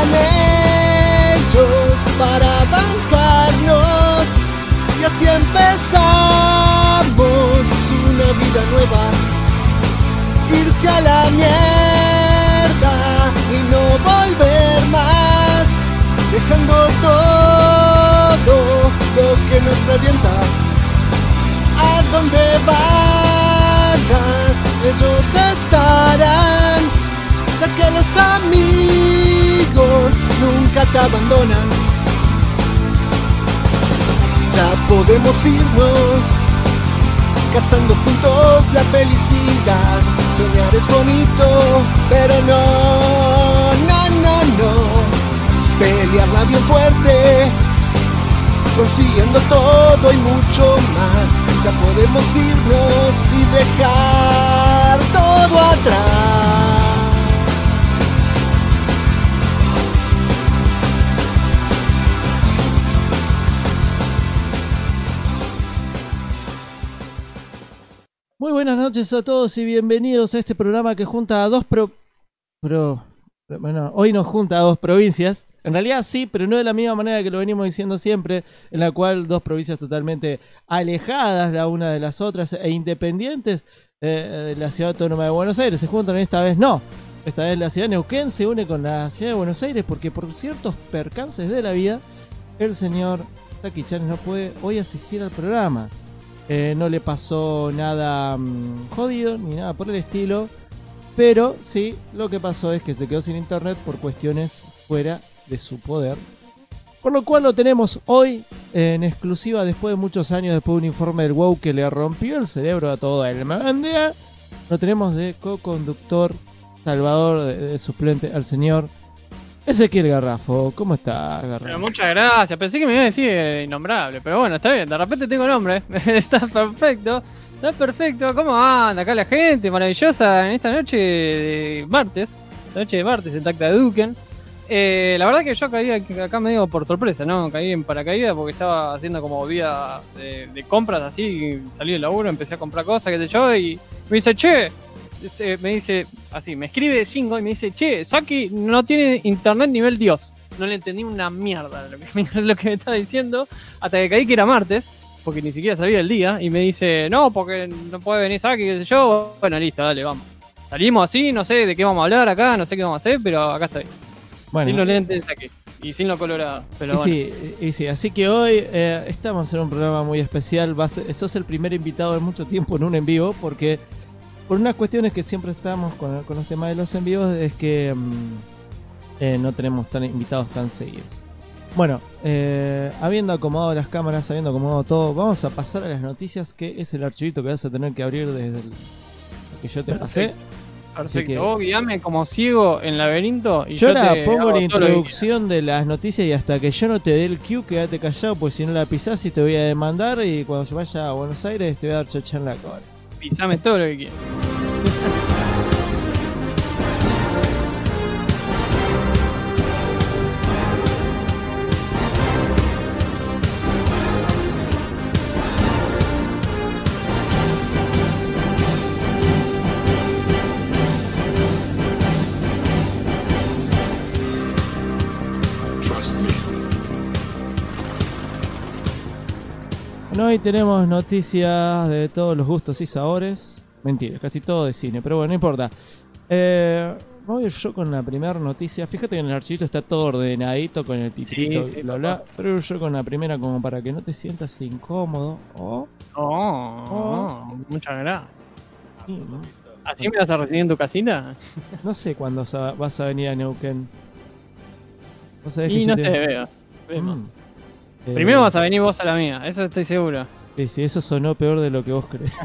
ellos para bancarnos, y así empezamos una vida nueva. Irse a la mierda y no volver más, dejando todo lo que nos revienta. A donde vayas, ellos estarán, ya que los amigos nunca te abandonan. Ya podemos irnos, cazando juntos la felicidad. Soñar es bonito, pero no. Pelearla bien fuerte, consiguiendo todo y mucho más. Ya podemos irnos y dejar todo atrás. Muy buenas noches a todos y bienvenidos a este programa que junta a bueno, hoy nos junta a dos provincias. En realidad sí, pero no de la misma manera que lo venimos diciendo siempre, en la cual dos provincias totalmente alejadas la una de las otras e independientes de la ciudad autónoma de Buenos Aires se juntan. Esta vez no. Esta vez la ciudad de Neuquén se une con la ciudad de Buenos Aires porque por ciertos percances de la vida, el señor Taki Chanes no puede hoy asistir al programa. No le pasó nada jodido ni nada por el estilo, pero sí, lo que pasó es que se quedó sin internet por cuestiones fuera de su poder, por lo cual lo tenemos hoy en exclusiva después de muchos años, después de un informe del WOW que le rompió el cerebro a todo el mundo. Lo tenemos de co-conductor, salvador de suplente al señor Ezequiel Garrafo. ¿Cómo está, Garrafo? Pero muchas gracias. Pensé que me iba a decir innombrable, pero bueno, está bien. De repente tengo nombre. Está perfecto. Está perfecto. ¿Cómo anda acá la gente maravillosa en esta noche de martes? La noche de martes en Tacta de Duken. La verdad que yo caí acá medio por sorpresa, ¿no? Caí en paracaídas porque estaba haciendo como vida de compras así. Y salí del laburo, empecé a comprar cosas, qué sé yo, y me dice, che. Me dice así, me escribe Shingo y me dice, che, Saki no tiene internet nivel Dios. No le entendí una mierda lo que me estaba diciendo, hasta que caí que era martes, porque ni siquiera sabía el día, y me dice, no, porque no puede venir Saki, qué sé yo. Bueno, listo, dale, vamos. Salimos así, no sé de qué vamos a hablar acá, no sé qué vamos a hacer, pero acá estoy. Bueno, sin los lentes Saki y sin lo colorado. Pero bueno. Sí, así que hoy estamos en un programa muy especial. Sos el primer invitado en mucho tiempo en un en vivo, porque por unas cuestiones que siempre estamos con los temas de los en vivos, es que no tenemos invitados tan seguidos. Bueno, habiendo acomodado las cámaras, habiendo acomodado todo, vamos a pasar a las noticias, que es el archivito que vas a tener que abrir desde lo que yo te pasé. Perfecto, que vos guiame como ciego en laberinto y yo ahora pongo la introducción de las noticias y hasta que yo no te dé el cue, quédate callado, pues si no la pisás y te voy a demandar y cuando yo vaya a Buenos Aires te voy a dar chocha en la cara. Pisame todo lo que quieras. Bueno, hoy tenemos noticias de todos los gustos y sabores. Mentira, casi todo de cine, pero bueno, no importa. Voy a ir yo con la primera noticia. Fíjate que en el archivito está todo ordenadito con el titulito, sí, bla, bla. Pero yo con la primera como para que no te sientas incómodo. Muchas gracias. Sí, ¿no? ¿Así me vas a recibir en tu casita? No sé cuándo vas a venir a Neuquén. Y no se vea. Primero vas a venir vos a la mía, eso estoy seguro. Sí, eso sonó peor de lo que vos crees.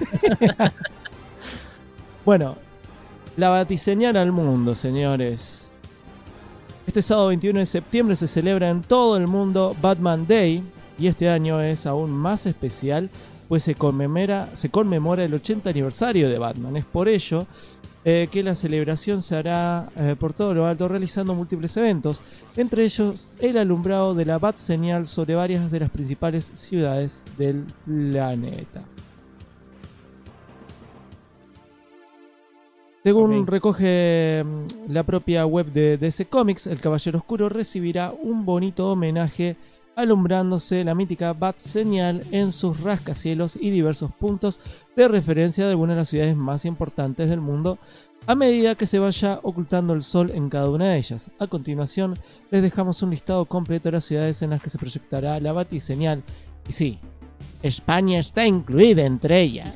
Bueno, la batiseñal al mundo, señores. Este sábado 21 de septiembre se celebra en todo el mundo Batman Day, y este año es aún más especial, pues se conmemora el 80 aniversario de Batman. Es por ello que la celebración se hará por todo lo alto, realizando múltiples eventos, entre ellos el alumbrado de la Bat señal sobre varias de las principales ciudades del planeta. Según Ok. recoge la propia web de DC Comics, el Caballero Oscuro recibirá un bonito homenaje alumbrándose la mítica Bat Señal en sus rascacielos y diversos puntos de referencia de algunas de las ciudades más importantes del mundo a medida que se vaya ocultando el sol en cada una de ellas. A continuación, les dejamos un listado completo de las ciudades en las que se proyectará la Batiseñal. Y sí, España está incluida entre ellas.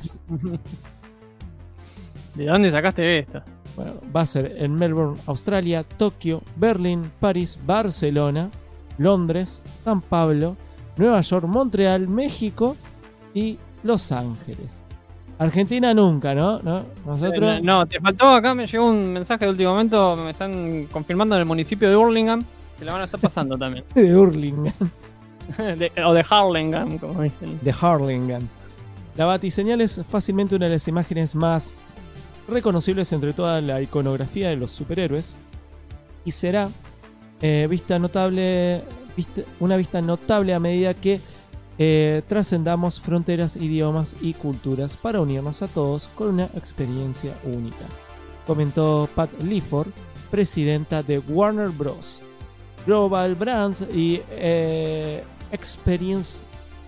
¿De dónde sacaste esto? Bueno, va a ser en Melbourne, Australia, Tokio, Berlín, París, Barcelona, Londres, San Pablo, Nueva York, Montreal, México y Los Ángeles. Argentina nunca, ¿no? Nosotros... No, te faltó acá, me llegó un mensaje de último momento, me están confirmando en el municipio de Hurlingham, que la van a estar pasando también. de Hurlingham, O de Harlingham, como dicen. de Harlingham. La batiseñal es fácilmente una de las imágenes más reconocibles entre toda la iconografía de los superhéroes y será una vista notable a medida que trascendamos fronteras, idiomas y culturas para unirnos a todos con una experiencia única, comentó Pat Lifford, presidenta de Warner Bros. Global Brands y Experience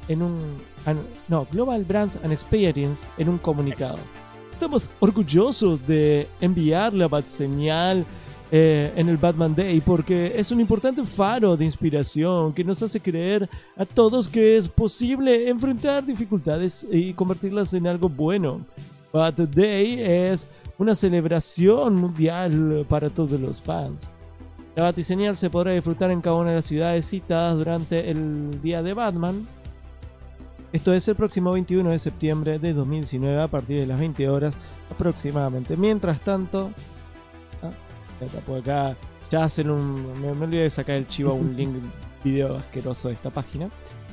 Global Brands and Experience en un comunicado. Estamos orgullosos de enviar la Batseñal en el Batman Day porque es un importante faro de inspiración que nos hace creer a todos que es posible enfrentar dificultades y convertirlas en algo bueno. Bat Day es una celebración mundial para todos los fans. La Batiseñal se podrá disfrutar en cada una de las ciudades citadas durante el día de Batman. Esto es el próximo 21 de septiembre de 2019 a partir de las 20 horas aproximadamente. Mientras tanto, por acá ya hacen me olvidé de sacar el chivo a un link video asqueroso de esta página.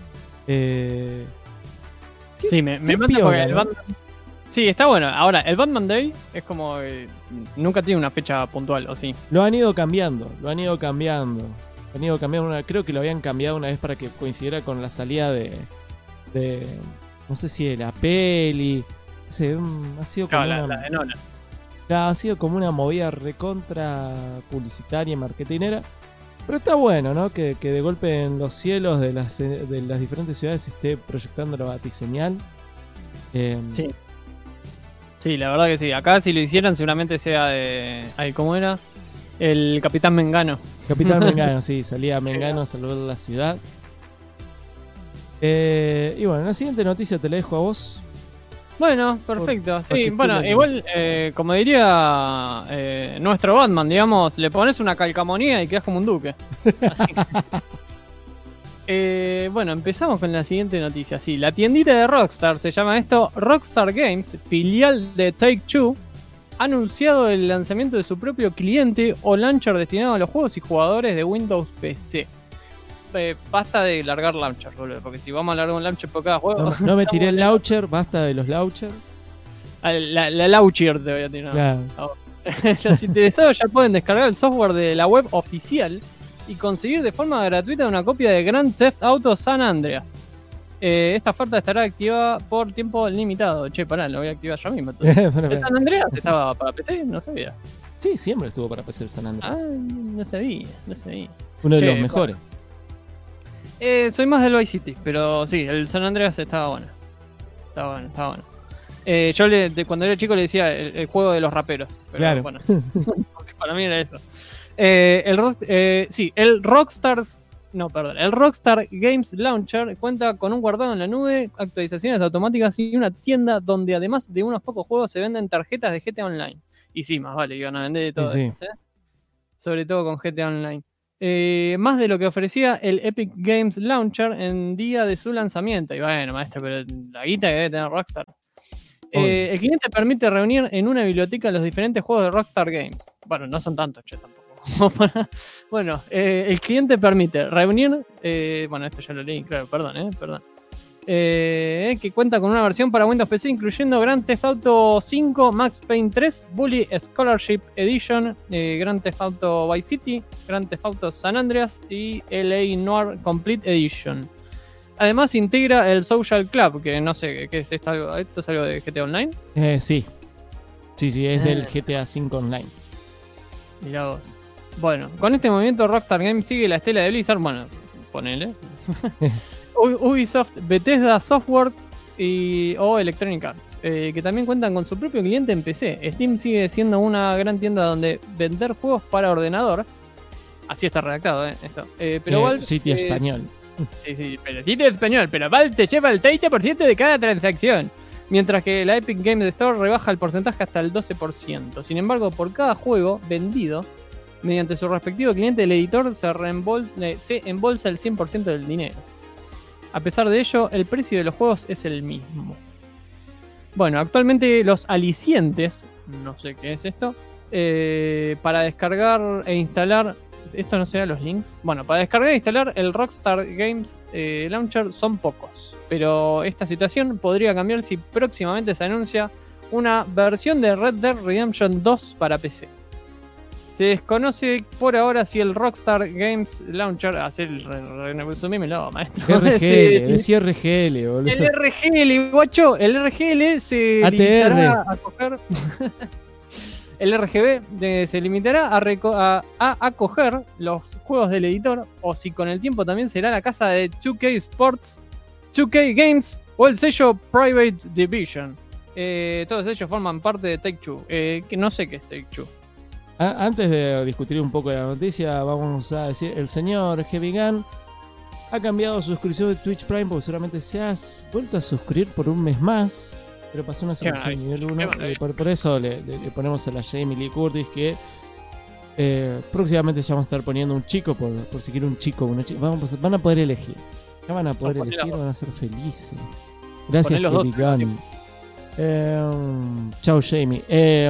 Sí, me mata piola, porque el ¿no? Batman... Sí, está bueno. Ahora, el Batman Day es como... nunca tiene una fecha puntual, ¿o sí? Lo han ido cambiando. Creo que lo habían cambiado una vez para que coincidiera con la salida de no sé si de la peli. No sé, ha sido como Claro, una... la de Nolan. Ha sido como una movida recontra publicitaria, marketinera. Pero está bueno, ¿no? Que de golpe en los cielos de las diferentes ciudades se esté proyectando la batiseñal. Sí. Sí, la verdad que sí. Acá si lo hicieran seguramente sea de... Ay, ¿cómo era? El Capitán Mengano. Capitán Mengano, sí, salía Mengano a salvar la ciudad. Y bueno, la siguiente noticia te la dejo a vos. Bueno, perfecto. Porque Sí, tú bueno, la- igual, como diría nuestro Batman, digamos, le pones una calcamonía y quedas como un duque. Así que... bueno, empezamos con la siguiente noticia. Sí, la tiendita de Rockstar, se llama esto Rockstar Games, filial de Take-Two, ha anunciado el lanzamiento de su propio cliente o launcher destinado a los juegos y jugadores de Windows PC. Basta de largar launcher, boludo, porque si vamos a largar un launcher por cada juego... No me tiré el launcher, basta de los launchers. La launcher te voy a tirar. Claro. Los interesados ya pueden descargar el software de la web oficial y conseguir de forma gratuita una copia de Grand Theft Auto San Andreas. Esta oferta estará activada por tiempo limitado. Che, pará, lo voy a activar yo mismo. ¿El San Andreas estaba para PC? No sabía. Sí, siempre estuvo para PC el San Andreas. Ah, no sabía. Uno de che, los mejores. Soy más del Vice City, pero sí, el San Andreas estaba bueno. Estaba bueno. Yo cuando era chico le decía el juego de los raperos. Pero Claro. bueno, porque para mí era eso. El Rockstar Games Launcher cuenta con un guardado en la nube, actualizaciones automáticas y una tienda donde además de unos pocos juegos se venden tarjetas de GTA Online. Y sí, más vale, iban a vender de todo. Sí. Esto, sobre todo con GTA Online. Más de lo que ofrecía el Epic Games Launcher en día de su lanzamiento. Y bueno, maestro, pero la guita que debe tener Rockstar. El cliente permite reunir en una biblioteca los diferentes juegos de Rockstar Games. Bueno, no son tantos, che, tampoco. Bueno, el cliente permite reunir... bueno, esto ya lo leí, claro, perdón. Que cuenta con una versión para Windows PC incluyendo Grand Theft Auto 5, Max Payne 3, Bully Scholarship Edition, Grand Theft Auto Vice City, Grand Theft Auto San Andreas y LA Noire Complete Edition. Además integra el Social Club, que no sé qué es esto. ¿Esto es algo de GTA Online? Sí. Sí, es del GTA V Online. Mirá vos. Bueno, con este movimiento Rockstar Games sigue la estela de Blizzard. Bueno, ponele. Ubisoft, Bethesda Software o Electronic Arts, que también cuentan con su propio cliente en PC. Steam sigue siendo una gran tienda donde vender juegos para ordenador. Así está redactado, esto. Pero Valve, sitio español. Sí, pero sitio español. Pero Valve te lleva el 30% de cada transacción. Mientras que la Epic Games Store rebaja el porcentaje hasta el 12%. Sin embargo, por cada juego vendido, mediante su respectivo cliente, el editor se embolsa el 100% del dinero. A pesar de ello, el precio de los juegos es el mismo. Bueno, actualmente los alicientes, no sé qué es esto, para descargar e instalar, ¿esto no será los links? Bueno, para descargar e instalar el Rockstar Games Launcher son pocos, pero esta situación podría cambiar si próximamente se anuncia una versión de Red Dead Redemption 2 para PC. Se desconoce por ahora si el Rockstar Games Launcher... Resumímelo, maestro. RGL, decía RGL, boludo. El RGL, guacho. El RGL se limitará a coger... El RGB se limitará a acoger los juegos del editor, o si con el tiempo también será la casa de 2K Sports, 2K Games o el sello Private Division. Todos ellos forman parte de Take-Two. Que no sé qué es Take-Two. Antes de discutir un poco la noticia, vamos a decir, el señor Heavy Gun ha cambiado su suscripción de Twitch Prime porque seguramente se ha vuelto a suscribir por un mes más, pero pasó una suscripción nivel 1 por eso le ponemos a la Jamie Lee Curtis que próximamente ya vamos a estar poniendo un chico por si quiere un chico, una chica. Van a poder elegir, ya van a poder elegir, van a ser felices. Gracias Heavy Gun. Chao Jamie.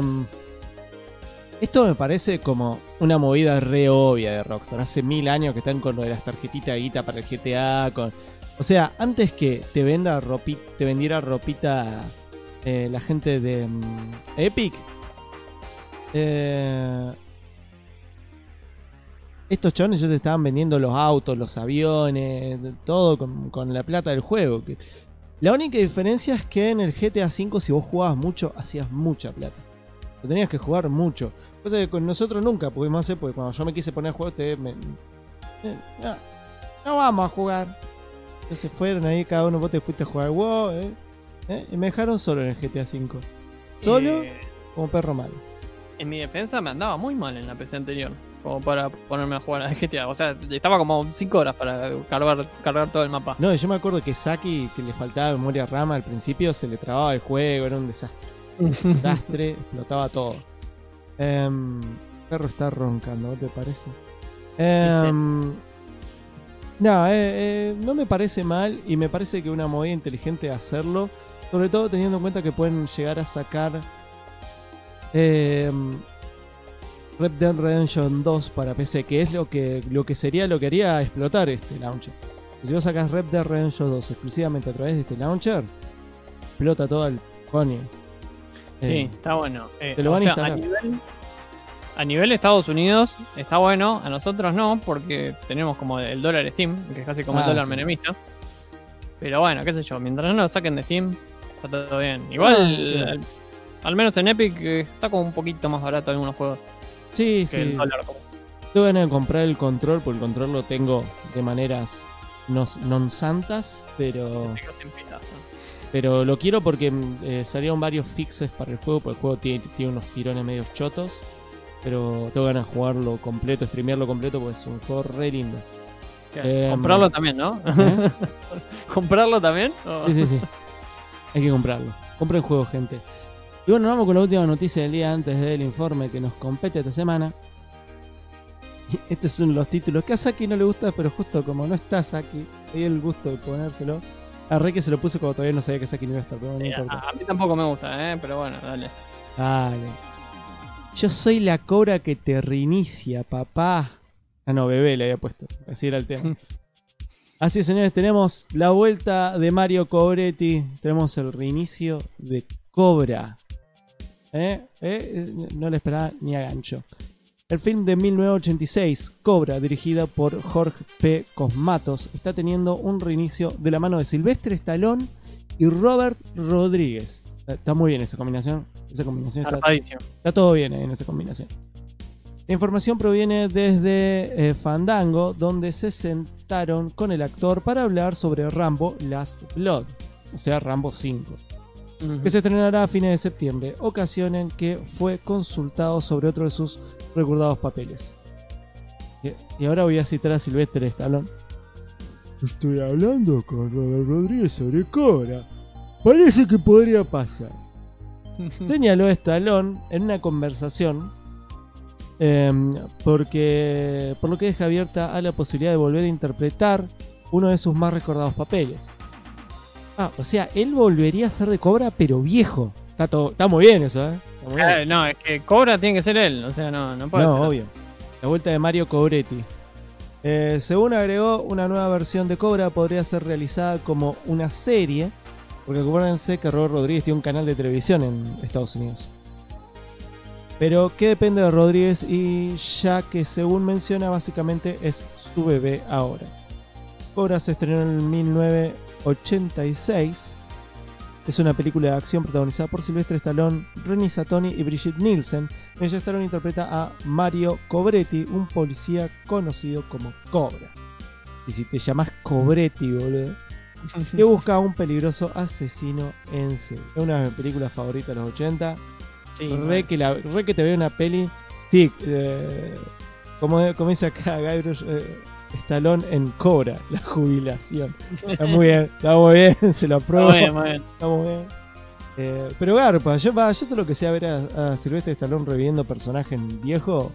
Esto me parece como una movida re obvia de Rockstar. Hace 1000 años que están con lo de las tarjetitas de guita para el GTA. O sea, antes que te vendiera ropita la gente de Epic, estos chones ya te estaban vendiendo los autos, los aviones, todo con la plata del juego. La única diferencia es que en el GTA V, si vos jugabas mucho, hacías mucha plata. Lo tenías que jugar mucho. Cosa que con nosotros nunca pudimos hacer, porque cuando yo me quise poner a jugar, no vamos a jugar. Entonces fueron ahí, cada uno, vos te fuiste a jugar WoW, y me dejaron solo en el GTA V. Solo, como perro malo. En mi defensa me andaba muy mal en la PC anterior, como para ponerme a jugar a GTA. O sea, estaba como 5 horas para cargar todo el mapa. No, yo me acuerdo que Saki, que le faltaba memoria RAM al principio, se le trababa el juego, era un desastre. Desastre, explotaba todo. Perro está roncando, ¿no te parece? No me parece mal, y me parece que una movida inteligente de hacerlo, sobre todo teniendo en cuenta que pueden llegar a sacar Red Dead Redemption 2 para PC, que es lo que sería lo que haría explotar este launcher. Si vos sacas Red Dead Redemption 2 exclusivamente a través de este launcher, explota todo el coño. Sí, está bueno. Te lo van a instalar. A nivel de Estados Unidos está bueno, a nosotros no, porque tenemos como el dólar Steam, que es casi como el dólar menemista. Pero bueno, qué sé yo, mientras no lo saquen de Steam, está todo bien. Igual, al menos en Epic está como un poquito más barato algunos juegos. Sí, que el dólar. Tengo ganas de comprar el control, porque el control lo tengo de maneras non santas, pero lo quiero porque salieron varios fixes para el juego, porque el juego tiene unos tirones medios chotos. Pero tengo ganas de jugarlo completo, streamearlo completo, porque es un juego re lindo. Comprarlo también, ¿no? ¿Comprarlo también? Oh. Sí. Hay que comprarlo. Compren el juego, gente. Y bueno, vamos con la última noticia del día antes del informe que nos compete esta semana. Este es uno de los títulos que a Saki no le gusta, pero justo como no está Saki, me dio el gusto de ponérselo. A Rey que se lo puse cuando todavía no sabía que Saki no iba a estar, pero no importa. A mí tampoco me gusta, pero bueno, dale. Yo soy la cobra que te reinicia, papá. Ah, no, bebé le había puesto. Así era el tema. Así, señores, tenemos la vuelta de Mario Cobretti. Tenemos el reinicio de Cobra. No le esperaba ni a gancho. El film de 1986, Cobra, dirigida por Jorge P. Cosmatos, está teniendo un reinicio de la mano de Sylvester Stallone y Robert Rodríguez. Está muy bien esa combinación. Esa combinación Zarpadísimo. está todo bien en esa combinación. La información proviene desde Fandango, donde se sentaron con el actor para hablar sobre Rambo Last Blood, o sea, Rambo 5, que se estrenará a fines de septiembre, ocasión en que fue consultado sobre otro de sus recordados papeles. Y ahora voy a citar a Sylvester Stallone. Estoy hablando con Robert Rodríguez sobre Cobra. Parece que podría pasar. Señaló Stallone en una conversación por lo que deja abierta a la posibilidad de volver a interpretar uno de sus más recordados papeles. O sea, él volvería a ser de Cobra, pero viejo. Está muy bien eso, ¿eh? Está muy bien. No, es que Cobra tiene que ser él, o sea, no puede ser. No, obvio. La vuelta de Mario Cobretti. Según agregó, una nueva versión de Cobra podría ser realizada como una serie, porque acuérdense que Robert Rodríguez tiene un canal de televisión en Estados Unidos. Pero que depende de Rodríguez, y ya que según menciona básicamente es su bebé ahora. Cobra se estrenó en 1986. Es una película de acción protagonizada por Sylvester Stallone, Renny Satoni y Brigitte Nielsen. En ella Stallone interpreta a Mario Cobretti, un policía conocido como Cobra. Y si te llamas Cobretti, boludo, que busca a un peligroso asesino en serie. Es una de mis películas favoritas de los 80. Sí, Re que te veo una peli. Sí, como dice acá Gabriel, Stallone en Cobra, la jubilación. Está muy bien, se lo apruebo. Está muy bien. Pero garpa, yo todo lo que sea ver a Sylvester Stallone reviviendo personajes viejos,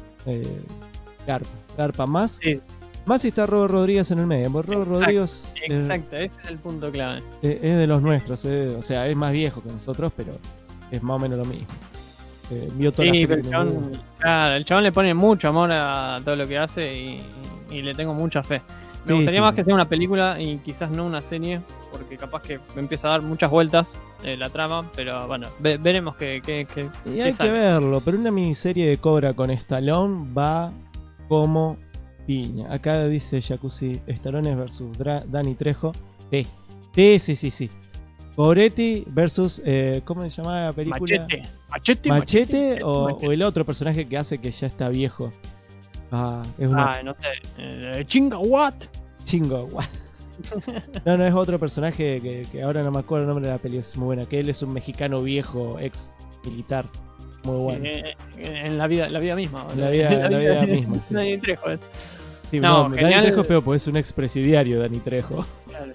garpa más. Sí. Más si está Robert Rodríguez en el medio. Robert Rodríguez. Exacto, ese es el punto clave. Es de los nuestros, o sea, es más viejo que nosotros, pero es más o menos lo mismo. Vio todas las películas. El chabón le pone mucho amor a todo lo que hace y le tengo mucha fe. Me gustaría más que sea una película y quizás no una serie, porque capaz que me empieza a dar muchas vueltas la trama, pero bueno, veremos qué y hay que verlo, pero una miniserie de Cobra con Stallone va como piña. Acá dice Jacuzzi, Stallone versus Danny Trejo. Sí. Cobretti versus, ¿cómo se llamaba la película? Machete o el otro personaje que hace que ya está viejo. No sé. Chinga What. No, es otro personaje que ahora no me acuerdo el nombre de la peli, es muy buena. Que él es un mexicano viejo, ex militar. Muy bueno. En la vida misma. En la vida misma. Sí. Dani Trejo es. Sí, Dani Trejo es peor porque es un expresidiario, Dani Trejo. Claro.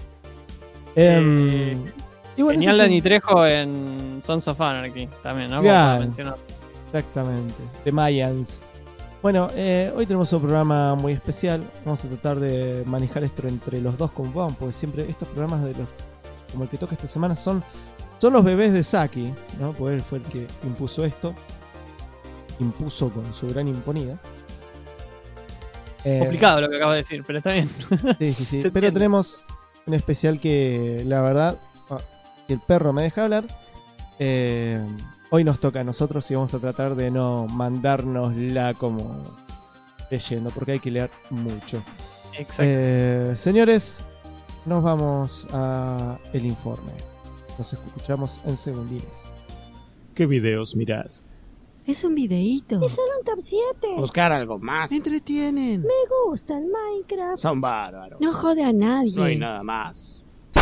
Y bueno, genial Dani Trejo en Sons of Anarchy también, ¿no? Como mencionar. Exactamente. The Mayans. Bueno, hoy tenemos un programa muy especial. Vamos a tratar de manejar esto entre los dos como vamos, porque siempre estos programas como el que toca esta semana son los bebés de Saki, ¿no? Porque él fue el que impuso esto. Impuso con su gran imponida. Complicado lo que acabo de decir, pero está bien. Sí. Pero tenemos un especial que, la verdad, que el perro me deja hablar. Hoy nos toca a nosotros y vamos a tratar de no mandárnosla como leyendo, porque hay que leer mucho. Exacto. Señores, nos vamos a el informe. Nos escuchamos en segundines. ¿Qué videos mirás? Es un videíto. Es solo un top 7. Buscar algo más. Entretienen. Me gusta el Minecraft. Son bárbaros. No jode a nadie. No hay nada más.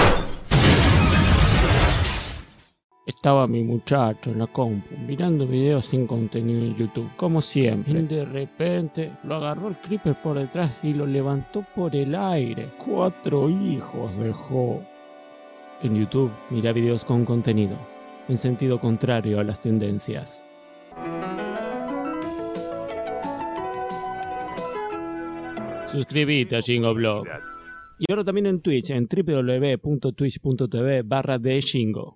Estaba mi muchacho en la compu mirando videos sin contenido en YouTube, como siempre. Y de repente lo agarró el creeper por detrás y lo levantó por el aire. 4 hijos dejó. En YouTube, mira videos con contenido, en sentido contrario a las tendencias. Suscríbete a Shingo Y ahora también en Twitch, en www.twitch.tv/theshingo.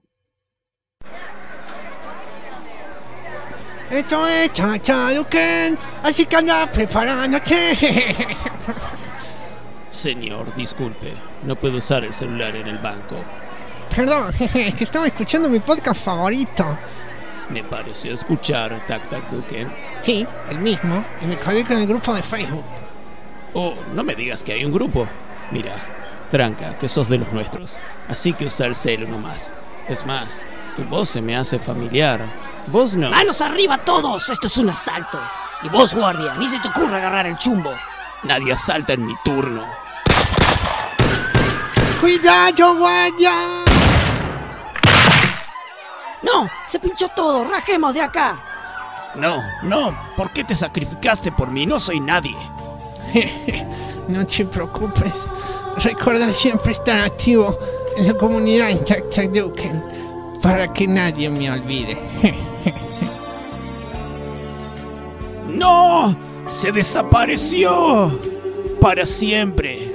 Esto es Chacharuken, así que anda preparándote. Señor, disculpe, no puedo usar el celular en el banco. Perdón, es que estaba escuchando mi podcast favorito. Me pareció escuchar Tac Tac Duken. Sí, el mismo, y me colgué con el grupo de Facebook. Oh, no me digas que hay un grupo. Mira, tranca, que sos de los nuestros, así que usa el celu nomás. Es más, Tu voz se me hace familiar. Vos no. ¡Manos arriba todos! ¡Esto es un asalto! Y vos, guardia, ni se te ocurra agarrar el chumbo. Nadie asalta en mi turno. ¡Cuidado, guardia! ¡No! ¡Se pinchó todo! ¡Rajemos de acá! No, no. ¿Por qué te sacrificaste por mí? No soy nadie. No te preocupes. Recuerda siempre estar activo en la comunidad en Taktakuken para que nadie me olvide. ¡No! ¡Se desapareció! Para siempre.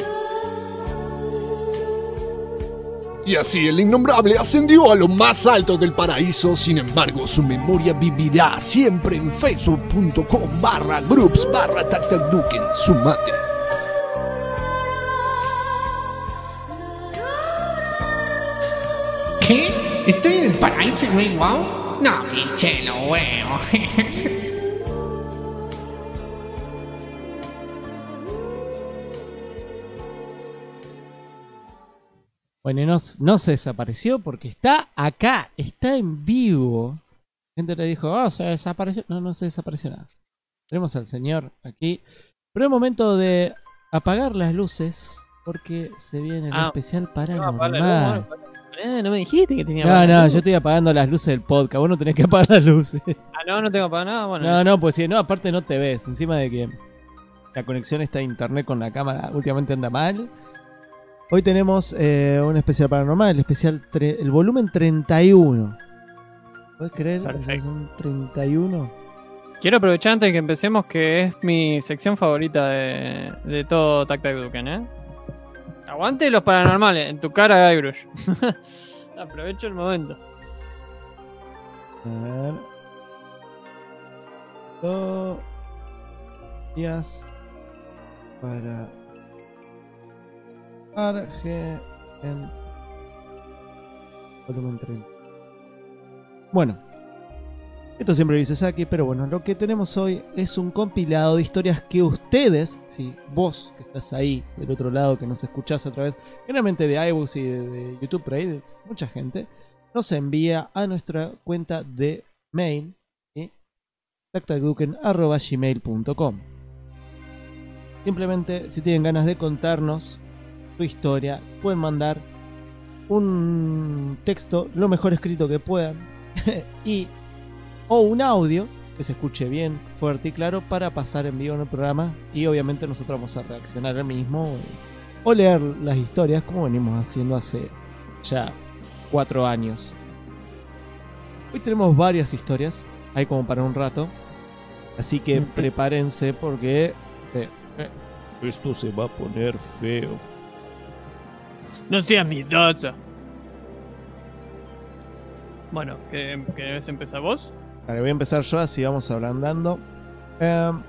Y así el innombrable ascendió a lo más alto del paraíso. Sin embargo, su memoria vivirá siempre en facebook.com/groups/Taktakuken. Sumate. ¿Qué? ¿Estoy en el paraíso, güey? ¿Wow? No, pinche, lo veo. Bueno, y no se desapareció porque está acá, está en vivo. La gente le dijo, oh, se desapareció. No se desapareció nada. Tenemos al señor aquí. Pero es momento de apagar las luces porque se viene el especial paranormal. No me dijiste que tenía. No, yo estoy apagando las luces del podcast. Vos no tenés que apagar las luces. No tengo para nada. Bueno. No, pues si no, aparte no te ves. Encima de que la conexión está a internet con la cámara últimamente anda mal. Hoy tenemos un especial paranormal, el volumen 31. ¿Puedes creer? Perfecto. Son 31. Quiero aprovechar antes de que empecemos que es mi sección favorita de todo Taktakuken, ¿eh? Aguante los paranormales, en tu cara, Guybrush. Aprovecho el momento. A ver. 2 días para Arge en volumen 30. Bueno, esto siempre lo dice Saki, pero bueno, lo que tenemos hoy es un compilado de historias que ustedes, si vos que estás ahí del otro lado, que nos escuchás a través generalmente de iBooks y de YouTube, por ahí, de mucha gente, nos envía a nuestra cuenta de mail, taktakuken@gmail.com. Simplemente, si tienen ganas de contarnos su historia, pueden mandar un texto lo mejor escrito que puedan o un audio que se escuche bien, fuerte y claro para pasar en vivo en el programa, y obviamente nosotros vamos a reaccionar al mismo o leer las historias como venimos haciendo hace ya 4 años. Hoy tenemos varias historias, hay como para un rato, así que prepárense porque esto se va a poner feo. No seas miedoso. Bueno, ¿querés empezar vos? Vale, voy a empezar yo, así vamos ablandando. La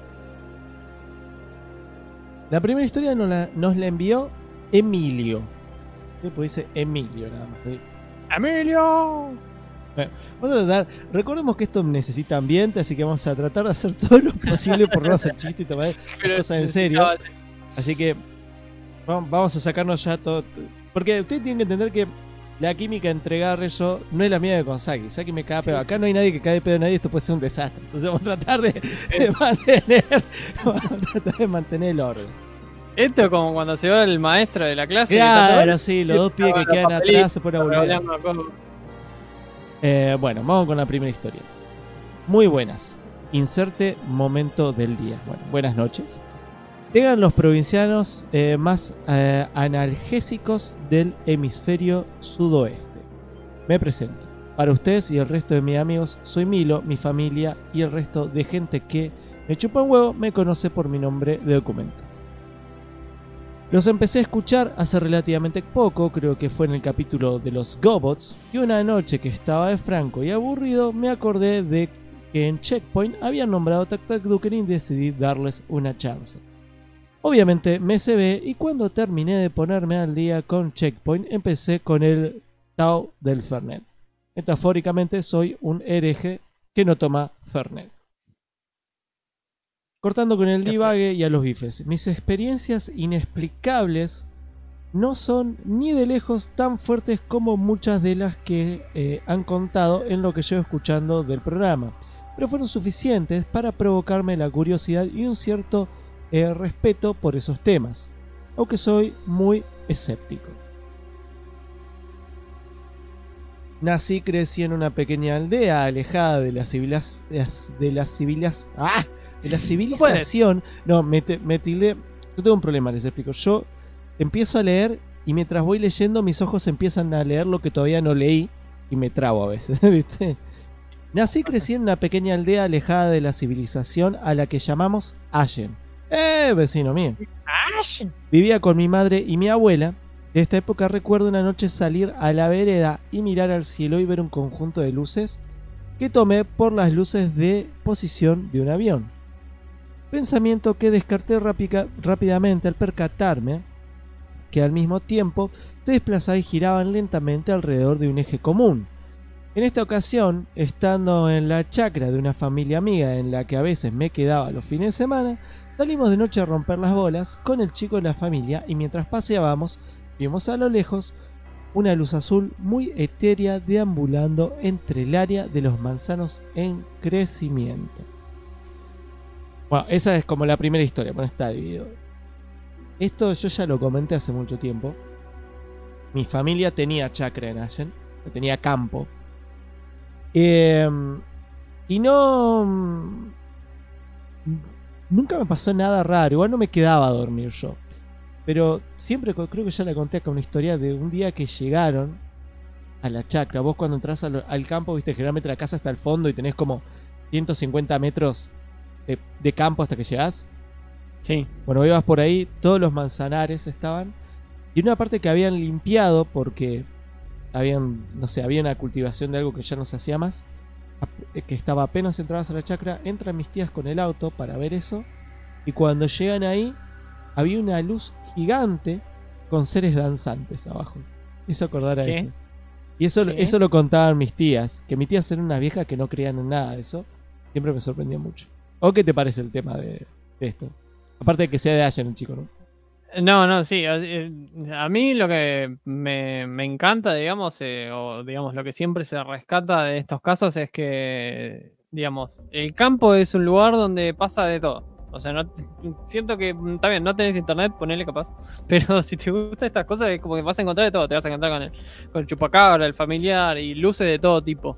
primera historia nos la envió Emilio. Sí, pues dice Emilio nada más. ¡Emilio! Bueno, vamos a tratar. Recordemos que esto necesita ambiente, así que vamos a tratar de hacer todo lo posible por no hacer chistes y tomar las cosas en serio. Así que vamos a sacarnos ya todo. Porque ustedes tienen que entender que la química entre Garre y yo no es la mía de con Saki. Saki me caga pedo. Acá no hay nadie que cae de pedo a nadie. Esto puede ser un desastre. Entonces vamos a tratar de mantener el orden. Esto es como cuando se va el maestro de la clase. Claro, sí, los dos pibes que quedan atrás se ponen a volver. Bueno, vamos con la primera historia. Muy buenas. Inserte momento del día. Bueno, buenas noches. Llegan los provincianos más analgésicos del hemisferio sudoeste. Me presento. Para ustedes y el resto de mis amigos, soy Milo, mi familia y el resto de gente que me chupa un huevo me conoce por mi nombre de documento. Los empecé a escuchar hace relativamente poco, creo que fue en el capítulo de los Gobots, y una noche que estaba de franco y aburrido me acordé de que en Checkpoint habían nombrado Taktakuken y decidí darles una chance. Obviamente me cebé y cuando terminé de ponerme al día con Checkpoint empecé con el Tao del Fernet. Metafóricamente soy un hereje que no toma Fernet. Cortando con el divague y a los bifes. Mis experiencias inexplicables no son ni de lejos tan fuertes como muchas de las que han contado en lo que llevo escuchando del programa, pero fueron suficientes para provocarme la curiosidad y un cierto respeto por esos temas, aunque soy muy escéptico. Nací y crecí en una pequeña aldea alejada de la civilización. No, me tildé. Yo tengo un problema, les explico. Yo empiezo a leer y mientras voy leyendo mis ojos empiezan a leer lo que todavía no leí y me trabo a veces, ¿viste? Nací y crecí en una pequeña aldea alejada de la civilización a la que llamamos Ashen. Vecino mío. Vivía con mi madre y mi abuela. De esta época recuerdo una noche salir a la vereda y mirar al cielo y ver un conjunto de luces que tomé por las luces de posición de un avión. Pensamiento que descarté rápidamente al percatarme que al mismo tiempo se desplazaban y giraban lentamente alrededor de un eje común. En esta ocasión, estando en la chacra de una familia amiga en la que a veces me quedaba los fines de semana, salimos de noche a romper las bolas con el chico de la familia y mientras paseábamos, vimos a lo lejos una luz azul muy etérea deambulando entre el área de los manzanos en crecimiento. Bueno, esa es como la primera historia, bueno, está dividido. Esto yo ya lo comenté hace mucho tiempo. Mi familia tenía chacra en Ashen, tenía campo. Y no... Nunca me pasó nada raro, igual no me quedaba a dormir yo. Pero siempre, creo que ya la conté acá, una historia de un día que llegaron a la chacra. Vos cuando entras al campo, viste, generalmente la casa está al fondo y tenés como 150 metros de campo hasta que llegás. Sí. Bueno, ibas por ahí, todos los manzanares estaban. Y una parte que habían limpiado porque había una cultivación de algo que ya no se hacía más. Que estaba apenas entradas a la chacra, entran mis tías con el auto para ver eso. Y cuando llegan ahí, había una luz gigante con seres danzantes abajo. Hizo acordar a eso. Y eso lo contaban mis tías. Que mis tías eran unas viejas que no creían en nada de eso. Siempre me sorprendió mucho. ¿O qué te parece el tema de esto? Aparte de que sea de Ashen el chico, ¿no? No, sí. A mí lo que me encanta, digamos, o digamos lo que siempre se rescata de estos casos es que, digamos, el campo es un lugar donde pasa de todo. O sea, siento que, está bien, no tenés internet, ponele capaz, pero si te gustan estas cosas es como que vas a encontrar de todo. Te vas a encontrar con el chupacabra, el familiar y luces de todo tipo.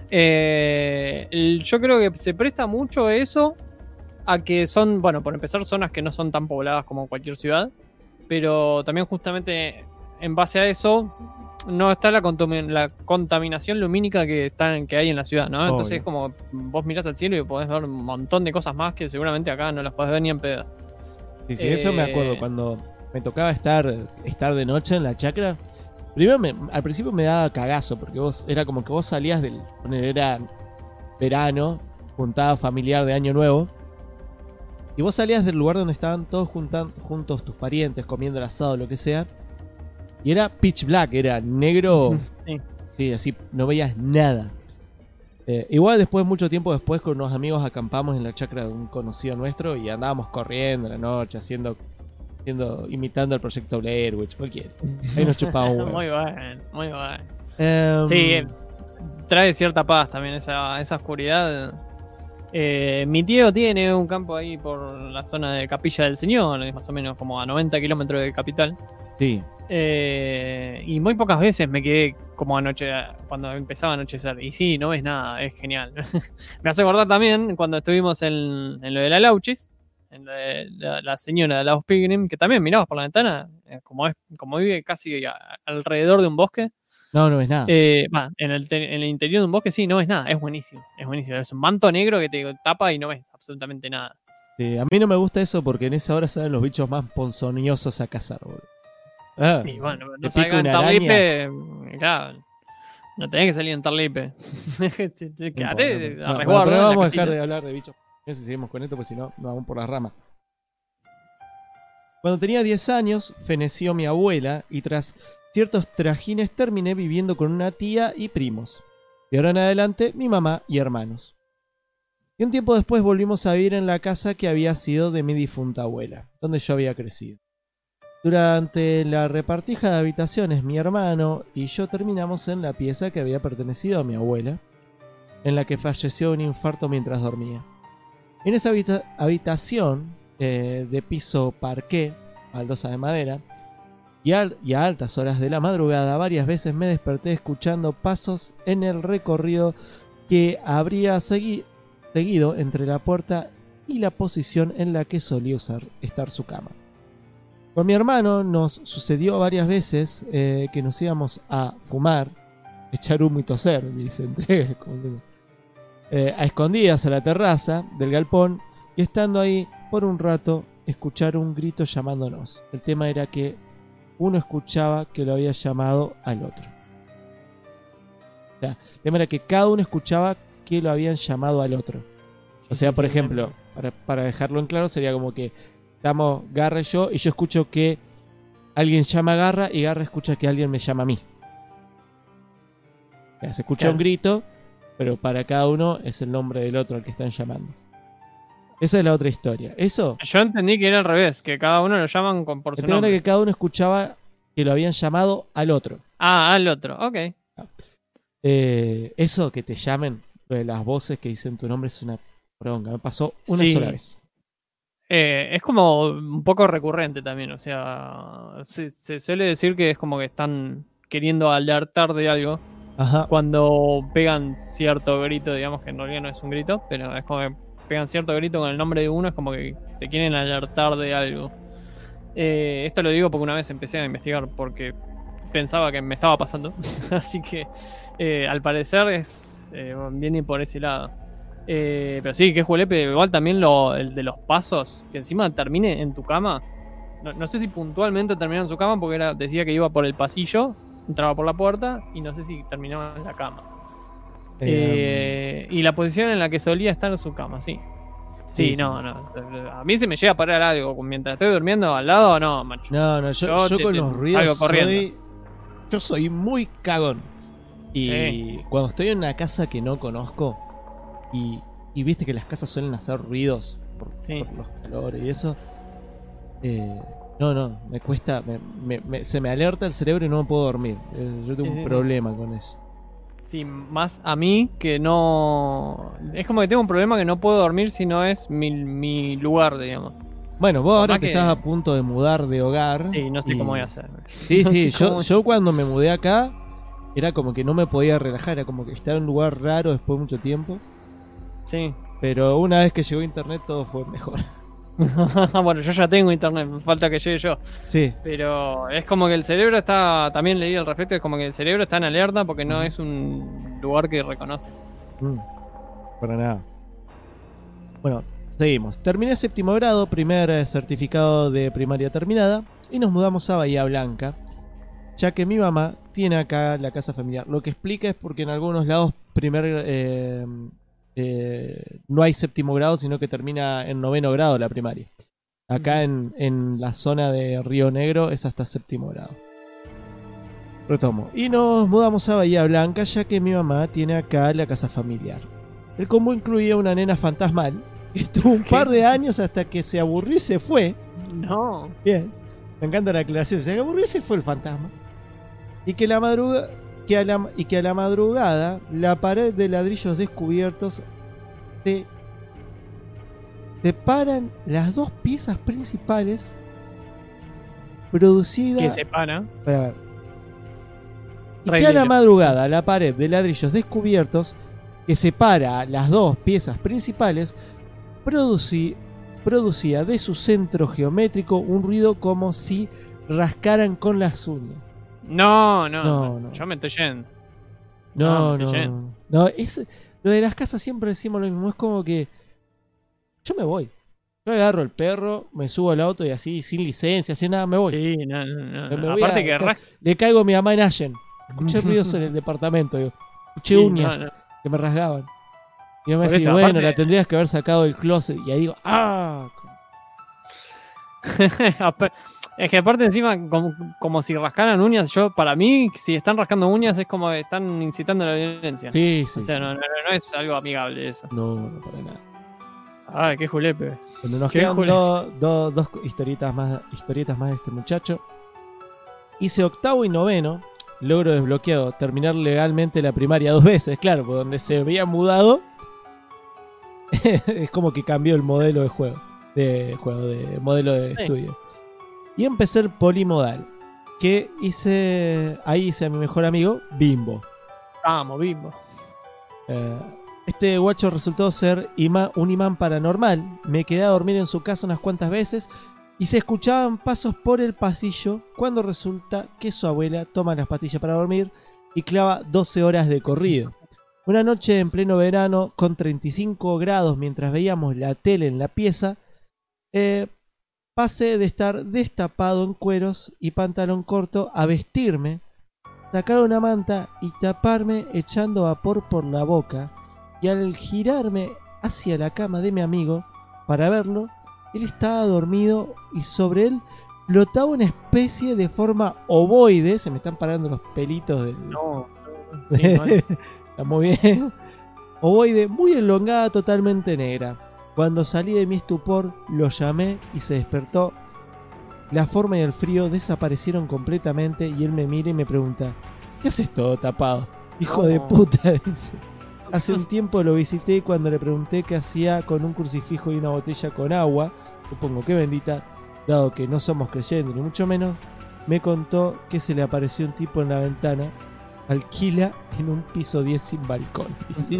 Yo creo que se presta mucho eso a que son, bueno, por empezar, zonas que no son tan pobladas como cualquier ciudad, pero también justamente en base a eso no está la contaminación lumínica que hay en la ciudad, ¿no? Entonces es como vos mirás al cielo y podés ver un montón de cosas más que seguramente acá no las podés ver ni en pedo. Sí, eso me acuerdo cuando me tocaba estar de noche en la chacra. Primero al principio me daba cagazo porque era como que vos salías era verano, juntada familiar de Año Nuevo. Y vos salías del lugar donde estaban todos juntos tus parientes, comiendo el asado, lo que sea. Y era pitch black, era negro. Sí, así no veías nada. Igual mucho tiempo después, con unos amigos acampamos en la chacra de un conocido nuestro y andábamos corriendo en la noche, imitando el proyecto Blair Witch, cualquiera. Ahí nos chupaba un huevo. Muy bueno. Sí, trae cierta paz también esa oscuridad. Mi tío tiene un campo ahí por la zona de Capilla del Señor, es más o menos como a 90 kilómetros de capital. Sí. Y muy pocas veces me quedé como cuando empezaba a anochecer. Y sí, no ves nada, es genial. Me hace acordar también cuando estuvimos en lo de la Lauchis, en lo de la señora de Laos Pilgrim, que también mirabas por la ventana, como vive casi alrededor de un bosque. No ves nada. En el interior de un bosque sí, no ves nada. Es buenísimo. Es un manto negro que te tapa y no ves absolutamente nada. Sí, a mí no me gusta eso porque en esa hora salen los bichos más ponzoñosos a cazar, boludo. Y bueno, no salgan en Tarlipe, claro. No tenés que salir en Tarlipe. Quédate a resguardo. Pero vamos a dejar de hablar de bichos. No sé si seguimos con esto, pues si no, nos vamos por las ramas. Cuando tenía 10 años, feneció mi abuela y tras ciertos trajines terminé viviendo con una tía y primos. De ahora en adelante, mi mamá y hermanos. Y un tiempo después volvimos a vivir en la casa que había sido de mi difunta abuela, donde yo había crecido. Durante la repartija de habitaciones, mi hermano y yo terminamos en la pieza que había pertenecido a mi abuela, en la que falleció de un infarto mientras dormía. En esa habitación de piso parqué, baldosa de madera, y a altas horas de la madrugada varias veces me desperté escuchando pasos en el recorrido que habría seguido entre la puerta y la posición en la que solía estar su cama. Con mi hermano nos sucedió varias veces que nos íbamos a fumar, echar humo y toser, dice, a escondidas a la terraza del galpón, y estando ahí por un rato escuchar un grito llamándonos. El tema era que uno escuchaba que lo había llamado al otro. O sea, el tema era que cada uno escuchaba que lo habían llamado al otro. O sea, por ejemplo, para dejarlo en claro, sería como que estamos Garra y yo escucho que alguien llama a Garra y Garra escucha que alguien me llama a mí. O sea, se escucha un grito, pero para cada uno es el nombre del otro al que están llamando. Esa es la otra historia. Eso. Yo entendí que era al revés, que cada uno lo llaman por su nombre. Que cada uno escuchaba que lo habían llamado al otro. Ah, al otro, ok. Eso que te llamen, lo de las voces que dicen tu nombre es una bronca. Me pasó una sola vez. Es como un poco recurrente también, o sea, se suele decir que es como que están queriendo alertar de algo. Ajá. Cuando pegan cierto grito, digamos que en realidad no es un grito, pero es como que pegan cierto grito con el nombre de uno, es como que te quieren alertar de algo. Esto lo digo porque una vez empecé a investigar porque pensaba que me estaba pasando, así que al parecer viene por ese lado. Pero sí, que es julepe. Igual también el de los pasos, que encima termine en tu cama. No sé si puntualmente terminó en su cama, porque decía que iba por el pasillo, entraba por la puerta y no sé si terminaba en la cama. Y la posición en la que solía estar en su cama, sí. Sí, no. A mí se me llega a parar algo mientras estoy durmiendo al lado, no, macho. No, yo con los ruidos yo soy muy cagón. Y cuando estoy en una casa que no conozco, y viste que las casas suelen hacer ruidos por los calores y eso, me cuesta, se me alerta el cerebro y no me puedo dormir. Yo tengo un problema con eso. Sí, más a mí que no... Es como que tengo un problema que no puedo dormir si no es mi lugar, digamos. Bueno, vos ahora que estás a punto de mudar de hogar... Sí, no sé cómo voy a hacer. Sí, yo cuando me mudé acá, era como que no me podía relajar, era como que estar en un lugar raro después de mucho tiempo. Sí. Pero una vez que llegó internet todo fue mejor. Bueno, yo ya tengo internet, me falta que llegue yo. Sí. Pero es como que el cerebro está, también leí al respecto, es como que el cerebro está en alerta porque no es un lugar que reconoce. Para nada. Bueno, seguimos. Terminé séptimo grado, primer certificado de primaria terminada, y nos mudamos a Bahía Blanca, ya que mi mamá tiene acá la casa familiar. Lo que explica es porque en algunos lados no hay séptimo grado, sino que termina en noveno grado la primaria. Acá en la zona de Río Negro es hasta séptimo grado. Retomo. Y nos mudamos a Bahía Blanca, ya que mi mamá tiene acá la casa familiar. El combo incluía una nena fantasmal que estuvo un par de años hasta que se aburrió y se fue. No. Bien. Me encanta la aclaración. Se aburrió y se fue el fantasma. Y que a la madrugada la pared de ladrillos descubiertos se separan las dos piezas principales producidas. ¿Qué separa? Para ver. Y que a la madrugada la pared de ladrillos descubiertos que separa las dos piezas principales producía de su centro geométrico un ruido como si rascaran con las uñas. No. Yo me estoy yendo. No, lo de las casas siempre decimos lo mismo. Es como que yo me voy. Yo agarro el perro, me subo al auto y así, sin licencia, sin nada, me voy. Sí, no. Aparte que le caigo a mi mamá en Allen. Escuché ruidos en el departamento. Escuché uñas que me rasgaban. Y mi mamá me decía, bueno, la tendrías que haber sacado del closet. Y ahí digo, ¡ah! Es que aparte encima, como si rascaran uñas, para mí, si están rascando uñas es como que están incitando a la violencia. Sí. O sea, no es algo amigable eso. No, para nada. Ay, qué julepe. Bueno, nos Qué quedan jole. dos historietas más de este muchacho. Hice octavo y noveno. Logro desbloqueado. Terminar legalmente la primaria 2 veces. Claro, por donde se había mudado. Es como que cambió el modelo de juego. De modelo de Sí. estudio. Y empecé el polimodal. Que ahí hice a mi mejor amigo, Bimbo. Vamos, Bimbo. Este guacho resultó ser un imán paranormal. Me quedé a dormir en su casa unas cuantas veces y se escuchaban pasos por el pasillo cuando resulta que su abuela toma las pastillas para dormir y clava 12 horas de corrido. Una noche en pleno verano con 35 grados mientras veíamos la tele en la pieza, pasé de estar destapado en cueros y pantalón corto a vestirme, sacar una manta y taparme echando vapor por la boca. Y al girarme hacia la cama de mi amigo para verlo, él estaba dormido y sobre él flotaba una especie de forma ovoide. Se me están parando los pelitos del... No. Sí, mal. Está muy bien. Ovoide, muy elongada, totalmente negra. Cuando salí de mi estupor, lo llamé y se despertó. La forma y el frío desaparecieron completamente y él me mira y me pregunta: ¿qué haces todo tapado? Hijo de puta, dice. Hace un tiempo lo visité y cuando le pregunté qué hacía con un crucifijo y una botella con agua, supongo que bendita, dado que no somos creyentes ni mucho menos, me contó que se le apareció un tipo en la ventana, alquila en un piso 10 sin balcón. Dice.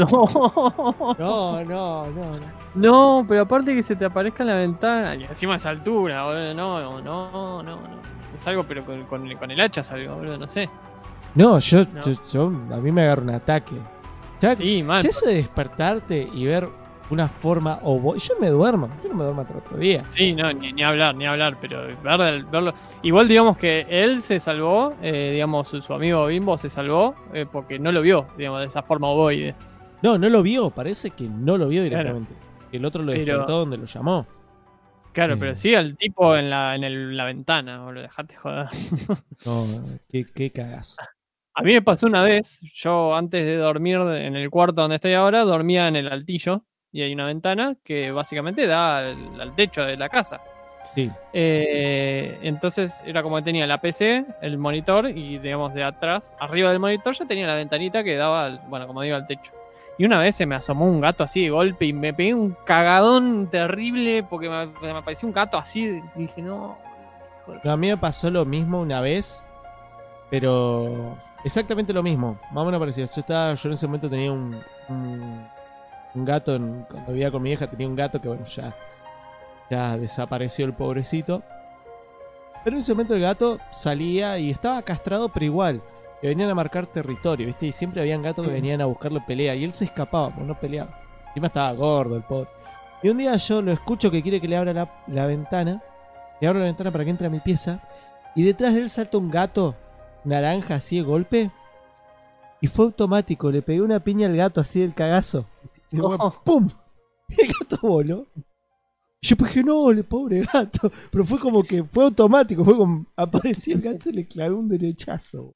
No. No, pero aparte que se te aparezca en la ventana, y encima a esa altura, boludo, no. Es algo, pero con el hacha es algo, boludo, no sé. No, No. a mí me agarra un ataque. Ya, Sí, mal. ya eso de despertarte y ver una forma yo no me duermo hasta el otro día. Sí, no, ni hablar, pero verlo. Igual digamos que él se salvó, digamos, su amigo Bimbo se salvó porque no lo vio, digamos, de esa forma ovoide. No lo vio, parece que no lo vio directamente. El otro lo despertó donde lo llamó. Claro, pero sí al tipo en la ventana, boludo, dejate joder. No, qué cagazo. A mí me pasó una vez, yo antes de dormir en el cuarto donde estoy ahora, dormía en el altillo y hay una ventana que básicamente da al techo de la casa. Sí. Entonces era como que tenía la PC, el monitor y digamos de atrás, arriba del monitor ya tenía la ventanita que daba, como digo, al techo. Y una vez se me asomó un gato así de golpe y me pegué un cagadón terrible porque me apareció un gato así y dije, no. A mí me pasó lo mismo una vez, pero exactamente lo mismo, más o menos parecido. Yo en ese momento tenía un gato, cuando vivía con mi hija tenía un gato que bueno, ya desapareció el pobrecito. Pero en ese momento el gato salía y estaba castrado, pero igual, que venían a marcar territorio, ¿viste? Y siempre habían gatos que venían a buscarle pelea y él se escapaba, pues no peleaba. Encima estaba gordo el pobre. Y un día yo lo escucho que quiere que le abra la ventana. Le abro la ventana para que entre a mi pieza. Y detrás de él salta un gato naranja así de golpe. Y fue automático. Le pegué una piña al gato así del cagazo. Y luego, ¡pum! El gato voló. Y yo dije, no, el pobre gato. Pero fue como que fue automático. Fue como apareció el gato y le clavé un derechazo.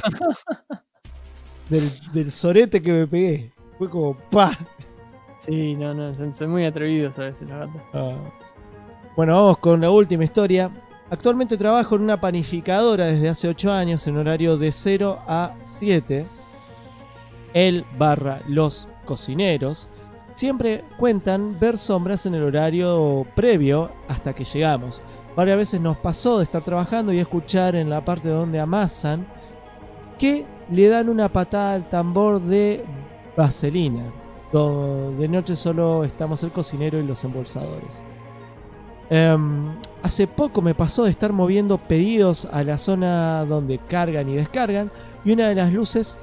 del sorete que me pegué. Fue como ¡pa! Sí, no, son muy atrevidos a veces los gatos. Bueno, vamos con la última historia. Actualmente trabajo en una panificadora desde hace 8 años en horario de 0 a 7. Él / los cocineros siempre cuentan ver sombras en el horario previo hasta que llegamos. Varias veces nos pasó de estar trabajando y escuchar en la parte donde amasan que le dan una patada al tambor de vaselina. De noche solo estamos el cocinero y los embolsadores. Hace poco me pasó de estar moviendo pedidos a la zona donde cargan y descargan y una de las luces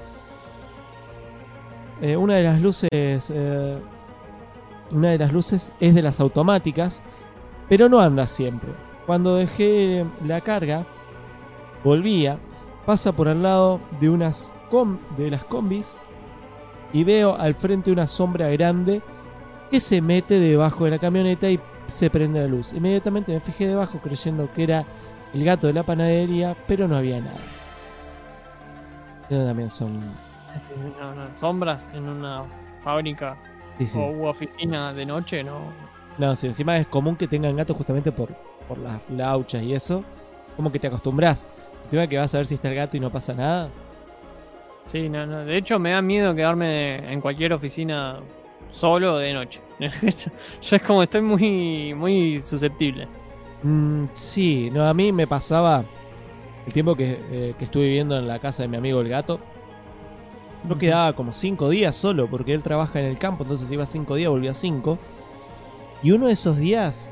es de las automáticas, pero no anda siempre. Cuando dejé la carga, volvía, pasa por al lado de de las combis y veo al frente una sombra grande que se mete debajo de la camioneta y se prende la luz. Inmediatamente me fijé debajo creyendo que era el gato de la panadería, pero no había nada. También son... No, sombras en una fábrica Sí. o oficina de noche, no. No, sí, encima es común que tengan gatos justamente por las lauchas y eso. Como que te acostumbras. El tema es que vas a ver si está el gato y no pasa nada. Sí, no. De hecho, me da miedo quedarme en cualquier oficina solo de noche. Yo es como estoy muy susceptible. Sí, no, a mí me pasaba el tiempo que estuve viviendo en la casa de mi amigo el gato. Yo quedaba como 5 días solo porque él trabaja en el campo, entonces iba 5 días, volvía 5. Y uno de esos días,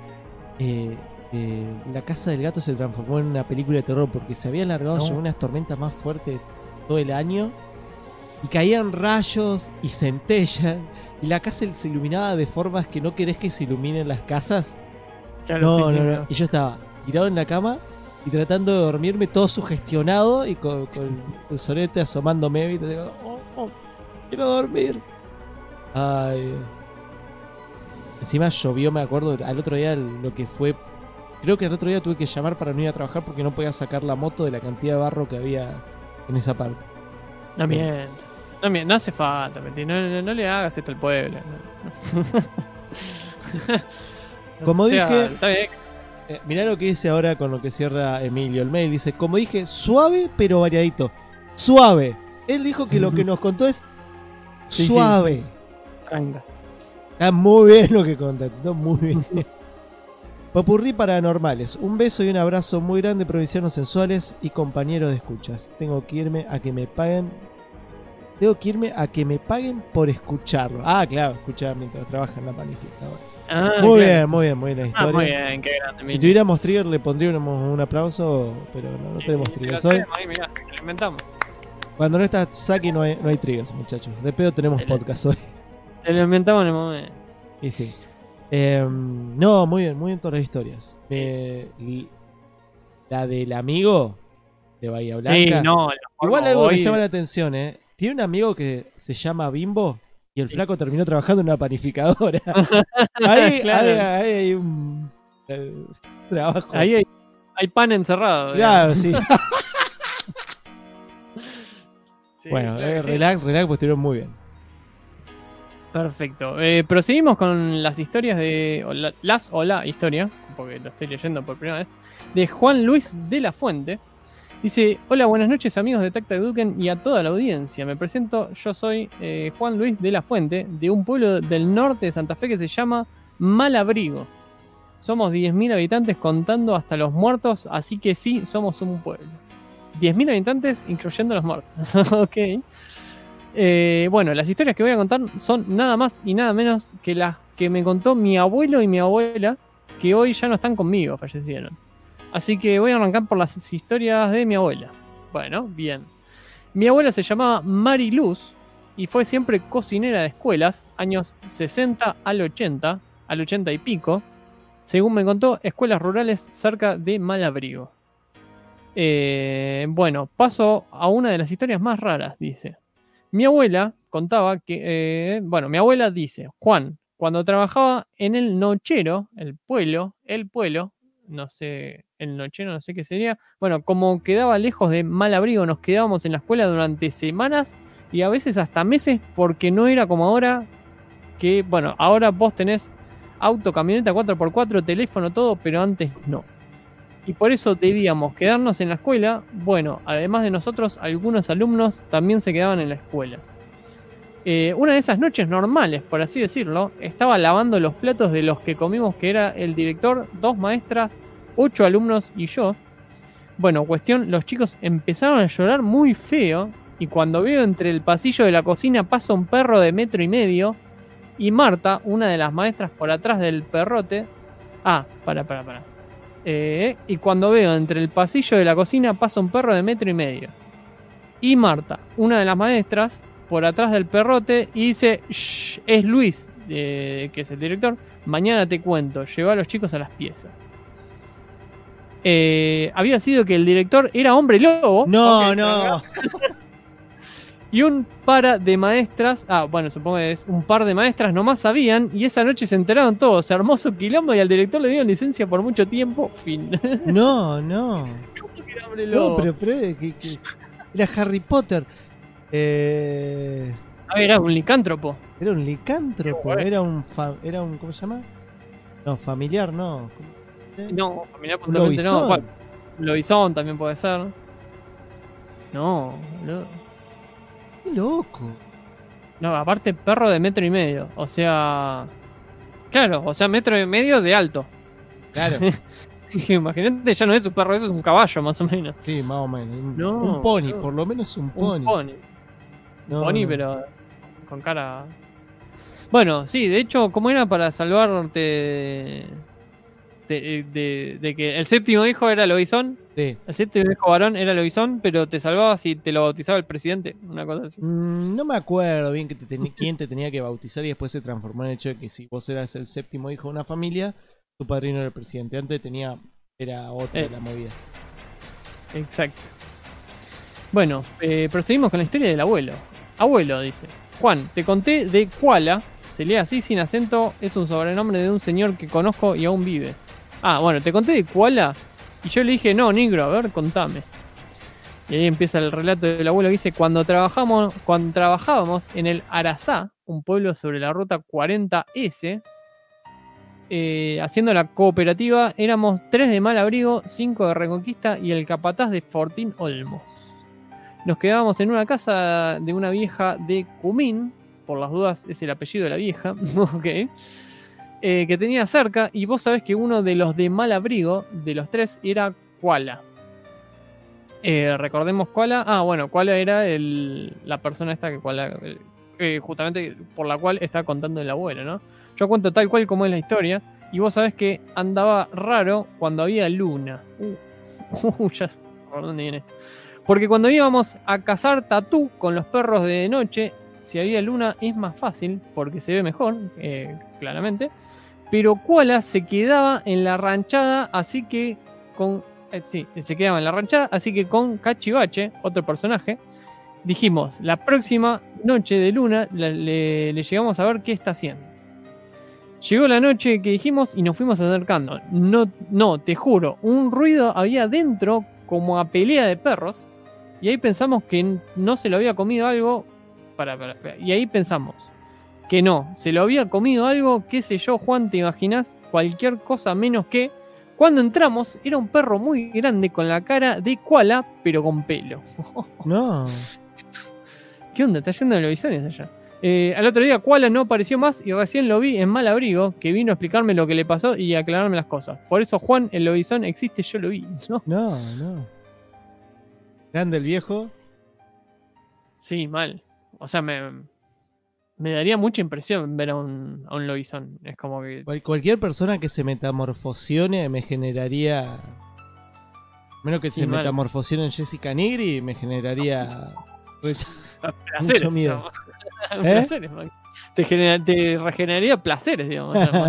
la casa del gato se transformó en una película de terror porque se había alargado sobre unas tormentas más fuertes todo el año. Y caían rayos y centellas. Y la casa se iluminaba de formas que no querés que se iluminen las casas. Claro, No. Y yo estaba tirado en la cama y tratando de dormirme todo sugestionado y con el solete asomándome y te digo, quiero dormir. Ay. Encima llovió, me acuerdo, al otro día lo que fue. Creo que el otro día tuve que llamar para no ir a trabajar porque no podía sacar la moto de la cantidad de barro que había en esa parte. No hace falta, no le hagas esto al pueblo. Como dije, está bien. mirá lo que dice ahora con lo que cierra Emilio el mail. Dice, como dije, suave pero variadito. Suave. Él dijo que lo que nos contó es suave. Tranca. Está muy bien lo que contó, muy bien. Popurrí paranormales. Un beso y un abrazo muy grande, provincianos sensuales y compañeros de escuchas. Tengo que irme a que me paguen por escucharlo. Ah, claro, escuchar mientras trabaja en la panificadora. Muy bien la historia. Muy bien, qué grande. Si tuviéramos trigger le pondríamos un aplauso, pero no tenemos triggers hoy. Mirá, lo inventamos. Cuando no está Saki no hay triggers, muchachos. De pedo tenemos podcast hoy. Te lo inventamos en el momento. Y sí. No, muy bien todas las historias. La del amigo de Bahía Blanca. Sí, no. Igual algo que me llama la atención, Tiene un amigo que se llama Bimbo y el flaco terminó trabajando en una panificadora. Ahí hay un trabajo. Ahí hay pan encerrado. Claro, sí. Sí, bueno, claro relax, pues estuvieron muy bien. Perfecto. Proseguimos con las historias de. La historia, porque lo estoy leyendo por primera vez, de Juan Luis de la Fuente. Dice: hola, buenas noches amigos de Tac Tac Duken y a toda la audiencia. Me presento, yo soy Juan Luis de la Fuente, de un pueblo del norte de Santa Fe que se llama Malabrigo. Somos 10.000 habitantes contando hasta los muertos, así que sí, somos un pueblo. 10.000 habitantes incluyendo los muertos. Ok. Bueno, las historias que voy a contar son nada más y nada menos que las que me contó mi abuelo y mi abuela, que hoy ya no están conmigo, fallecieron. Así que voy a arrancar por las historias de mi abuela. Bueno, bien. Mi abuela se llamaba Mariluz y fue siempre cocinera de escuelas, años 60 al 80 y pico. Según me contó, escuelas rurales cerca de Malabrigo. Bueno, paso a una de las historias más raras, dice. Mi abuela contaba que... mi abuela dice, Juan, cuando trabajaba en el nochero, el pueblo, no sé, el nochero no sé qué sería. Bueno, como quedaba lejos de Malabrigo, nos quedábamos en la escuela durante semanas y a veces hasta meses porque no era como ahora, que, bueno, ahora vos tenés auto, camioneta 4x4, teléfono, todo, pero antes no. Y por eso debíamos quedarnos en la escuela. Bueno, además de nosotros, algunos alumnos también se quedaban en la escuela. Una de esas noches normales, por así decirlo, estaba lavando los platos de los que comimos, que era el director, 2 maestras, 8 alumnos y yo. Bueno, cuestión, los chicos empezaron a llorar muy feo y cuando veo entre el pasillo de la cocina pasa un perro de 1,5 metros y Marta, una de las maestras, por atrás del perrote... para. Y cuando veo entre el pasillo de la cocina pasa un perro de 1,5 metros y Marta, una de las maestras, por atrás del perrote y dice: shh, es Luis, que es el director, mañana te cuento, lleva a los chicos a las piezas. Había sido que el director era hombre lobo. No. Y un par de maestras, supongo que es un par de maestras nomás sabían, y esa noche se enteraron todos, se armó su quilombo y al director le dieron licencia por mucho tiempo, fin. No. ¿Cómo que era hombre lobo? No, pero que era Harry Potter. Era un licántropo. Era un licántropo, era un ¿cómo se llama? No, familiar no. No, familiar puntualmente no. Lobizón. Bueno, Lobizón también puede ser. No, boludo. Qué loco. No, aparte perro de 1,5 metros. O sea... Claro, o sea, 1,5 metros de alto. Claro. Imagínate, ya no es un perro, eso es un caballo, más o menos. Sí, más o menos. No, Un pony, no. por lo menos un pony. Un pony. No, Pony, no. pero con cara... Bueno, sí, de hecho, ¿cómo era para salvarte de que el séptimo hijo era Lobizón? Sí. El séptimo hijo varón era Lobizón, pero te salvaba si te lo bautizaba el presidente, una cosa así. No me acuerdo bien quién te tenía que bautizar y después se transformó en el hecho de que si vos eras el séptimo hijo de una familia, tu padrino era el presidente. Antes era otra la movida. Exacto. Bueno, proseguimos con la historia del abuelo. Abuelo, dice. Juan, te conté de Koala. Se lee así sin acento. Es un sobrenombre de un señor que conozco y aún vive. Ah, bueno, te conté de Koala. Y yo le dije, no, negro, a ver, contame. Y ahí empieza el relato del abuelo que dice, cuando trabajábamos en el Arazá, un pueblo sobre la ruta 40S, haciendo la cooperativa, éramos 3 de Malabrigo, 5 de Reconquista y el capataz de Fortín Olmos. Nos quedábamos en una casa de una vieja de Cumín, por las dudas es el apellido de la vieja, ok, que tenía cerca, y vos sabés que uno de los de Malabrigo, de los 3, era Koala. Recordemos Koala. Ah, bueno, Koala era la persona esta que Koala, justamente por la cual está contando el abuelo, ¿no? Yo cuento tal cual como es la historia, y vos sabés que andaba raro cuando había luna. Ya, ¿por dónde viene esto? Porque cuando íbamos a cazar tatú con los perros de noche, si había luna es más fácil, porque se ve mejor, claramente. Pero Koala se quedaba en la ranchada, así que con... sí, se quedaba en la ranchada, así que con Cachivache, otro personaje, dijimos, la próxima noche de luna le llegamos a ver qué está haciendo. Llegó la noche que dijimos y nos fuimos acercando. No, te juro, un ruido había dentro como a pelea de perros. Y ahí pensamos que no se lo había comido algo. Y ahí pensamos que no, se lo había comido algo, qué sé yo, Juan, ¿te imaginas? Cualquier cosa menos que... Cuando entramos, era un perro muy grande con la cara de Koala, pero con pelo. No. ¿Qué onda? ¿Está yendo de Lobisones allá? Al otro día Koala no apareció más y recién lo vi en Malabrigo, que vino a explicarme lo que le pasó y a aclararme las cosas. Por eso, Juan, el Lobizón existe, yo lo vi, ¿no? No. Grande el viejo. Sí, mal. O sea, me daría mucha impresión ver a un Lobizón. Es como que... Cualquier persona que se metamorfosione me generaría... Menos que Sí, se mal. metamorfosione en Jessica Nigri, me generaría... placeres, mucho miedo. digamos. Placeres, man. Te regeneraría placeres, digamos. No,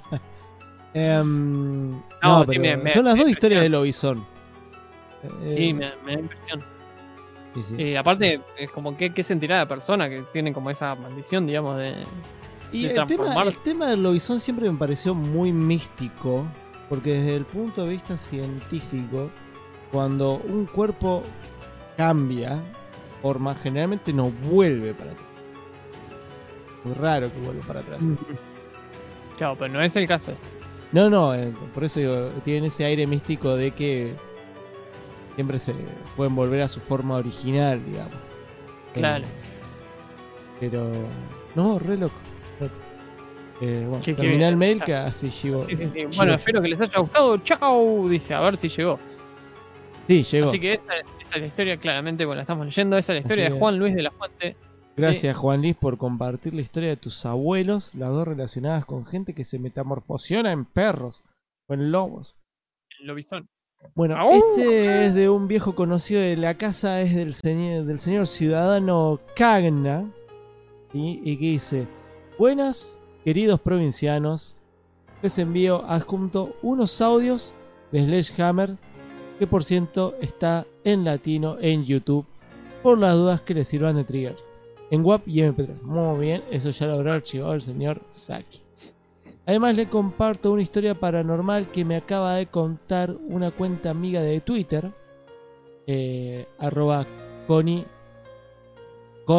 sí, pero son las dos me historias impresiona. de Lobizón. Sí, me da impresión. Sí. Aparte, es como ¿qué sentirá la persona que tiene como esa maldición, digamos, Y de el transformar? tema del Lobizón siempre me pareció muy místico, porque desde el punto de vista científico, cuando un cuerpo cambia forma, generalmente no vuelve para atrás. Muy raro que vuelva para atrás. Claro, pero no es el caso. No, por eso digo, tienen ese aire místico de que siempre se pueden volver a su forma original, digamos. Claro. Pero no, re loco. Bueno, ¿Qué terminé bien? el mail que así llegó. Sí. Bueno, espero que les haya gustado. Chao, dice, a ver si llegó. Sí, llegó. Así que esa es la historia, claramente, cuando la estamos leyendo. Esa es la historia Así de es. Juan Luis de la Fuente. Gracias, Juan Luis, por compartir la historia de tus abuelos, las dos relacionadas con gente que se metamorfosiona en perros o en lobos. Lobizón. Bueno, ¡Au! este es de un viejo conocido de la casa, es del señor ciudadano Cagna, ¿sí? Y que dice: buenas, queridos provincianos, les envío adjunto unos audios de Sledgehammer, que por cierto está en latino en YouTube, por las dudas que les sirvan de trigger. En WAP y MP3. Muy bien, eso ya lo habrá archivado el señor Saki. Además le comparto una historia paranormal que me acaba de contar una cuenta amiga de Twitter, arroba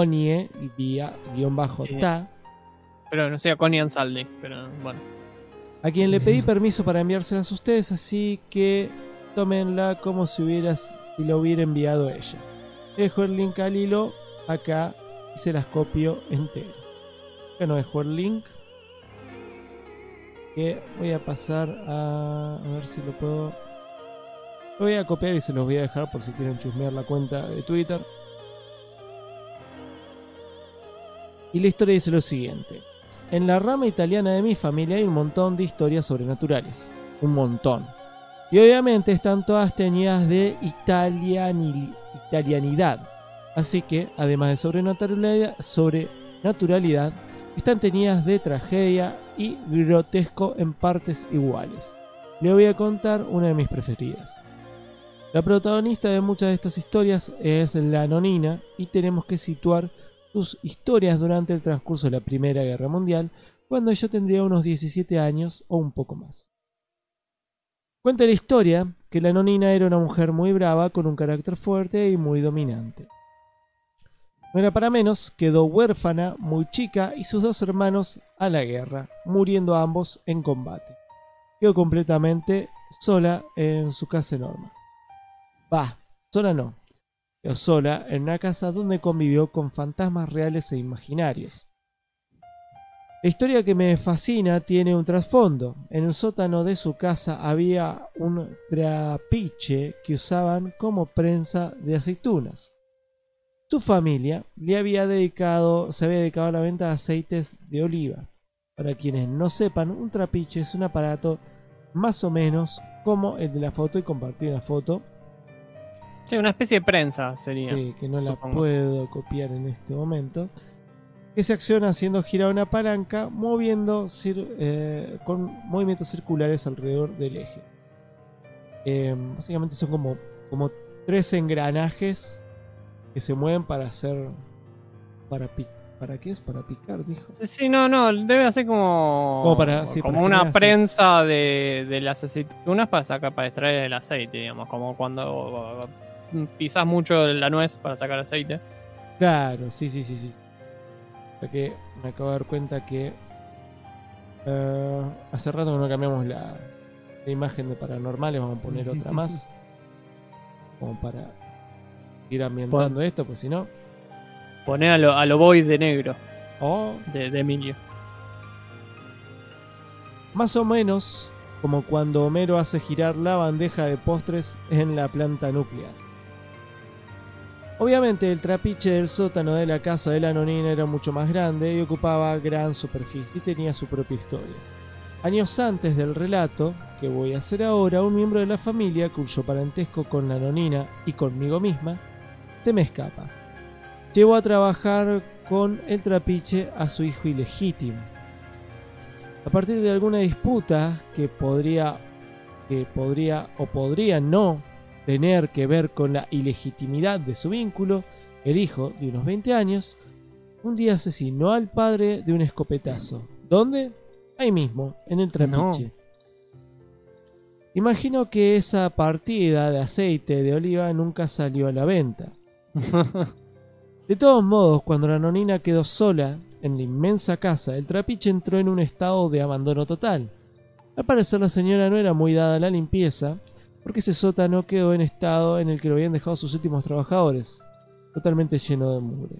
Conie-ta. Pero no sé, Connie Ansaldi, pero bueno. a quien le pedí permiso para enviárselas a ustedes, así que tómenla como si lo hubiera enviado ella. Dejo el link al hilo acá y se las copio entero. Acá no dejo el link, que voy a pasar a ver si lo puedo. Lo voy a copiar y se los voy a dejar por si quieren chusmear la cuenta de Twitter. Y la historia dice lo siguiente. En la rama italiana de mi familia hay un montón de historias sobrenaturales. Un montón. Y obviamente están todas teñidas de italianidad. Así que, además de sobrenaturalidad, están teñidas de tragedia y grotesco en partes iguales. Le voy a contar una de mis preferidas. La protagonista de muchas de estas historias es la nonina y tenemos que situar sus historias durante el transcurso de la Primera Guerra Mundial, cuando ella tendría unos 17 años o un poco más. Cuenta la historia que la nonina era una mujer muy brava, con un carácter fuerte y muy dominante. No era para menos, quedó huérfana muy chica y sus dos hermanos a la guerra, muriendo ambos en combate. Quedó completamente sola en su casa enorme. Sola no. Quedó sola en una casa donde convivió con fantasmas reales e imaginarios. La historia que me fascina tiene un trasfondo. En el sótano de su casa había un trapiche que usaban como prensa de aceitunas. Su familia se había dedicado a la venta de aceites de oliva. Para quienes no sepan, un trapiche es un aparato más o menos como el de la foto, y compartí una foto. Sí, una especie de prensa sería. Sí, que no supongo. la puedo copiar en este momento. Que se acciona haciendo girar una palanca, moviendo con movimientos circulares alrededor del eje. Básicamente son como 3 engranajes que se mueven para hacer. ¿Para qué es? Para picar, dijo. Sí, no, debe hacer como para una generar prensa de las aceitunas para extraer el aceite, digamos, como cuando pisas mucho la nuez para sacar aceite. Claro, sí. Porque me acabo de dar cuenta que hace rato que no cambiamos la imagen de paranormales. Vamos a poner otra más, como para ir ambientando esto, pues si no. Poné a lo Boy de negro. Oh. De Emilio. Más o menos como cuando Homero hace girar la bandeja de postres en la planta nuclear. Obviamente el trapiche del sótano de la casa de la nonina era mucho más grande y ocupaba gran superficie y tenía su propia historia. Años antes del relato que voy a hacer ahora, un miembro de la familia, cuyo parentesco con la nonina y conmigo misma se me escapa, llevó a trabajar con el trapiche a su hijo ilegítimo. A partir de alguna disputa que podría no tener que ver con la ilegitimidad de su vínculo, el hijo, de unos 20 años, un día asesinó al padre de un escopetazo. ¿Dónde? Ahí mismo, en el trapiche. No. Imagino que esa partida de aceite de oliva nunca salió a la venta. De todos modos, cuando la nonina quedó sola en la inmensa casa, el trapiche entró en un estado de abandono total. Al parecer la señora no era muy dada a la limpieza, porque ese sótano quedó en estado en el que lo habían dejado sus últimos trabajadores, totalmente lleno de mugre.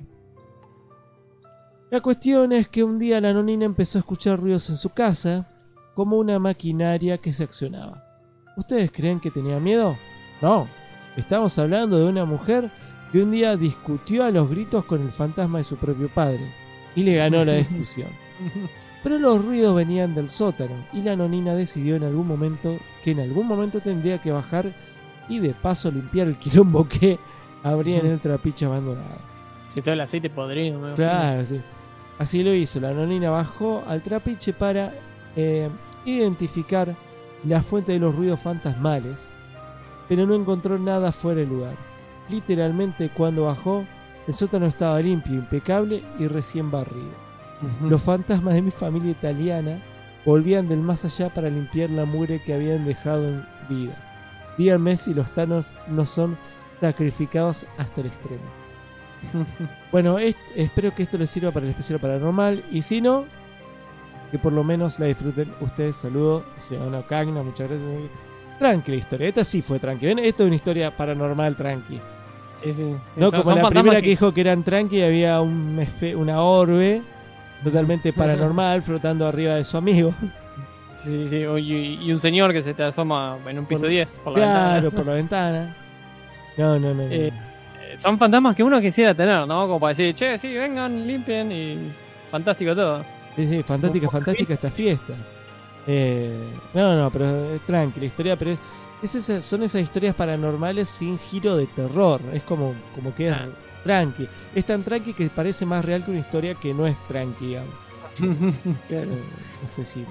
La cuestión es que un día la nonina empezó a escuchar ruidos en su casa, como una maquinaria que se accionaba. ¿Ustedes creen que tenía miedo? No, estamos hablando de una mujer que un día discutió a los gritos con el fantasma de su propio padre, y le ganó la discusión. Pero los ruidos venían del sótano, y la nonina decidió que en algún momento tendría que bajar y de paso limpiar el quilombo que habría en el trapiche abandonado. Si todo el aceite podrido. Claro, sí. Así lo hizo. La nonina bajó al trapiche para identificar la fuente de los ruidos fantasmales, pero no encontró nada fuera de lugar. Literalmente, cuando bajó, el sótano estaba limpio, impecable y recién barrido. Los fantasmas de mi familia italiana volvían del más allá para limpiar la mugre que habían dejado en vida. Díganme si los tanos no son sacrificados hasta el extremo. Bueno, espero que esto les sirva para el especial paranormal, y si no, que por lo menos la disfruten ustedes. Saludos, ciudadano Cagna, muchas gracias. Tranqui la historia, esta sí fue tranqui. ¿Ven? Esto es una historia paranormal tranqui. Sí, sí. No Son como la fantasmas primera que dijo que eran tranqui y había una orbe totalmente paranormal flotando arriba de su amigo. Sí, sí, y un señor que se te asoma en un piso 10 por la Claro, ventana. por la ventana. No. Son fantasmas que uno quisiera tener, ¿no? Como para decir, che, sí, vengan, limpien y fantástico todo. Sí, fantástica esta fiesta. No, pero es tranqui la historia, pero son esas historias paranormales sin giro de terror. Es como que es tranqui. Es tan tranqui que parece más real que una historia que no es tranqui, digamos. Claro. No sé si...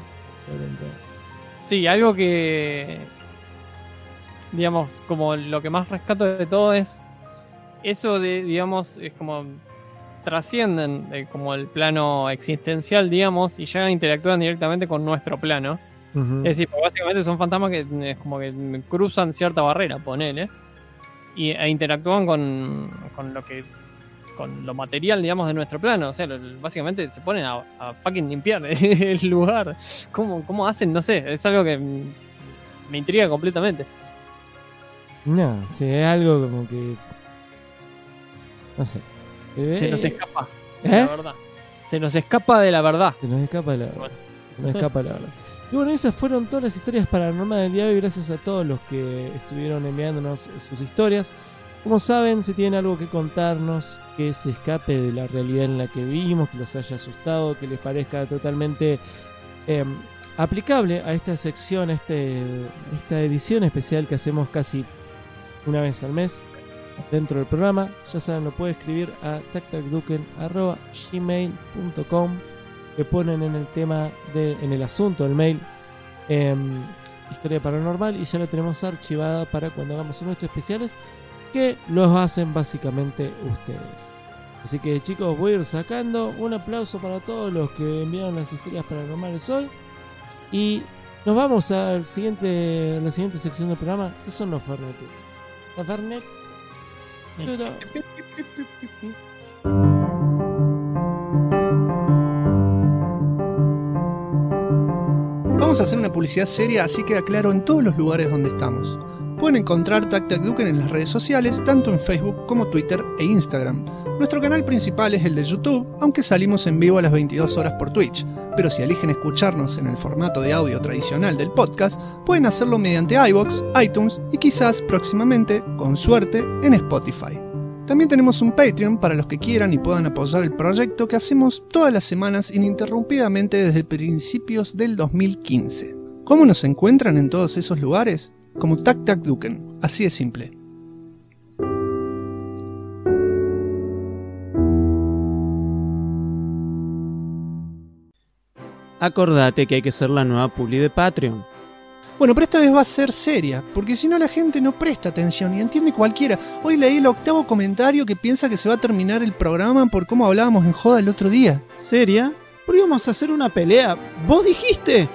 Sí, algo que, digamos, como lo que más rescato de todo es eso de, digamos, es como trascienden como el plano existencial, digamos, y ya interactúan directamente con nuestro plano. Uh-huh. Es decir, básicamente son fantasmas que es como que cruzan cierta barrera, ponele, e interactúan con lo material, digamos, de nuestro plano. O sea, básicamente se ponen a fucking limpiar el lugar. ¿Cómo hacen? No sé, es algo que me intriga completamente. No, sí, es algo como que... No sé. Se nos escapa de ¿Eh? la verdad. Se nos escapa de la verdad. Se nos escapa de la verdad. Se nos escapa de la verdad. Y bueno, esas fueron todas las historias paranormales del día de hoy. Gracias a todos los que estuvieron enviándonos sus historias. Como saben, si tienen algo que contarnos que se escape de la realidad en la que vivimos, que los haya asustado, que les parezca totalmente aplicable a esta sección, a esta edición especial que hacemos casi una vez al mes dentro del programa, ya saben, lo puede escribir a tactacduken@gmail.com, que ponen en el tema en el asunto del mail historia paranormal, y ya la tenemos archivada para cuando hagamos uno de estos especiales, que los hacen básicamente ustedes. Así que, chicos, voy a ir sacando un aplauso para todos los que enviaron las historias paranormales hoy, y nos vamos a la siguiente sección del programa, que son los Fernet. Los Fernet. Vamos a hacer una publicidad seria, así queda claro en todos los lugares donde estamos. Pueden encontrar TacTacDuken en las redes sociales, tanto en Facebook como Twitter e Instagram. Nuestro canal principal es el de YouTube, aunque salimos en vivo a las 22 horas por Twitch. Pero si eligen escucharnos en el formato de audio tradicional del podcast, pueden hacerlo mediante iVoox, iTunes y quizás próximamente, con suerte, en Spotify. También tenemos un Patreon para los que quieran y puedan apoyar el proyecto que hacemos todas las semanas ininterrumpidamente desde principios del 2015. ¿Cómo nos encuentran en todos esos lugares? Como TacTacDuken, así de simple. Acordate que hay que ser la nueva publi de Patreon. Bueno, pero esta vez va a ser seria, porque si no la gente no presta atención y entiende cualquiera. Hoy leí el 8º comentario que piensa que se va a terminar el programa por cómo hablábamos en joda el otro día. ¿Seria? ¿Pero íbamos a hacer una pelea? ¿Vos dijiste?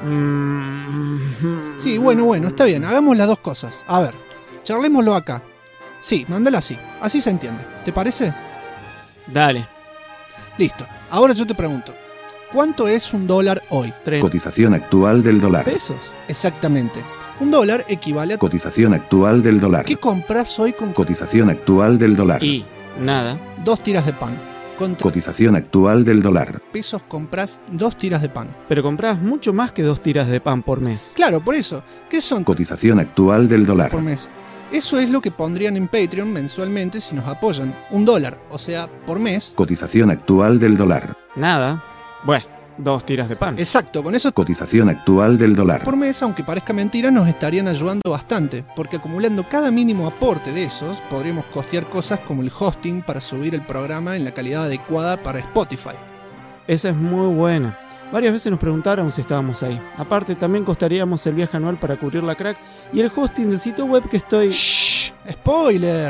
Sí, bueno, está bien, hagamos las dos cosas. A ver, charlémoslo acá. Sí, mándala así se entiende. ¿Te parece? Dale. Listo, ahora yo te pregunto, ¿cuánto es $1 hoy? Cotización actual del dólar. ¿Pesos? Exactamente. $1 equivale a... Cotización actual del dólar. ¿Qué compras hoy con... Cotización actual del dólar. Y nada. 2 tiras de pan. Con Cotización actual del dólar. pesos compras 2 tiras de pan. Pero compras mucho más que 2 tiras de pan por mes. Claro, por eso. ¿Qué son Cotización actual del dólar. por mes? Eso es lo que pondrían en Patreon mensualmente si nos apoyan. $1, o sea, por mes. Cotización actual del dólar. Nada. Bueno, 2 tiras de pan. Exacto, con eso Cotización actual del dólar. por mes, aunque parezca mentira, nos estarían ayudando bastante, porque acumulando cada mínimo aporte de esos, podríamos costear cosas como el hosting para subir el programa en la calidad adecuada para Spotify. Esa es muy buena. Varias veces nos preguntaron si estábamos ahí. Aparte, también costaríamos el viaje anual para cubrir la crack y el hosting del sitio web que estoy... ¡Shh! ¡Spoiler!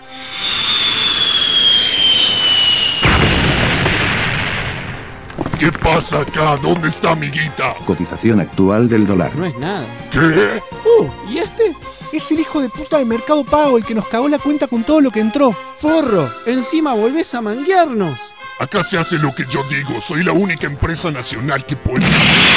¿Qué pasa acá? ¿Dónde está amiguita? Cotización actual del dólar. No es nada. ¿Qué? ¿Y este? Es el hijo de puta de Mercado Pago el que nos cagó la cuenta con todo lo que entró. ¡Forro! Encima volvés a manguearnos. Acá se hace lo que yo digo. Soy la única empresa nacional que puede...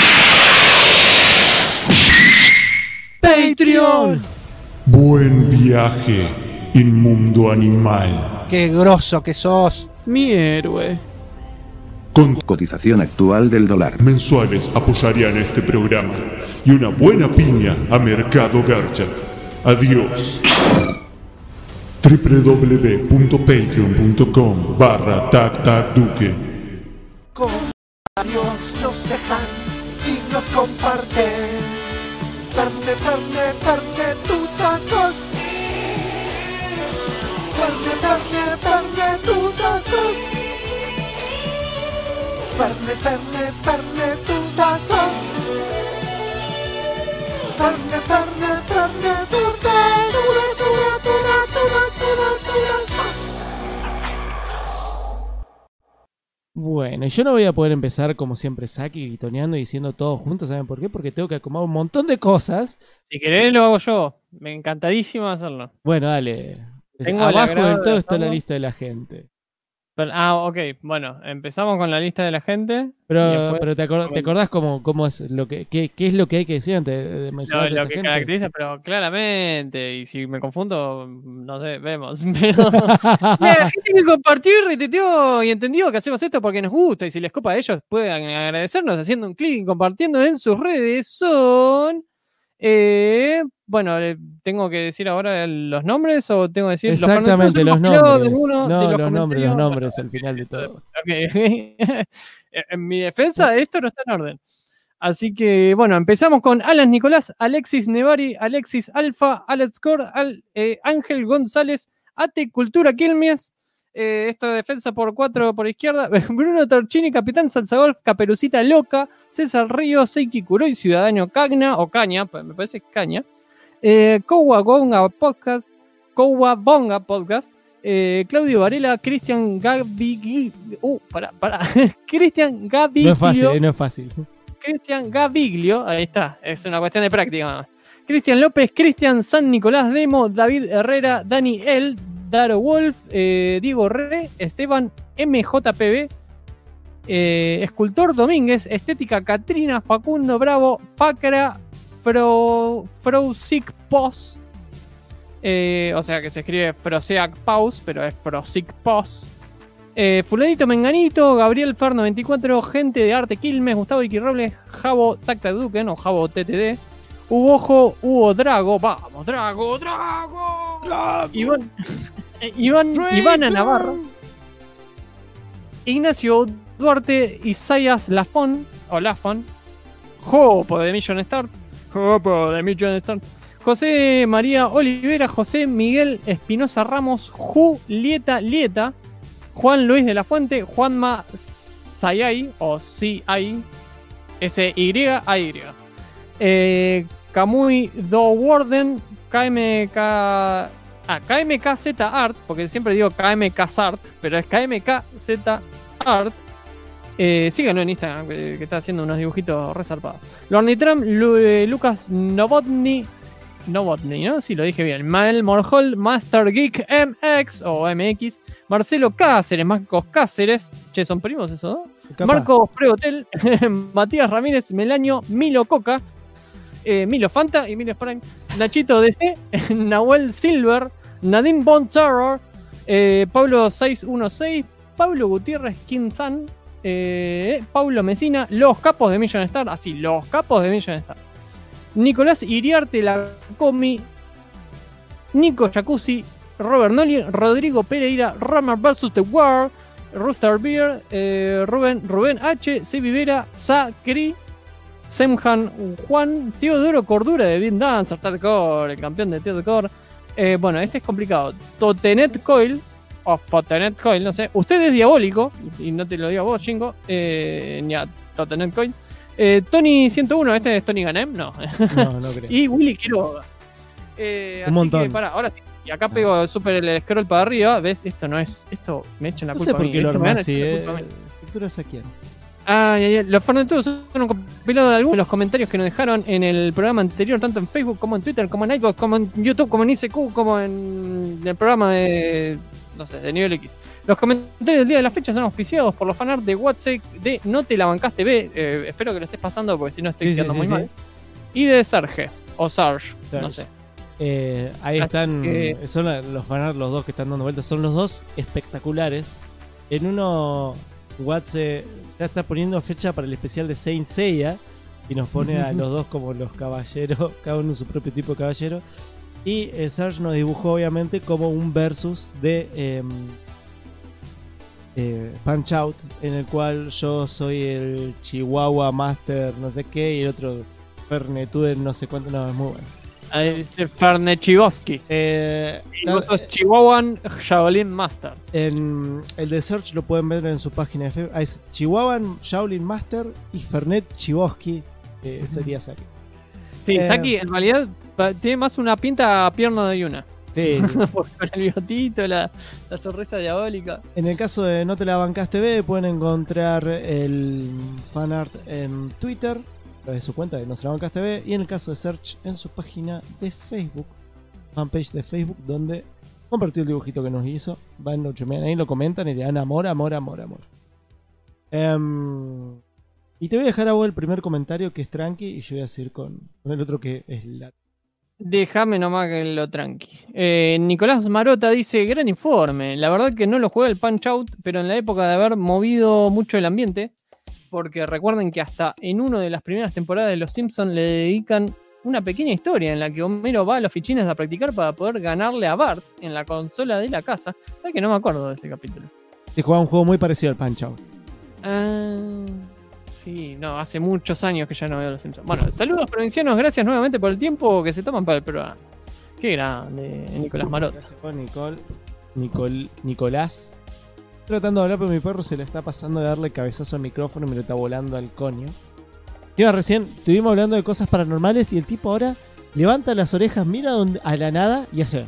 ¡Patreon! Buen viaje, inmundo animal. ¡Qué grosso que sos! Mi héroe. Con Cotización actual del dólar. mensuales apoyarían este programa y una buena piña a Mercado Garcha. Adiós. www.patreon.com/tactacduque. Con Dios nos dejan y nos comparten. Ferne, ferne, ferne, tutazos. Ferne, ferne, ferne, tutazos. Ferne, ferne, ferne, tutazos. Ferne, ferne, ferne, Bueno, y yo no voy a poder empezar como siempre Saki gritoneando y diciendo todos juntos, ¿saben por qué? Porque tengo que acomodar un montón de cosas. Si querés lo hago yo. Me encantadísimo hacerlo. Bueno, dale. Tengo el Abajo agrado del todo de está la hacerlo. lista de la gente. Ok. Bueno, empezamos con la lista de la gente. y Pero después- ¿te acordás cómo es lo qué es lo que hay que decir antes de mencionar Lo esa que gente? caracteriza, pero claramente, y si me confundo, no sé, vemos. Pero la gente que compartió y retuiteó y entendió que hacemos esto porque nos gusta, y si les copa a ellos puedan agradecernos haciendo un clic y compartiendo en sus redes son... bueno, ¿tengo que decir ahora los nombres o tengo que decir Exactamente, los Fernández? nombres. Alguno de No, los los nombres comentarios. al final de todo. Ok. En mi defensa, esto no está en orden. Así que, bueno, empezamos con Alan Nicolás, Alexis Nevari, Alexis Alfa, Alex Cor, Ángel González, Ate Cultura Quilmes, esto de defensa por 4 por izquierda, Bruno Torchini, Capitán Salsagolf, Caperucita Loca, César Ríos, Seiki Kuroy, Ciudadano Cagna, o Caña, me parece que Caña, Cowabonga Podcast, Claudio Varela, Cristian Gaviglio, Cristian Gaviglio. No es fácil. Cristian Gaviglio, ahí está, es una cuestión de práctica nada más. Cristian López, Cristian San Nicolás Demo, David Herrera, Dani L, Daro Wolf, Diego Re, Esteban MJPB, Escultor Domínguez, Estética Catrina, Facundo Bravo, Facra, Frosic Pos, o sea que se escribe Froseac Paus, pero es Frosic Pos. Fulanito Menganito, Gabriel Fer 94, Gente de Arte Quilmes, Gustavo Iki Robles, Javo Tacta Duken o Javo TTD, Hugo Hugo Drago, vamos Drago, Ivana Navarro, Ignacio Duarte, Isaías Lafon o Lafon, Jopo de Million Start, José María Olivera, José Miguel Espinosa Ramos, Julieta Lieta, Juan Luis de la Fuente, Juanma Sayay o CI SYAY, Kamui Do Warden, KMKZ Art, porque siempre digo KMKZ Art, pero es KMKZ Art. Síganlo en Instagram, que está haciendo unos dibujitos resarpados. Lornitram, Lucas Novotny, ¿no? Sí, lo dije bien. Mael Morhol, Master Geek MX o MX, Marcelo Cáceres, Marcos Cáceres. Che, ¿son primos esos, no? Capaz. Marcos Prehotel, Matías Ramírez, Melanio, Milo Coca, Milo Fanta y Milo Sprang, Nachito DC, Nahuel Silver, Nadine Bon Terror, Pablo 616, Pablo Gutiérrez Kinsan, Paulo Mesina, Los Capos de Million Star, así, Los Capos de Million Star, Nicolás Iriarte Lacomi, Nico Jacuzzi, Robert Noli, Rodrigo Pereira, Ramar vs. The World, Rooster Beer, Rubén H, C. Vivera, Sakri, Semhan Juan, Teodoro Cordura de Beat Dancer, Tadcore, el campeón de Tadcore. Bueno, este es complicado. Totenet Coil, o Fotenet Coil, no sé. Usted es diabólico, y no te lo digo a vos, chingo. Ni a Totenet Coil. Tony 101, este es Tony Ganem, no. No creo. Y Willy Quiroga. Así montón. que, ahora sí. Y acá pego súper el scroll para arriba. ¿Ves? Esto no es. Esto me echan la No culpa sé por a mí. qué lo Esto me van a armás así, echar la culpa a mí. ¿Capturas a quién? Los Fernandes son un compilado de algunos de los comentarios que nos dejaron en el programa anterior, tanto en Facebook como en Twitter, como en iVoox, como en YouTube, como en ICQ, como en el programa de, no sé, de Nivel X. Los comentarios del día de la fecha son auspiciados por los fanart de WhatsApp de No Te La Bancaste B. Espero que lo estés pasando porque si no estoy quedando muy mal. Y de Serge, o Sarge, no sé. Ahí están, son los fanart, los dos que están dando vueltas. Son los dos espectaculares. En uno, WhatsApp ya está poniendo fecha para el especial de Saint Seiya. Y nos pone a los dos como los caballeros, cada uno su propio tipo de caballero. Y Serge nos dibujó obviamente como un versus de Punch Out, en el cual yo soy el Chihuahua Master no sé qué y el otro Fernetude no sé cuánto. No, es muy bueno. Fernechivoski. Y vos sos Chihuahuan Shaolin Master. En el de Search lo pueden ver en su página de Facebook. Es Chihuahuan Shaolin Master y Fernet Chivoski. Sería Saki. Sí, Saki en realidad tiene más una pinta a pierna de Yuna. Sí. Con el bigotito, la sonrisa diabólica. En el caso de No Te La Bancaste B, pueden encontrar el fanart en Twitter, a través de su cuenta de No Se La Bancaste B, y en el caso de Search en su página de Facebook, fanpage de Facebook, donde compartió el dibujito que nos hizo. Van lo chumean ahí, lo comentan y le dan amor. Y te voy a dejar a vos el primer comentario, que es tranqui, y yo voy a seguir con el otro, que es la... Déjame nomás que lo tranqui. Nicolás Marota dice: gran informe. La verdad que no lo jugué el Punch Out, pero en la época de haber movido mucho el ambiente, porque recuerden que hasta en una de las primeras temporadas de Los Simpsons le dedican una pequeña historia en la que Homero va a las oficinas a practicar para poder ganarle a Bart en la consola de la casa. ¿Sabes que no me acuerdo de ese capítulo? Se jugaba un juego muy parecido al Punch Out. Sí, no, hace muchos años que ya no veo Los Simpsons. Bueno, saludos provincianos, gracias nuevamente por el tiempo que se toman para el programa. Qué grande, Nicolás Marot. Gracias, Nicolás. Estoy tratando de hablar, pero mi perro se le está pasando de darle cabezazo al micrófono y me lo está volando al coño. Recién estuvimos hablando de cosas paranormales y el tipo ahora levanta las orejas, mira a la nada y hace...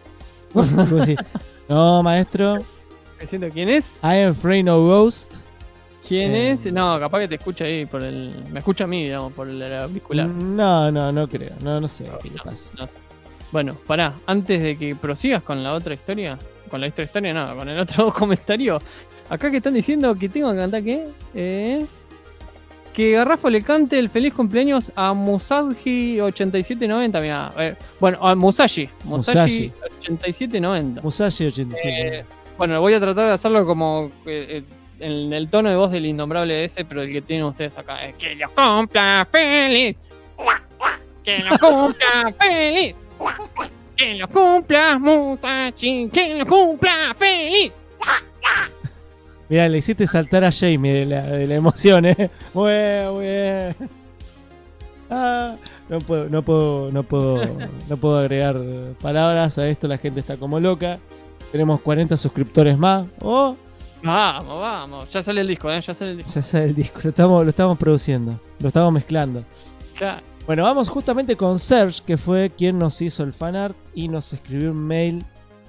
No, maestro. ¿Quién es? I am afraid no ghost. ¿Quién es? No, capaz que te escucha ahí por el... Me escucha a mí, digamos, por el auricular. No creo. No sé qué le pasa. No sé. Bueno, pará. Antes de que prosigas con la otra historia... Con la otra historia, no. Con el otro comentario. Acá que están diciendo que tengo que cantar, ¿qué? Que Garrafo le cante el feliz cumpleaños a Musashi 8790. Mirá, bueno, a Musashi 8790. Musashi 8790. Bueno, voy a tratar de hacerlo como... en el tono de voz del innombrable ese, pero el que tienen ustedes acá es: que lo cumpla feliz, que lo cumpla feliz, que lo cumpla Musashi, que lo cumpla feliz. Mirá, le hiciste saltar a Jamie de la emoción, Muy bien. No puedo agregar palabras a esto, la gente está como loca. Tenemos 40 suscriptores más. Vamos. Ya sale el disco, Ya sale el disco. Lo estamos produciendo. Lo estamos mezclando. Claro. Bueno, vamos justamente con Serge, que fue quien nos hizo el fanart y nos escribió un mail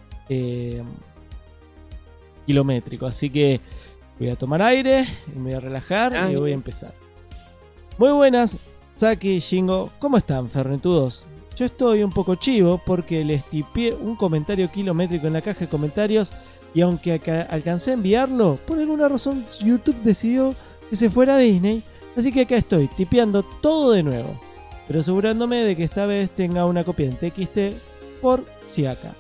kilométrico. Así que voy a tomar aire, y me voy a relajar y voy a empezar. Muy buenas, Saki y Shingo. ¿Cómo están, fernetudos? Yo estoy un poco chivo porque les tipié un comentario kilométrico en la caja de comentarios. Y aunque alcancé a enviarlo, por alguna razón YouTube decidió que se fuera a Disney. Así que acá estoy, tipeando todo de nuevo. Pero asegurándome de que esta vez tenga una copia en TXT por si acá.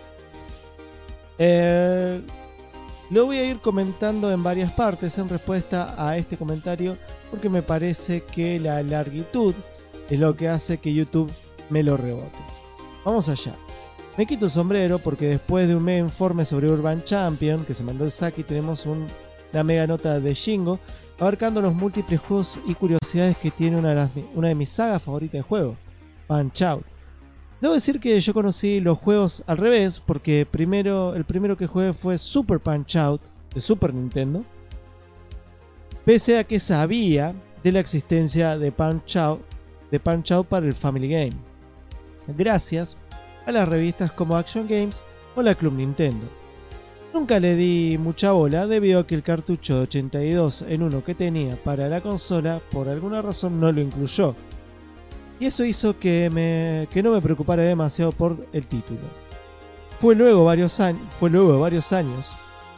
Lo voy a ir comentando en varias partes en respuesta a este comentario, porque me parece que la largitud es lo que hace que YouTube me lo rebote. Vamos allá. Me quito el sombrero porque después de un mega informe sobre Urban Champion que se mandó el Saki, tenemos una mega nota de Shingo abarcando los múltiples juegos y curiosidades que tiene una de mis sagas favoritas de juego, Punch Out. Debo decir que yo conocí los juegos al revés, porque el primero que jugué fue Super Punch Out de Super Nintendo, pese a que sabía de la existencia de Punch Out para el Family Game, gracias a las revistas como Action Games o la Club Nintendo. Nunca le di mucha bola debido a que el cartucho de 82 en 1 que tenía para la consola por alguna razón no lo incluyó, y eso hizo que no me preocupara demasiado por el título. Fue luego de varios años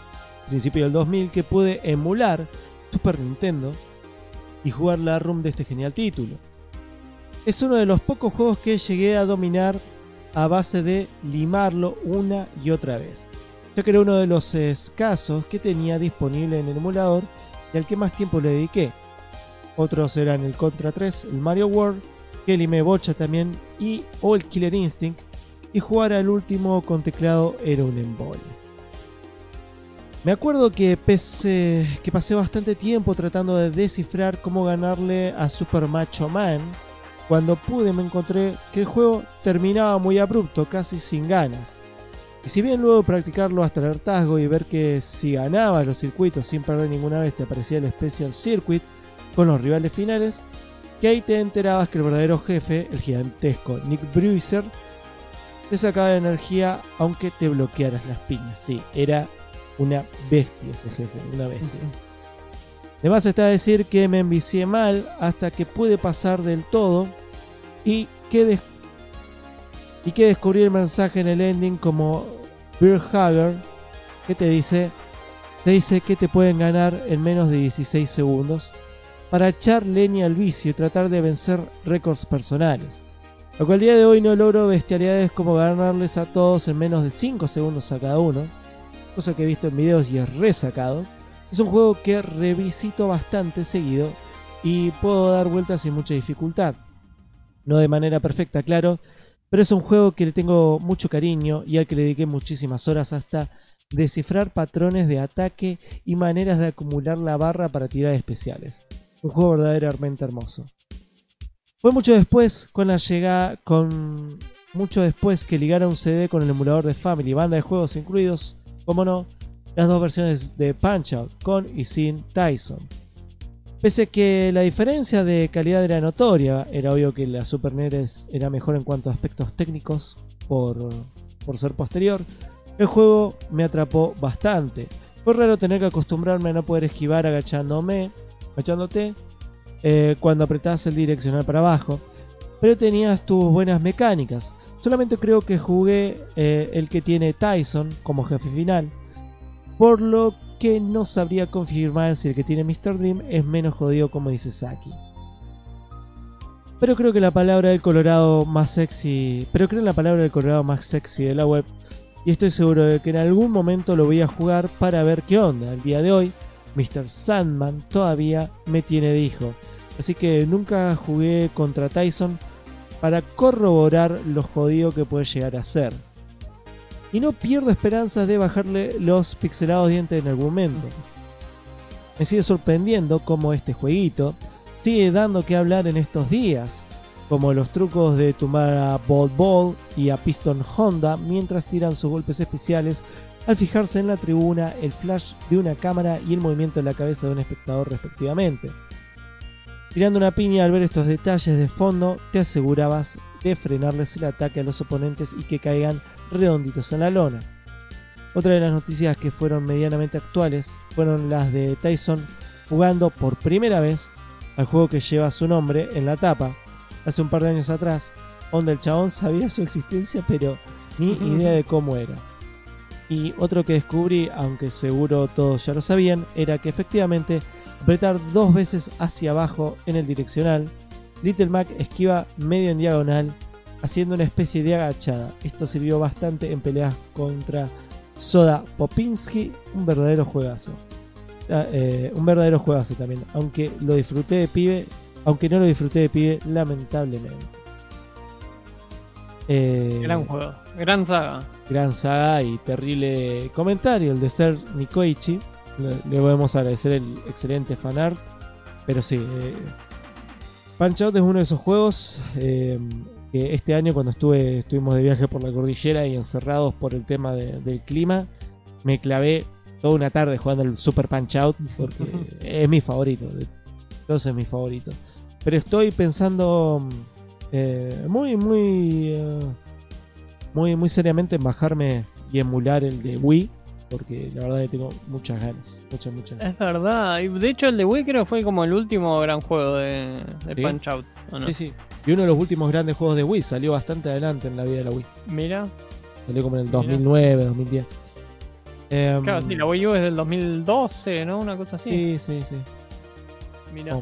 principio del 2000, que pude emular Super Nintendo y jugar la ROM de este genial título. Es uno de los pocos juegos que llegué a dominar a base de limarlo una y otra vez, ya que era uno de los escasos que tenía disponible en el emulador y al que más tiempo le dediqué. Otros eran el Contra 3, el Mario World, que limé bocha también, o el Killer Instinct, y jugar al último con teclado era un embole. Me acuerdo que pasé bastante tiempo tratando de descifrar cómo ganarle a Super Macho Man. Cuando pude me encontré que el juego terminaba muy abrupto, casi sin ganas. Y si bien luego de practicarlo hasta el hartazgo y ver que si ganabas los circuitos sin perder ninguna vez te aparecía el Special Circuit con los rivales finales, que ahí te enterabas que el verdadero jefe, el gigantesco Nick Bruiser, te sacaba la energía aunque te bloquearas las piñas. Sí, era una bestia ese jefe, una bestia. Además está a decir que me envicié mal hasta que pude pasar del todo y que descubrí el mensaje en el ending como Beer Hugger, que te dice que te pueden ganar en menos de 16 segundos para echar leña al vicio y tratar de vencer récords personales. Lo cual al día de hoy no logro bestialidades como ganarles a todos en menos de 5 segundos a cada uno, cosa que he visto en videos y es resacado. Es un juego que revisito bastante seguido y puedo dar vueltas sin mucha dificultad. No de manera perfecta, claro, pero es un juego que le tengo mucho cariño y al que le dediqué muchísimas horas hasta descifrar patrones de ataque y maneras de acumular la barra para tirar especiales. Un juego verdaderamente hermoso. Fue mucho después que ligara un CD con el emulador de Family, banda de juegos incluidos, como no, las dos versiones de Punch-Out, con y sin Tyson. Pese a que la diferencia de calidad era notoria, era obvio que la Super NES era mejor en cuanto a aspectos técnicos por ser posterior, el juego me atrapó bastante. Fue raro tener que acostumbrarme a no poder esquivar agachándote cuando apretabas el direccional para abajo, pero tenías tus buenas mecánicas. Solamente creo que jugué el que tiene Tyson como jefe final, por lo que no sabría confirmar si el que tiene Mr. Dream es menos jodido como dice Saki. Pero creo en la palabra del Colorado más sexy de la web, y estoy seguro de que en algún momento lo voy a jugar para ver qué onda. Al día de hoy, Mr. Sandman todavía me tiene de hijo, así que nunca jugué contra Tyson para corroborar lo jodido que puede llegar a ser. Y no pierdo esperanzas de bajarle los pixelados dientes en algún momento. Me sigue sorprendiendo cómo este jueguito sigue dando que hablar en estos días, como los trucos de tumbar a Bolt Ball y a Piston Honda mientras tiran sus golpes especiales al fijarse en la tribuna, el flash de una cámara y el movimiento de la cabeza de un espectador respectivamente. Tirando una piña al ver estos detalles de fondo, te asegurabas de frenarles el ataque a los oponentes y que caigan redonditos en la lona. Otra de las noticias que fueron medianamente actuales fueron las de Tyson jugando por primera vez al juego que lleva su nombre en la tapa. Hace un par de años atrás, donde el chabón sabía su existencia pero ni idea de cómo era. Y otro que descubrí, aunque seguro todos ya lo sabían, era que efectivamente apretar 2 veces hacia abajo en el direccional, Little Mac esquiva medio en diagonal, haciendo una especie de agachada. Esto sirvió bastante en peleas contra Soda Popinski, un verdadero juegazo. También, aunque no lo disfruté de pibe, lamentablemente. Gran juego, gran saga Y terrible comentario el de Ser Nikoichi. Le podemos agradecer el excelente fanart. Pero sí, Punch-Out es uno de esos juegos que este año cuando estuvimos de viaje por la cordillera y encerrados por el tema del clima, me clavé toda una tarde jugando el Super Punch-Out porque es mi favorito. Entonces es mi favorito. Pero estoy pensando muy seriamente en bajarme y emular el de Wii, porque la verdad que tengo muchas ganas. Muchas. Es verdad, y de hecho el de Wii creo que fue como el último gran juego de ¿sí? Punch-Out, ¿o no? Sí. Y uno de los últimos grandes juegos de Wii, salió bastante adelante en la vida de la Wii. Mira. Salió como en el 2009, 2010. Claro, sí, la Wii U es del 2012, ¿no? Una cosa así. Sí. Mira.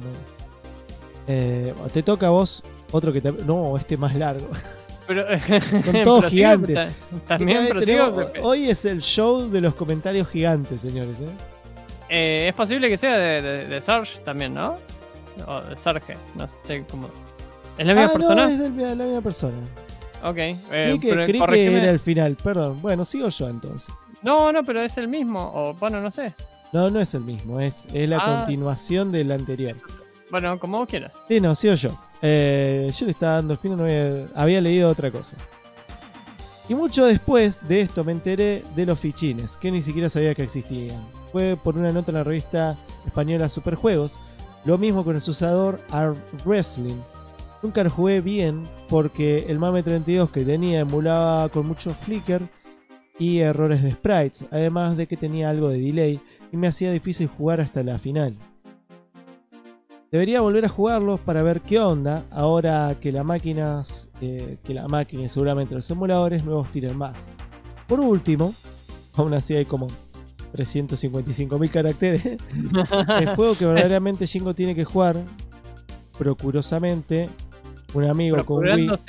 Te toca a vos otro que te... No, este más largo. Pero, son todos gigantes. También, hoy es el show de los comentarios gigantes, señores. Es posible que sea de Sarge también, ¿no? O de Sarge, no sé cómo. ¿Es la misma persona? No, es la misma persona. Ok. Creí que era el final, perdón. Bueno, sigo yo entonces. No, pero es el mismo. O bueno, no sé. No es el mismo. Es la continuación del anterior. Bueno, como vos quieras. Sí, no, sigo yo. Yo le estaba dando el fin, no había leído otra cosa. Y mucho después de esto me enteré de los fichines, que ni siquiera sabía que existían. Fue por una nota en la revista española Superjuegos. Lo mismo con el sucedor Arm Wrestling. Nunca lo jugué bien porque el MAME 32 que tenía emulaba con mucho flicker y errores de sprites, además de que tenía algo de delay y me hacía difícil jugar hasta la final. Debería volver a jugarlos para ver qué onda ahora que la máquina y seguramente los emuladores nuevos tiren más. Por último, aún así hay como 355.000 caracteres, el juego que verdaderamente Jingo tiene que jugar procurosamente un amigo con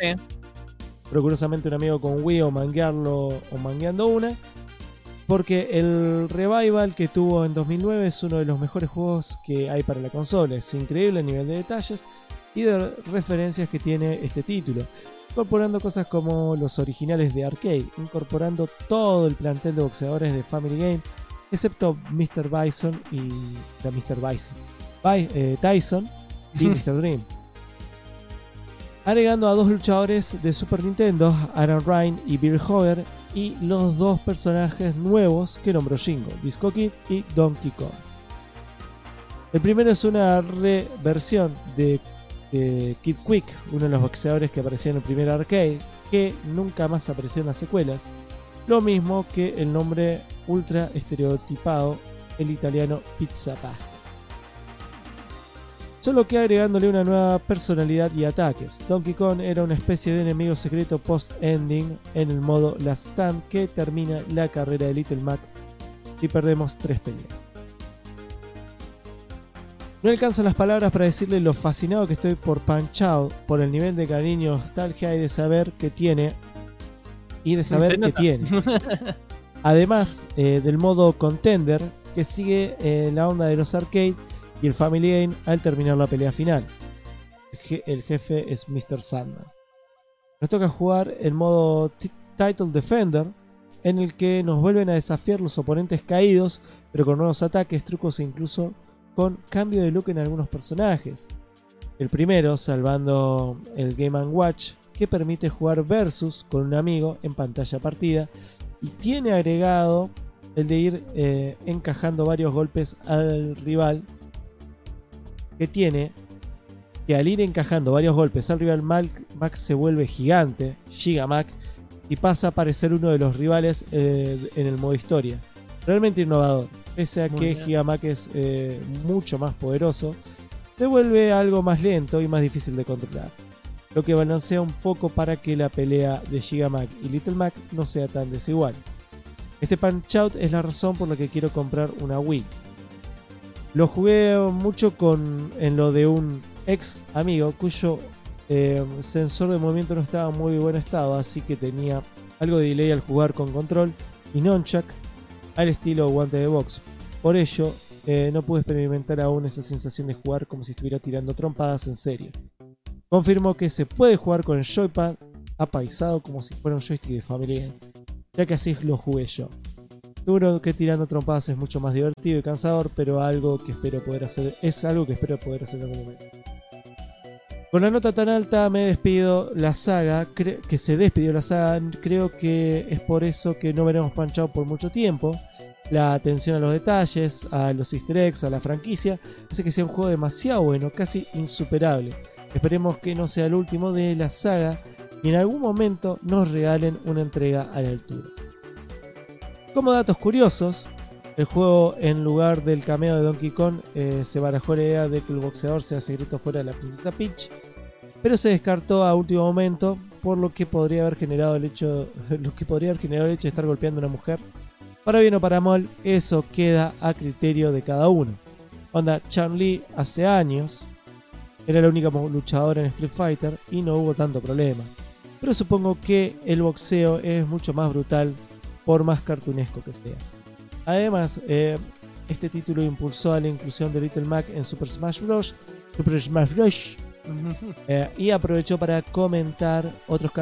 Wii o mangueando una, porque el revival que tuvo en 2009 es uno de los mejores juegos que hay para la consola. Es increíble el nivel de detalles y de referencias que tiene este título, incorporando cosas como los originales de arcade, incorporando todo el plantel de boxeadores de Family Game, excepto Mr. Bison y Tyson y Mr. Dream. Agregando a dos luchadores de Super Nintendo, Aaron Ryan y Bill Hoger, y los dos personajes nuevos que nombró Jingo, Disco Kid y Donkey Kong. El primero es una reversión de Kid Quick, uno de los boxeadores que aparecía en el primer arcade, que nunca más apareció en las secuelas. Lo mismo que el nombre ultra estereotipado, el italiano Pizza Pasta. Solo que agregándole una nueva personalidad y ataques. Donkey Kong era una especie de enemigo secreto post-ending en el modo Last Stand que termina la carrera de Little Mac y perdemos 3 peleas. No alcanzan las palabras para decirle lo fascinado que estoy por Punch-Out, por el nivel de cariño, nostalgia y de saber que tiene. Además del modo Contender, que sigue la onda de los arcade y el Family Game al terminar la pelea final. El jefe es Mr. Sandman. Nos toca jugar el modo Title Defender, en el que nos vuelven a desafiar los oponentes caídos, pero con nuevos ataques, trucos e incluso con cambio de look en algunos personajes. El primero salvando el Game & Watch, que permite jugar versus con un amigo en pantalla partida, y tiene agregado el de ir encajando varios golpes al rival, que al ir encajando varios golpes al rival, Mac se vuelve gigante, Giga Mac, y pasa a parecer uno de los rivales en el modo historia. Realmente innovador, pese a que Giga Mac es mucho más poderoso, se vuelve algo más lento y más difícil de controlar, lo que balancea un poco para que la pelea de Giga Mac y Little Mac no sea tan desigual. Este Punch-Out es la razón por la que quiero comprar una Wii. Lo jugué mucho en lo de un ex amigo cuyo sensor de movimiento no estaba en muy buen estado, así que tenía algo de delay al jugar con control y nunchuck al estilo guante de box. Por ello, no pude experimentar aún esa sensación de jugar como si estuviera tirando trompadas en serio. Confirmo que se puede jugar con el joypad apaisado como si fuera un joystick de Family Game, ya que así lo jugué yo. Seguro que tirando trompadas es mucho más divertido y cansador, pero es algo que espero poder hacer en algún momento. Con la nota tan alta me despido la saga, que se despidió la saga. Creo que es por eso que no veremos Punch-Out por mucho tiempo. La atención a los detalles, a los easter eggs, a la franquicia, hace que sea un juego demasiado bueno, casi insuperable. Esperemos que no sea el último de la saga y en algún momento nos regalen una entrega a la altura. Como datos curiosos, el juego, en lugar del cameo de Donkey Kong, se barajó la idea de que el boxeador sea secreto fuera de la princesa Peach, pero se descartó a último momento por lo que podría haber generado el hecho de estar golpeando a una mujer Para bien o para mal, eso queda a criterio de cada uno. Onda, Chun-Li hace años era la única luchadora en Street Fighter y no hubo tanto problema. Pero supongo que el boxeo es mucho más brutal por más cartunesco que sea. Además, este título impulsó a la inclusión de Little Mac en Super Smash Bros. Y aprovechó para comentar otros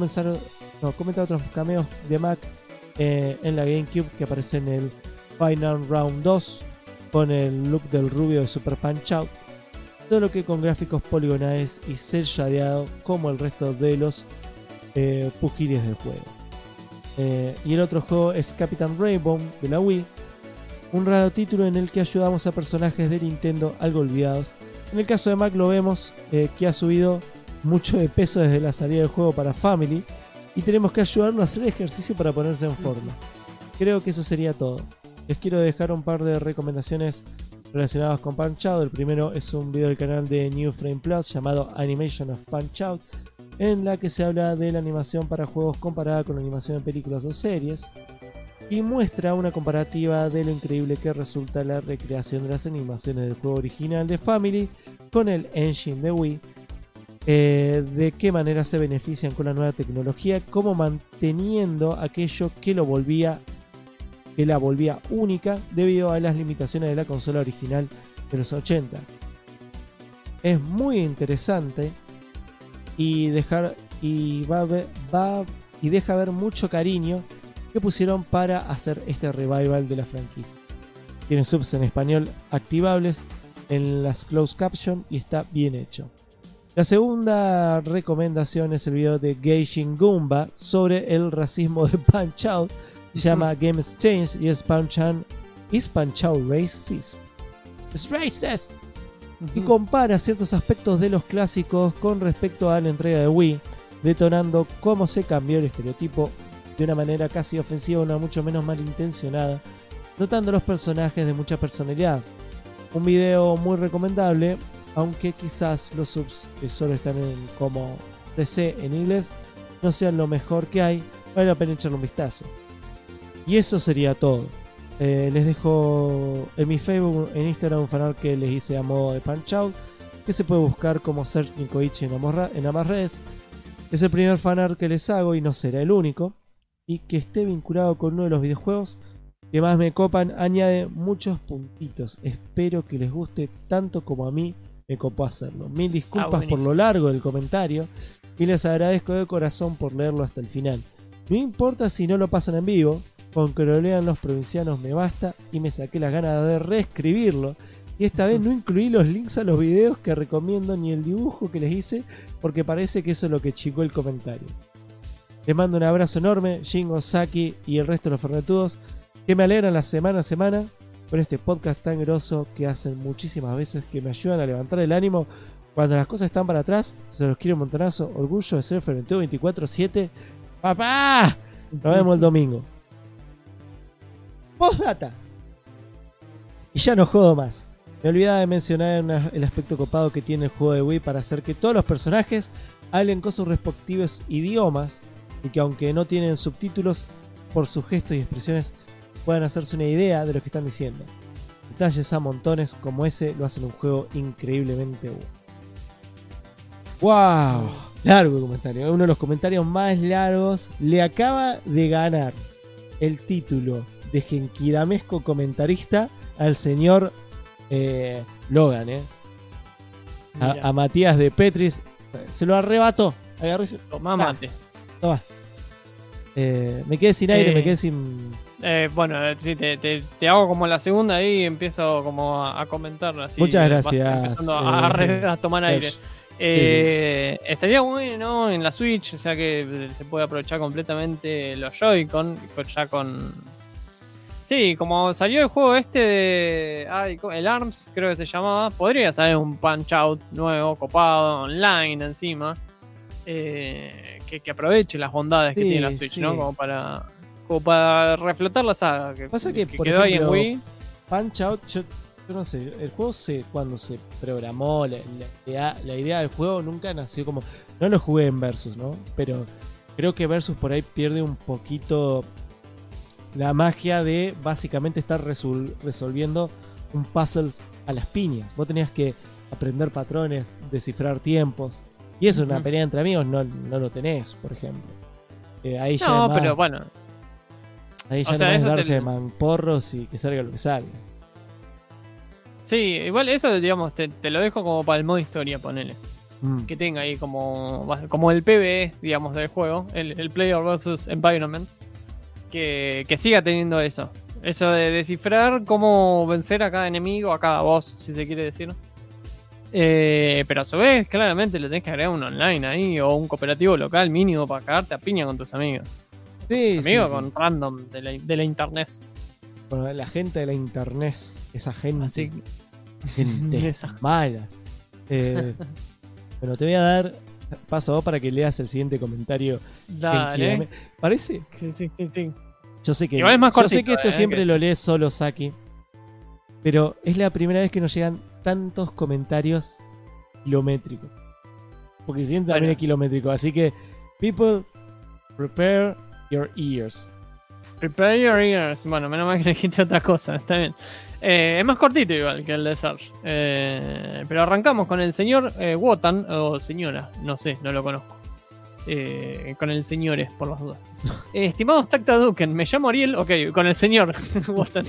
cameos de Mac en la GameCube que aparece en el Final Round 2 con el look del rubio de Super Punch-Out, todo lo que con gráficos poligonales y cel shadeado como el resto de los pugiles del juego. Y el otro juego es Captain Rainbow de la Wii, un raro título en el que ayudamos a personajes de Nintendo algo olvidados. En el caso de Mac lo vemos que ha subido mucho de peso desde la salida del juego para Family y tenemos que ayudarlo a hacer ejercicio para ponerse en forma. Creo que eso sería todo. Les quiero dejar un par de recomendaciones relacionadas con Punch-Out. El primero es un video del canal de New Frame Plus llamado Animation of Punch-Out, en la que se habla de la animación para juegos comparada con la animación de películas o series y muestra una comparativa de lo increíble que resulta la recreación de las animaciones del juego original de Family con el engine de Wii, de qué manera se benefician con la nueva tecnología, como manteniendo aquello que la volvía única debido a las limitaciones de la consola original de los 80. Es muy interesante y deja ver mucho cariño que pusieron para hacer este revival de la franquicia. Tiene subs en español activables en las closed caption y está bien hecho. La segunda recomendación es el video de Geishin Goomba sobre el racismo de Punch-Out. Se llama Game Exchange y es Punch-Out racist? Es racist. Y compara ciertos aspectos de los clásicos con respecto a la entrega de Wii, detonando cómo se cambió el estereotipo de una manera casi ofensiva, una mucho menos malintencionada, dotando a los personajes de mucha personalidad. Un video muy recomendable, aunque quizás los subs que solo están como PC en inglés no sean lo mejor que hay, vale la pena echarle un vistazo. Y eso sería todo. Les dejo en mi Facebook, en Instagram, un fanart que les hice a modo de Punch-Out, que se puede buscar como Search Nikoichi en ambas redes. Es el primer fanart que les hago y no será el único, y que esté vinculado con uno de los videojuegos que más me copan. Añade muchos puntitos. Espero que les guste tanto como a mí me copó hacerlo. Mil disculpas por lo largo del comentario y les agradezco de corazón por leerlo hasta el final. No importa si no lo pasan en vivo, con que lo lean los provincianos me basta, y me saqué las ganas de reescribirlo. Y esta vez no incluí los links a los videos que recomiendo ni el dibujo que les hice, porque parece que eso es lo que chicó el comentario. Les mando un abrazo enorme, Jingo, Saki y el resto de los fernetudos, que me alegran la semana a semana con este podcast tan grosso que hacen muchísimas veces, que me ayudan a levantar el ánimo cuando las cosas están para atrás. Se los quiero un montonazo. Orgullo de ser fernetudo 24/7. ¡Papá! Nos vemos el domingo. Postdata. Y ya no jodo más. Me olvidaba de mencionar el aspecto copado que tiene el juego de Wii para hacer que todos los personajes hablen con sus respectivos idiomas y que, aunque no tienen subtítulos, por sus gestos y expresiones puedan hacerse una idea de lo que están diciendo. Detalles a montones como ese lo hacen un juego increíblemente bueno. ¡Wow! Largo el comentario. Uno de los comentarios más largos. Le acaba de ganar el título de genkidamesco comentarista al señor Logan, a Matías de Petris. Se lo arrebató. Agarró y se... Tomá mate. Toma. Me quedé sin aire, me quedé sin... Bueno, sí, te hago como la segunda ahí y empiezo como a comentar así. Muchas gracias. Empezando a tomar aire. Estaría bueno en la Switch, o sea que se puede aprovechar completamente los Joy-Con, ya con... Sí, como salió el juego de el ARMS, creo que se llamaba, podría salir un Punch-Out nuevo, copado, online encima, que aproveche las bondades que tiene la Switch, ¿no? Como para reflotar la saga que por quedó ejemplo, ahí en Wii. Punch-Out, yo no sé, el juego cuando se programó, la idea del juego nunca nació como... No lo jugué en Versus, ¿no? Pero creo que Versus por ahí pierde un poquito la magia de básicamente estar resolviendo un puzzle a las piñas. Vos tenías que aprender patrones, descifrar tiempos. Y eso en una pelea entre amigos no lo tenés, por ejemplo. Ahí ya No, además, pero bueno. ahí ya O sea, no es eso darse te- de manporros y que salga lo que salga. Sí, igual eso, digamos, te lo dejo como para el modo historia, ponele. Mm. Que tenga ahí como el PvE, digamos, del juego, el Player versus Environment, que siga teniendo eso. Eso de descifrar cómo vencer a cada enemigo, a cada boss, si se quiere decir. Pero a su vez, claramente le tenés que agregar un online ahí, o un cooperativo local mínimo para cagarte a piña con tus amigos. Sí, Tus sí, amigos sí. con random de la internet. Bueno, la gente de la internet, esa gente, Así gente Esa- mala. Bueno, te voy a dar paso a vos para que leas el siguiente comentario. Dale. En que ¿Parece? Sí. Yo sé que, Igual es más yo sé cortito, que esto siempre que lo lee solo Saki, pero es la primera vez que nos llegan tantos comentarios kilométricos. Porque si también Bueno. es kilométrico, así que people, prepare your ears. Prepare your ears. Bueno, menos mal que le dijiste otra cosa, está bien. Es más cortito igual que el de Serge. Pero arrancamos con el señor Wotan, o señora, no sé, no lo conozco. Con el señores, por las dudas. Estimados Tacta Duken, me llamo Ariel. Ok, con el señor Wotan.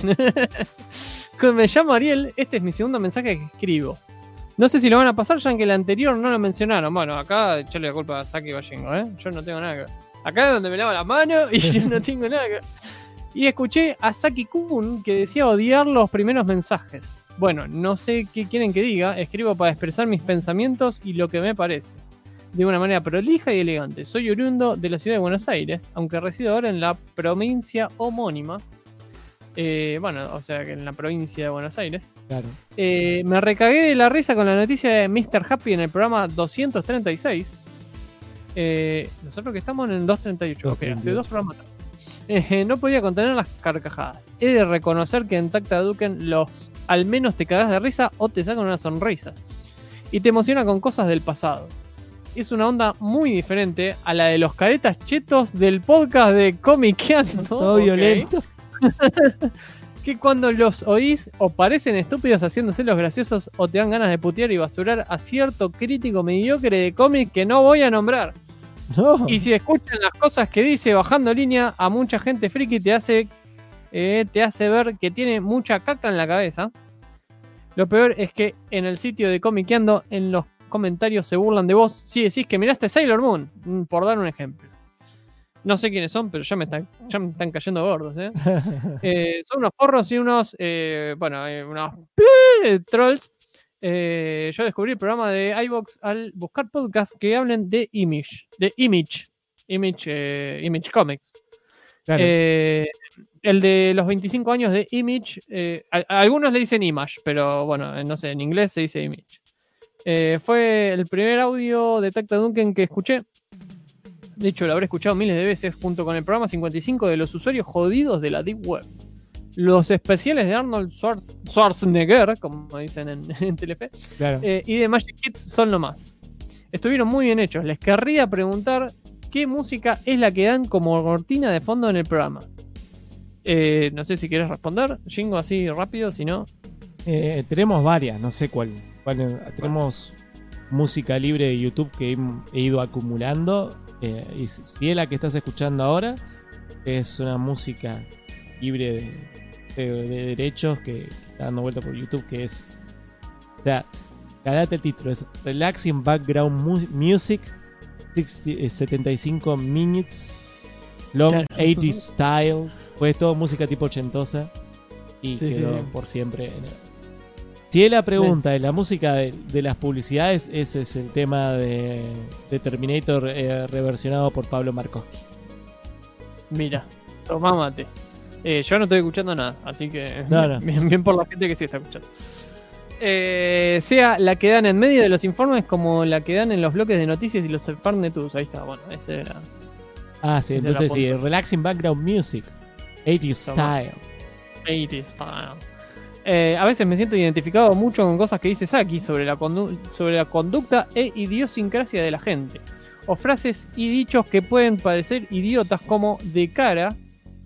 Me llamo Ariel, este es mi segundo mensaje que escribo. No sé si lo van a pasar, ya que el anterior no lo mencionaron. Bueno, acá echarle la culpa a Saki Vallengo, ¿eh? Yo no tengo nada que ver. Acá es donde me lavo la mano y yo no tengo nada que ver. Y escuché a Saki Kun que decía odiar los primeros mensajes. Bueno, no sé qué quieren que diga. Escribo para expresar mis pensamientos y lo que me parece. De una manera prolija y elegante. Soy oriundo de la ciudad de Buenos Aires, aunque resido ahora en la provincia homónima. Bueno, o sea que en la provincia de Buenos Aires. Claro. Me recagué de la risa con la noticia de Mr. Happy en el programa 236. Nosotros que estamos en el 238, ok, hace 2 programas atrás. No podía contener las carcajadas. He de reconocer que en Tacta Duken al menos te cagás de risa o te sacan una sonrisa. Y te emociona con cosas del pasado. Es una onda muy diferente a la de los caretas chetos del podcast de Comiqueando. Todo ok. violento. Que cuando los oís o parecen estúpidos haciéndose los graciosos o te dan ganas de putear y basurar a cierto crítico mediocre de cómic que no voy a nombrar. No. Y si escuchan las cosas que dice bajando línea, a mucha gente friki te hace ver que tiene mucha caca en la cabeza. Lo peor es que en el sitio de Comiqueando, en los comentarios se burlan de vos si decís que miraste Sailor Moon, por dar un ejemplo. No sé quiénes son, pero ya me están cayendo gordos, ¿eh? Son unos porros y unos trolls. Yo descubrí el programa de iVoox al buscar podcasts que hablen de Image Comics. Claro. El de los 25 años de Image, algunos le dicen Image, pero bueno, no sé, en inglés se dice Image. Fue el primer audio de Tacta Duncan que escuché. De hecho, lo habré escuchado miles de veces junto con el programa 55 de los usuarios jodidos de la Deep Web. Los especiales de Arnold Schwarzenegger, como dicen en Telefe, Claro. y de Magic Kids son lo más. Estuvieron muy bien hechos. Les querría preguntar qué música es la que dan como cortina de fondo en el programa. No sé si quieres responder, Jingo, así rápido, si no. Tenemos varias, no sé cuál. Tenemos música libre de YouTube que he ido acumulando. Y si es la que estás escuchando ahora, es una música libre de derechos que está dando vuelta por YouTube, que es, o sea, date el título, es Relaxing Background Music, 75 minutes long, Claro. 80s style, pues todo música tipo ochentosa y Sí, quedó sí. por siempre Si es la pregunta de la música de las publicidades, ese es el tema de Terminator reversionado por Pablo Markowski. Mira, tomá mate. Yo no estoy escuchando nada, así que No. Bien por la gente que sí está escuchando. Sea la que dan en medio de los informes como la que dan en los bloques de noticias y los Farnetus. Ahí está, bueno, ese era. Ah, sí, Ese entonces era sí, punto. Relaxing Background Music, 80s Toma. style. 80 style. A veces me siento identificado mucho con cosas que dice Saki sobre la conducta e idiosincrasia de la gente. O frases y dichos que pueden parecer idiotas como de cara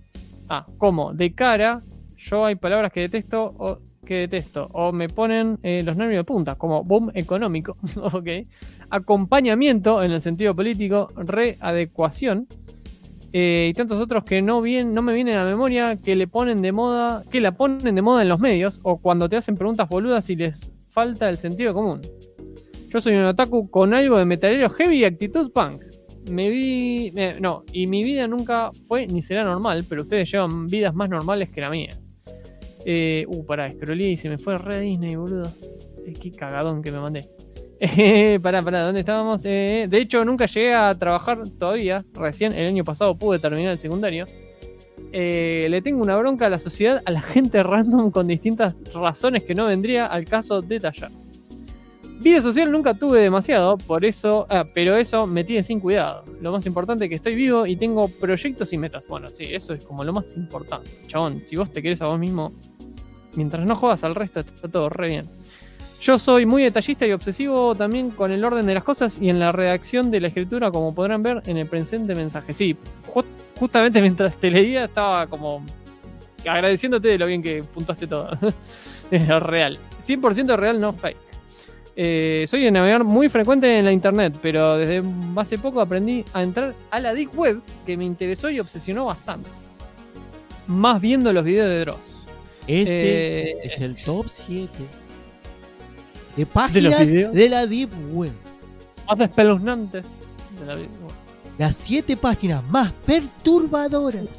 como de cara, yo hay palabras que detesto o me ponen los nervios de punta, como boom económico, ok, acompañamiento en el sentido político, readecuación, y tantos otros que no me vienen a la memoria, que la ponen de moda en los medios, o cuando te hacen preguntas boludas y les falta el sentido común. Yo soy un otaku con algo de metalero heavy y actitud punk. Y mi vida nunca fue ni será normal, pero ustedes llevan vidas más normales que la mía. Scrollé y se me fue re Disney, boludo. Qué cagadón que me mandé. Pará, ¿dónde estábamos? De hecho, nunca llegué a trabajar todavía. Recién el año pasado pude terminar el secundario. Le tengo una bronca a la sociedad, a la gente random con distintas razones que no vendría al caso detallar. Vida social nunca tuve demasiado, pero eso me tiene sin cuidado. Lo más importante es que estoy vivo y tengo proyectos y metas. Bueno, sí, eso es como lo más importante. Chabón, si vos te querés a vos mismo, mientras no jodas al resto, está todo re bien. Yo soy muy detallista y obsesivo también con el orden de las cosas y en la redacción de la escritura, como podrán ver en el presente mensaje. Sí, justamente mientras te leía estaba como agradeciéndote de lo bien que puntuaste todo. Es real. 100% real, no fake. Soy de navegar muy frecuente en la internet, pero desde hace poco aprendí a entrar a la Deep Web, que me interesó y obsesionó bastante. Más viendo los videos de Dross. Es el top 7 de páginas de la Deep Web. Más espeluznantes de la Deep Web. Las 7 páginas más perturbadoras.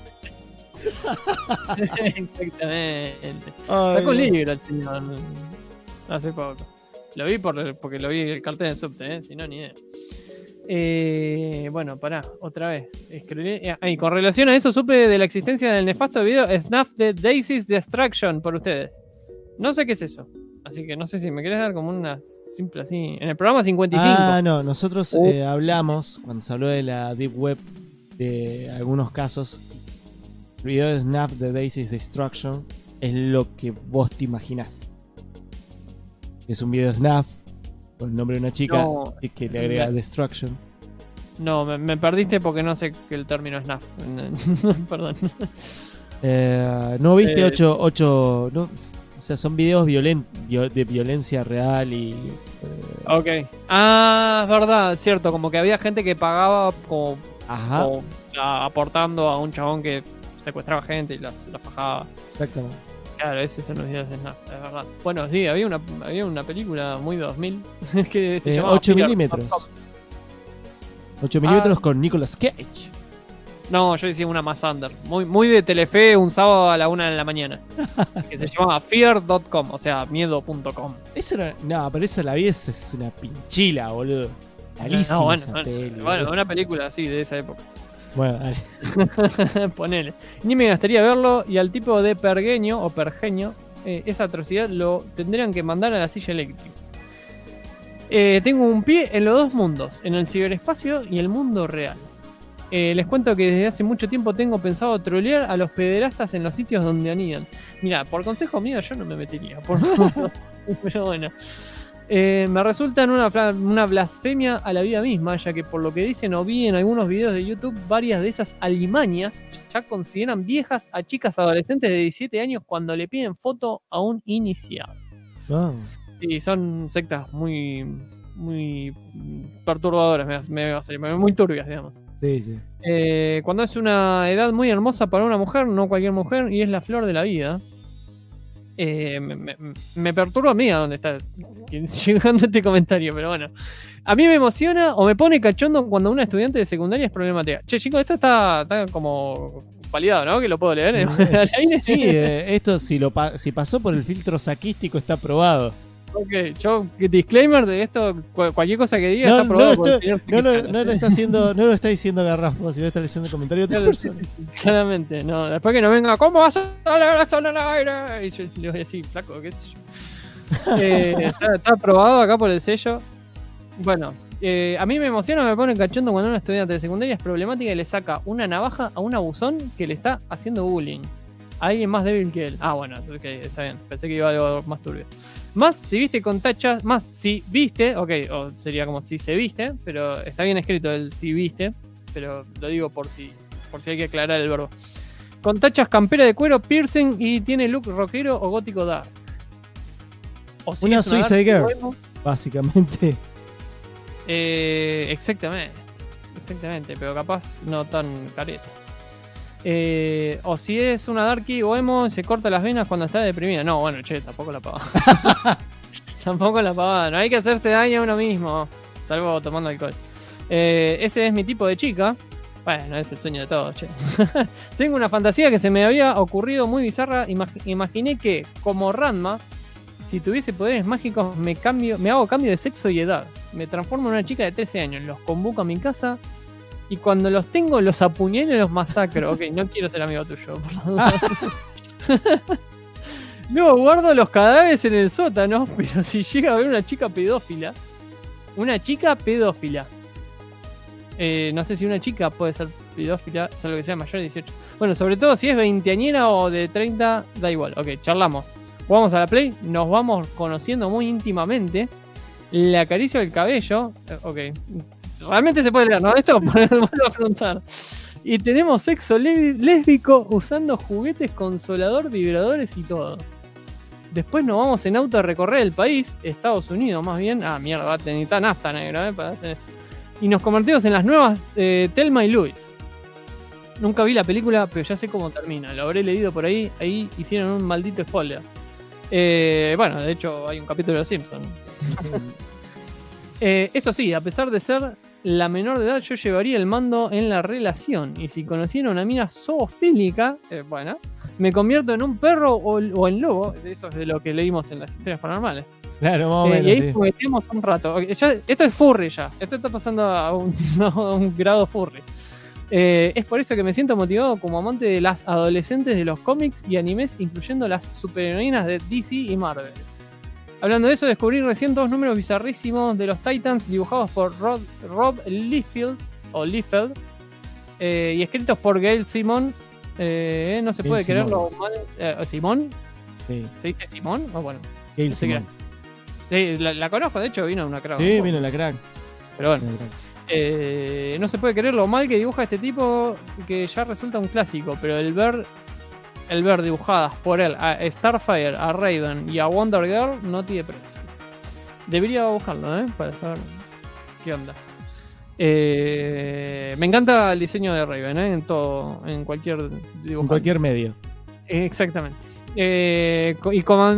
Exactamente. Sacó un libro el señor hace poco. Lo vi porque lo vi el cartel del subte, si no, ni idea. Bueno, pará, otra vez. Y con relación a eso, supe de la existencia del nefasto video Snuff the Daisy's Destruction por ustedes. No sé qué es eso. Así que no sé si me querés dar como una simple así. En el programa 55. No, nosotros hablamos, cuando se habló de la Deep Web, de algunos casos. El video de Snuff the Daisy's Destruction es lo que vos te imaginás. Es un video de Snuff con el nombre de una chica que le agrega Destruction. No, me perdiste porque no sé que el término es Snuff. Perdón. ¿No viste 8? No, o sea, son videos de violencia real y... Ok. Es verdad, cierto. Como que había gente que pagaba como aportando a un chabón que secuestraba gente y las fajaba. Exactamente. Claro, esos son los videos de Snuff, es verdad. Bueno, sí, había una película muy 2000 que se llamaba 8 milímetros. 8 milímetros con Nicolas Cage. No, yo decía una más under. Muy de Telefe, un sábado a la 1 de la mañana. Que se llamaba fear.com, o sea, miedo.com. Pero esa la vi, es una pinchila, boludo. Malísima bueno, una película así de esa época. Bueno, dale. Ponele. Ni me gastaría verlo y al tipo de pergueño o pergeño, esa atrocidad lo tendrían que mandar a la silla eléctrica. Tengo un pie en los dos mundos, en el ciberespacio y el mundo real. Les cuento que desde hace mucho tiempo tengo pensado trolear a los pederastas en los sitios donde anidan. Mira, por consejo mío yo no me metería. Pero bueno. Me resultan una blasfemia a la vida misma, ya que por lo que dicen o vi en algunos videos de YouTube, varias de esas alimañas ya consideran viejas a chicas adolescentes de 17 años cuando le piden foto a un iniciado. Y son sectas muy perturbadoras, muy turbias, digamos. Sí. Cuando es una edad muy hermosa para una mujer, no cualquier mujer, y es la flor de la vida. Me perturba a mí a dónde está llegando este comentario, pero bueno. A mí me emociona o me pone cachondo cuando una estudiante de secundaria es problemática. Che, chicos, esto está como validado, ¿no? Que lo puedo leer. Sí, esto si pasó por el filtro saquístico está aprobado. Ok, yo, disclaimer de esto, cualquier cosa que diga está aprobado por el señor. No lo está diciendo Garrafo, sino está leyendo el comentario de otra persona. Claramente, no. Después que no venga, ¿cómo vas a leer eso en el aire? Y yo le voy a decir, flaco, qué sé yo. Está aprobado acá por el sello. Bueno, a mí me emociona, me pone cachondo cuando una estudiante de secundaria es problemática y le saca una navaja a un abusón que le está haciendo bullying. A alguien más débil que él. Bueno, okay, está bien. Pensé que iba a algo más turbio. Más si viste con tachas, más si viste, ok, o sería como si se viste, pero está bien escrito el si viste, pero lo digo por si hay que aclarar el verbo. Con tachas, campera de cuero, piercing y tiene look rockero o gótico dark. O si Una es Suicide dark Girl, emo. básicamente. Exactamente, pero capaz no tan careta. O si es una darky o emo, se corta las venas cuando está deprimida. No, bueno, tampoco la pavada. Tampoco la pavada. No hay que hacerse daño a uno mismo, salvo tomando alcohol. Ese es mi tipo de chica. Bueno, es el sueño de todos, che. Tengo una fantasía que se me había ocurrido muy bizarra. Imaginé que, como Ranma, si tuviese poderes mágicos, me hago cambio de sexo y edad. Me transformo en una chica de 13 años. Los convoco a mi casa. Y cuando los tengo, los apuñalo y los masacro. Ok, no quiero ser amigo tuyo, por la duda. Luego guardo los cadáveres en el sótano. Pero si llega a haber una chica pedófila. No sé si una chica puede ser pedófila, salvo que sea mayor de 18. Bueno, sobre todo si es veinteañera o de 30, da igual. Ok, charlamos. Jugamos a la Play, nos vamos conociendo muy íntimamente. Le acaricio el cabello. Ok, realmente se puede leer, ¿no? Esto vuelvo a preguntar. Y tenemos sexo lésbico usando juguetes, consolador, vibradores y todo. Después nos vamos en auto a recorrer el país, Estados Unidos más bien. Ah, mierda, va a tener tan nafta, negro, para hacer. Y nos convertimos en las nuevas Thelma y Louise. Nunca vi la película, pero ya sé cómo termina. Lo habré leído por ahí. Ahí hicieron un maldito spoiler. Bueno, de hecho hay un capítulo de Los Simpsons. Eso sí, a pesar de ser la menor de edad, yo llevaría el mando en la relación. Y si conociera una mina zoofílica, bueno, me convierto en un perro o en lobo. Eso es de lo que leímos en las historias paranormales. Claro, más o menos, y ahí sí. metemos un rato. Okay, esto es furry ya. Esto está pasando a un grado furry. Es por eso que me siento motivado como amante de las adolescentes de los cómics y animes, incluyendo las superheroínas de DC y Marvel. Hablando de eso, descubrí recién 2 números bizarrísimos de los Titans dibujados por Rob Liefeld y escritos por Gail Simon. No se puede creerlo mal. ¿Simón? Sí. ¿Se dice Simón? Oh, bueno. Gail Simon. La conozco, de hecho vino una crack. Sí, vino la crack. Pero bueno. No se puede creer lo mal que dibuja este tipo, que ya resulta un clásico, pero el ver dibujadas por él a Starfire, a Raven y a Wonder Girl no tiene precio. Debería buscarlo, para saber qué onda. Me encanta el diseño de Raven, en cualquier dibujo. En cualquier medio. Exactamente. Y como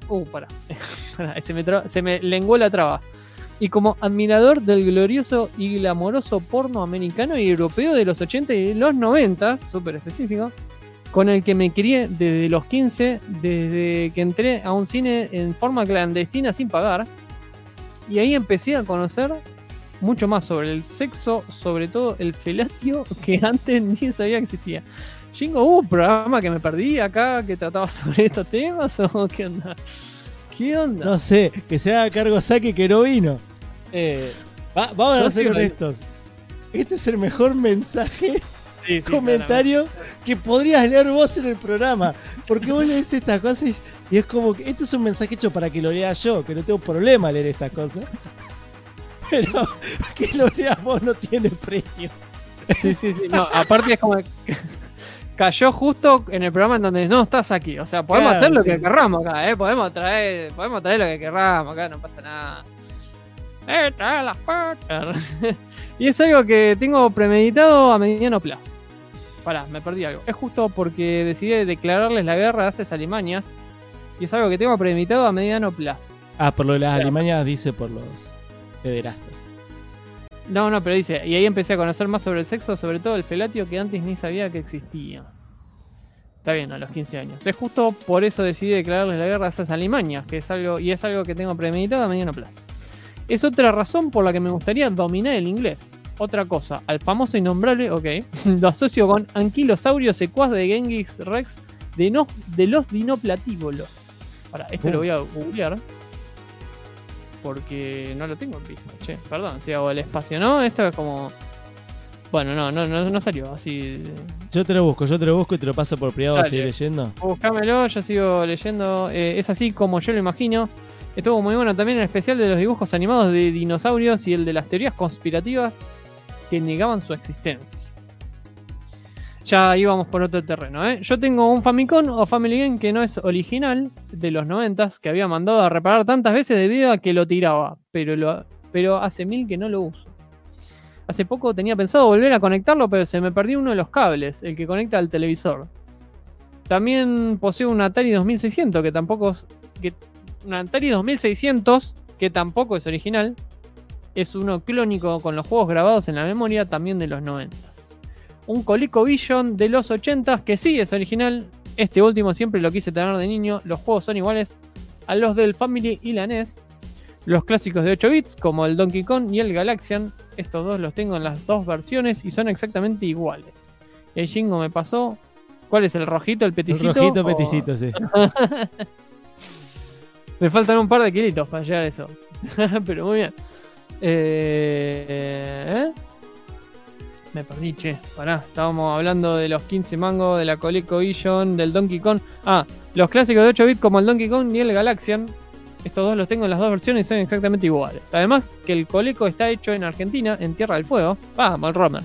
se me lenguó la traba. Y como admirador del glorioso y glamoroso porno americano y europeo de los 80 y los 90, súper específico, con el que me crié desde los 15, desde que entré a un cine en forma clandestina sin pagar. Y ahí empecé a conocer mucho más sobre el sexo, sobre todo el felatio, que antes ni sabía que existía. Jingo, ¿hubo un programa que me perdí acá que trataba sobre estos temas o qué onda? ¿Qué onda? No sé, que se haga cargo Saki que no vino. Vamos a ser honestos. Este es el mejor mensaje, comentario que podrías leer vos en el programa. Porque vos lees estas cosas y es como que esto es un mensaje hecho para que lo lea yo, que no tengo problema leer estas cosas. Pero que lo leas vos no tiene precio. Sí. No, aparte es como que cayó justo en el programa en donde no estás aquí. O sea, podemos hacer lo que querramos acá, podemos traer lo que querramos acá, no pasa nada. Trae las puertas. Y es algo que tengo premeditado a mediano plazo. Pará, me perdí algo. Es justo porque decidí declararles la guerra a esas alimañas. Y es algo que tengo premeditado a mediano plazo. Ah, por lo de las alimañas dice por los pederastas. No, pero dice, y ahí empecé a conocer más sobre el sexo, sobre todo el felatio que antes ni sabía que existía. Está bien, a los 15 años. Es justo por eso decidí declararles la guerra a esas alimañas, que es algo que tengo premeditado a mediano plazo. Es otra razón por la que me gustaría dominar el inglés. Otra cosa, al famoso innombrable, lo asocio con anquilosaurio secuaz de Genghis Rex de los dinoplatívolos. Para, esto lo voy a googlear. Porque no lo tengo en vista. Perdón, si hago el espacio, ¿no? Esto es como... Bueno, no salió así. Yo te lo busco y te lo paso por privado a seguir leyendo. Buscámelo, yo sigo leyendo. Es así como yo lo imagino. Estuvo muy bueno también el especial de los dibujos animados de dinosaurios y el de las teorías conspirativas que negaban su existencia. ya íbamos por otro terreno, ¿eh? Yo tengo un Famicom o Family Game que no es original, de los 90s, que había mandado a reparar tantas veces debido a que lo tiraba, pero hace 1000 que no lo uso. Hace poco tenía pensado volver a conectarlo, pero se me perdió uno de los cables, el que conecta al televisor. También poseo un Atari 2600, un Atari 2600 que tampoco es original. Es uno clónico con los juegos grabados en la memoria, también de los 90s. Un ColecoVision de los 80s que sí es original. Este último siempre lo quise tener de niño. Los juegos son iguales a los del Family y la NES. Los clásicos de 8 bits como el Donkey Kong y el Galaxian. Estos dos los tengo en las dos versiones y son exactamente iguales. El Jingo me pasó. ¿Cuál es el rojito, el peticito? El rojito peticito, sí. Me faltan un par de kilitos para llegar a eso. Pero muy bien. Me perdí, che. Pará, estábamos hablando de los 15 mangos, de la ColecoVision, del Donkey Kong. Los clásicos de 8 bits como el Donkey Kong y el Galaxian. Estos dos los tengo en las dos versiones y son exactamente iguales. Además que el Coleco está hecho en Argentina, en Tierra del Fuego. Vamos, el Romer.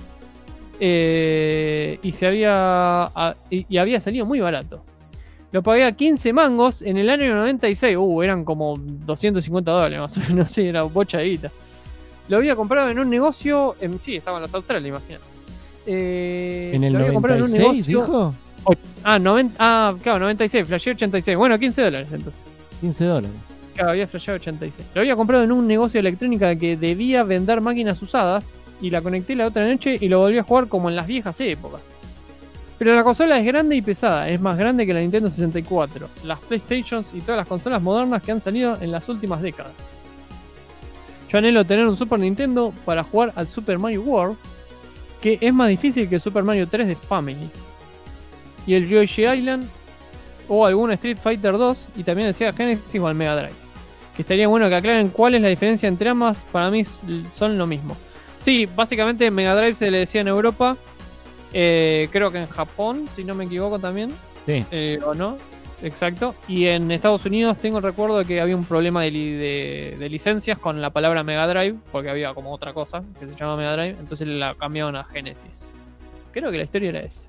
Y había salido muy barato. Lo pagué a 15 mangos en el año 96. Eran como $250 más o menos. No sé, era bocha de guita. Lo había comprado en un negocio. Sí, estaba en los Australias, imagínate. ¿En el 96 dijo? Claro, 96. Flashé 86. Bueno, $15 entonces. $15. Claro, había flasheado 86. Lo había comprado en un negocio de electrónica que debía vender máquinas usadas. Y la conecté la otra noche y lo volví a jugar como en las viejas épocas. Pero la consola es grande y pesada. Es más grande que la Nintendo 64, las PlayStations y todas las consolas modernas que han salido en las últimas décadas. Yo anhelo tener un Super Nintendo para jugar al Super Mario World, que es más difícil que el Super Mario 3 de Family. Y el Yoshi Island, o algún Street Fighter 2, y también el Sega Genesis o el Mega Drive. Que estaría bueno que aclaren cuál es la diferencia entre ambas. Para mí son lo mismo. Sí, básicamente Mega Drive se le decía en Europa. Creo que en Japón, si no me equivoco también. Sí. ¿O no? Exacto. Y en Estados Unidos tengo el recuerdo de que había un problema de licencias con la palabra Mega Drive, porque había como otra cosa que se llama Mega Drive, entonces la cambiaron a Genesis. Creo que la historia era esa.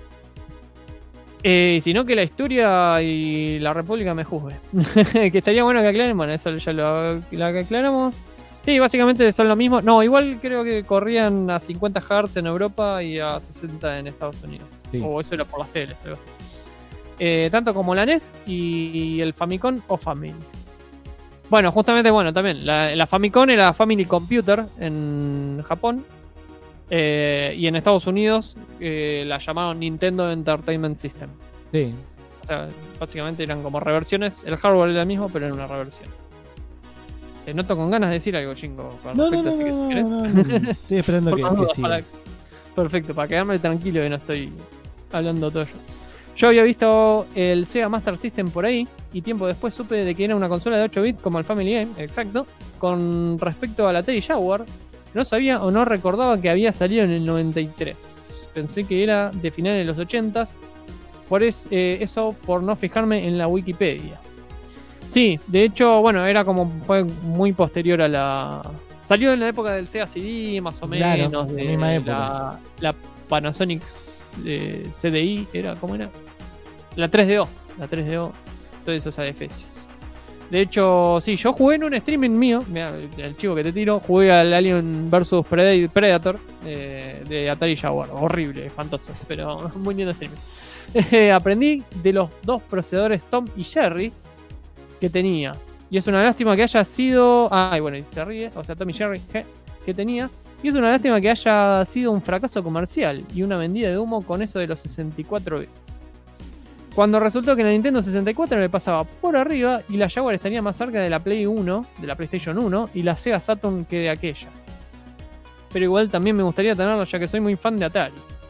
Sino que la historia y la República me juzgue. Que estaría bueno que aclaren. Bueno, eso ya lo aclaramos. Sí, básicamente son lo mismo. No, igual creo que corrían a 50 Hz en Europa y a 60 en Estados Unidos. Sí. O eso era por las teles, algo así. Tanto como la NES y el Famicom o Family. Bueno, justamente, también. La Famicom era Family Computer en Japón. Y en Estados Unidos la llamaron Nintendo Entertainment System. Sí. O sea, básicamente eran como reversiones. El hardware era el mismo, pero era una reversión. Te noto con ganas de decir algo, Jingo. No. Estoy esperando que siga. Perfecto, para quedarme tranquilo que no estoy hablando todo yo. Yo había visto el Sega Master System por ahí y tiempo después supe de que era una consola de 8 bits como el Family Game, exacto. Con respecto a la Atari Jaguar, no sabía o no recordaba que había salido en el 93. Pensé que era de finales de los 80s. Por eso por no fijarme en la Wikipedia. Sí, de hecho, fue muy posterior a la... Salió en la época del Sega CD, más o menos, claro, de misma época. La Panasonic CDI, ¿cómo era? La 3DO, todos esos adefesios. De hecho, sí, yo jugué en un streaming mío, mirá, el chivo que te tiro, jugué al Alien vs Predator de Atari Jaguar, horrible, espantoso, pero muy lindo streaming. Aprendí de los dos procesadores Tom y Jerry que tenía. Y es una lástima que haya sido... y se ríe. O sea, Tom y Jerry que tenía. Y es una lástima que haya sido un fracaso comercial y una vendida de humo con eso de los 64 bits. Cuando resultó que la Nintendo 64 le pasaba por arriba y la Jaguar estaría más cerca de la Play 1, de la PlayStation 1 y la Sega Saturn que de aquella. Pero igual también me gustaría tenerlo ya que soy muy fan de Atari.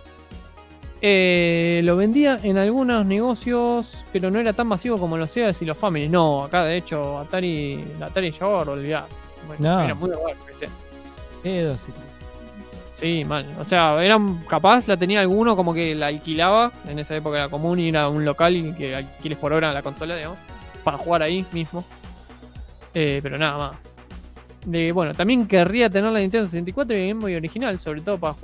Lo vendía en algunos negocios, pero no era tan masivo como los Segas y los Family. No, acá de hecho la Atari Jaguar, olvidate. Era muy bueno, ¿viste? Sí, mal. O sea, capaz la tenía alguno como que la alquilaba. En esa época era común ir a un local y que alquiles por hora la consola, digamos, para jugar ahí mismo. Pero nada más. También querría tener la Nintendo 64 y Game Boy original, sobre todo para jugar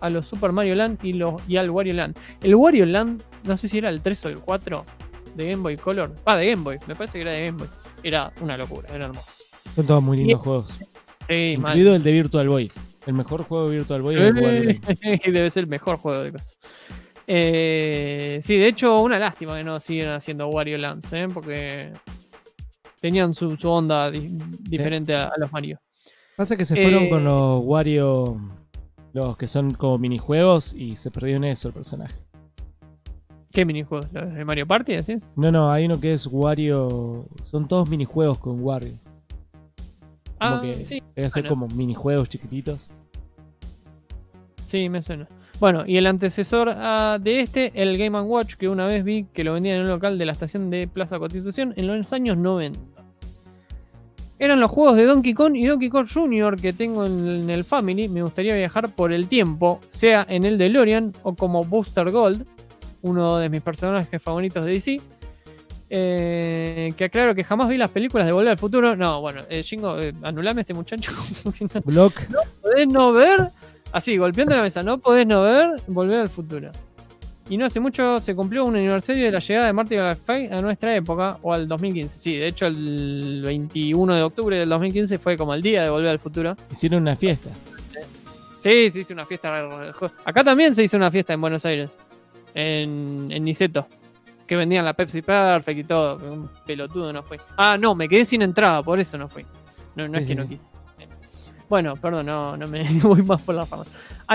a los Super Mario Land y al Wario Land. El Wario Land, no sé si era el 3 o el 4 de Game Boy Color. De Game Boy, me parece que era de Game Boy. Era una locura, era hermoso. Son todos muy lindos juegos. Sí, incluido el de Virtual Boy. El mejor juego de Virtual Boy es el Wario Land. Debe ser el mejor juego de cosas. Sí, de hecho, una lástima que no siguen haciendo Wario Lands, porque tenían su onda diferente a los Mario. Pasa que se fueron con los Wario, los que son como minijuegos, y se perdió en eso el personaje. ¿Qué minijuegos? ¿Los de Mario Party, decís? No, hay uno que es Wario. Son todos minijuegos con Wario. Como que sí. debe ser como minijuegos chiquititos. Sí, me suena. Bueno, y el antecesor de el Game & Watch, que una vez vi que lo vendían en un local de la estación de Plaza Constitución en los años 90. Eran los juegos de Donkey Kong y Donkey Kong Jr. que tengo en el Family. Me gustaría viajar por el tiempo, sea en el DeLorean o como Booster Gold, uno de mis personajes favoritos de DC. Que aclaro que jamás vi las películas de Volver al Futuro. No, bueno, Jingo, anulame a este muchacho. Block. No podés no ver, así, golpeando la mesa, no podés no ver Volver al Futuro. Y no hace mucho se cumplió un aniversario de la llegada de Marty McFly a nuestra época, o al 2015. Sí, de hecho el 21 de octubre del 2015 fue como el día de Volver al Futuro. Hicieron una fiesta. Sí, se hizo una fiesta. Acá también se hizo una fiesta en Buenos Aires, en Niceto, que vendían la Pepsi Perfect y todo. Un pelotudo no fue. No, me quedé sin entrada, por eso no fui. No es que no quise. Bueno, perdón, no me voy más por la fama.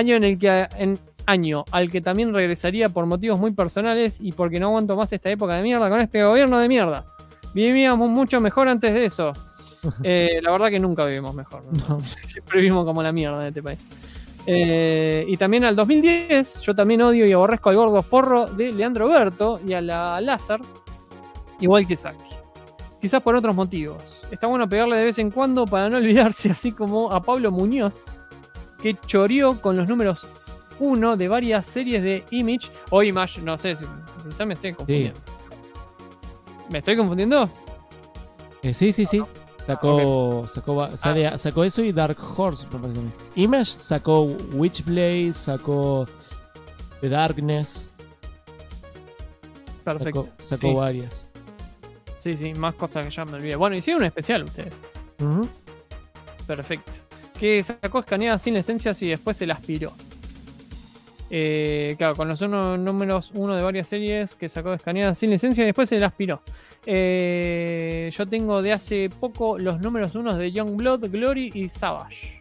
Año al que también regresaría por motivos muy personales y porque no aguanto más esta época de mierda con este gobierno de mierda. Vivíamos mucho mejor antes de eso. La verdad que nunca vivimos mejor, ¿no? Siempre vivimos como la mierda de este país. Y también al 2010, yo también odio y aborrezco al gordo forro de Leandro Berto y a la Lázaro, igual que Saki. Quizás por otros motivos. Está bueno pegarle de vez en cuando para no olvidarse, así como a Pablo Muñoz, que choreó con los números 1 de varias series de Image o Image, no sé, quizás me estoy confundiendo. Sí. ¿Me estoy confundiendo? Sí. Sacó eso y Dark Horse, me parece. Image sacó Witchblade, sacó The Darkness. Perfecto. Sacó varias. Sí, más cosas que ya me olvidé. Bueno, hicieron un especial ustedes. Perfecto. Que sacó escaneadas sin licencias y después se las piró. Claro, con los números 1 de varias series que sacó escaneadas sin licencia y después se las piró. Yo tengo de hace poco los números 1 de Youngblood, Glory y Savage.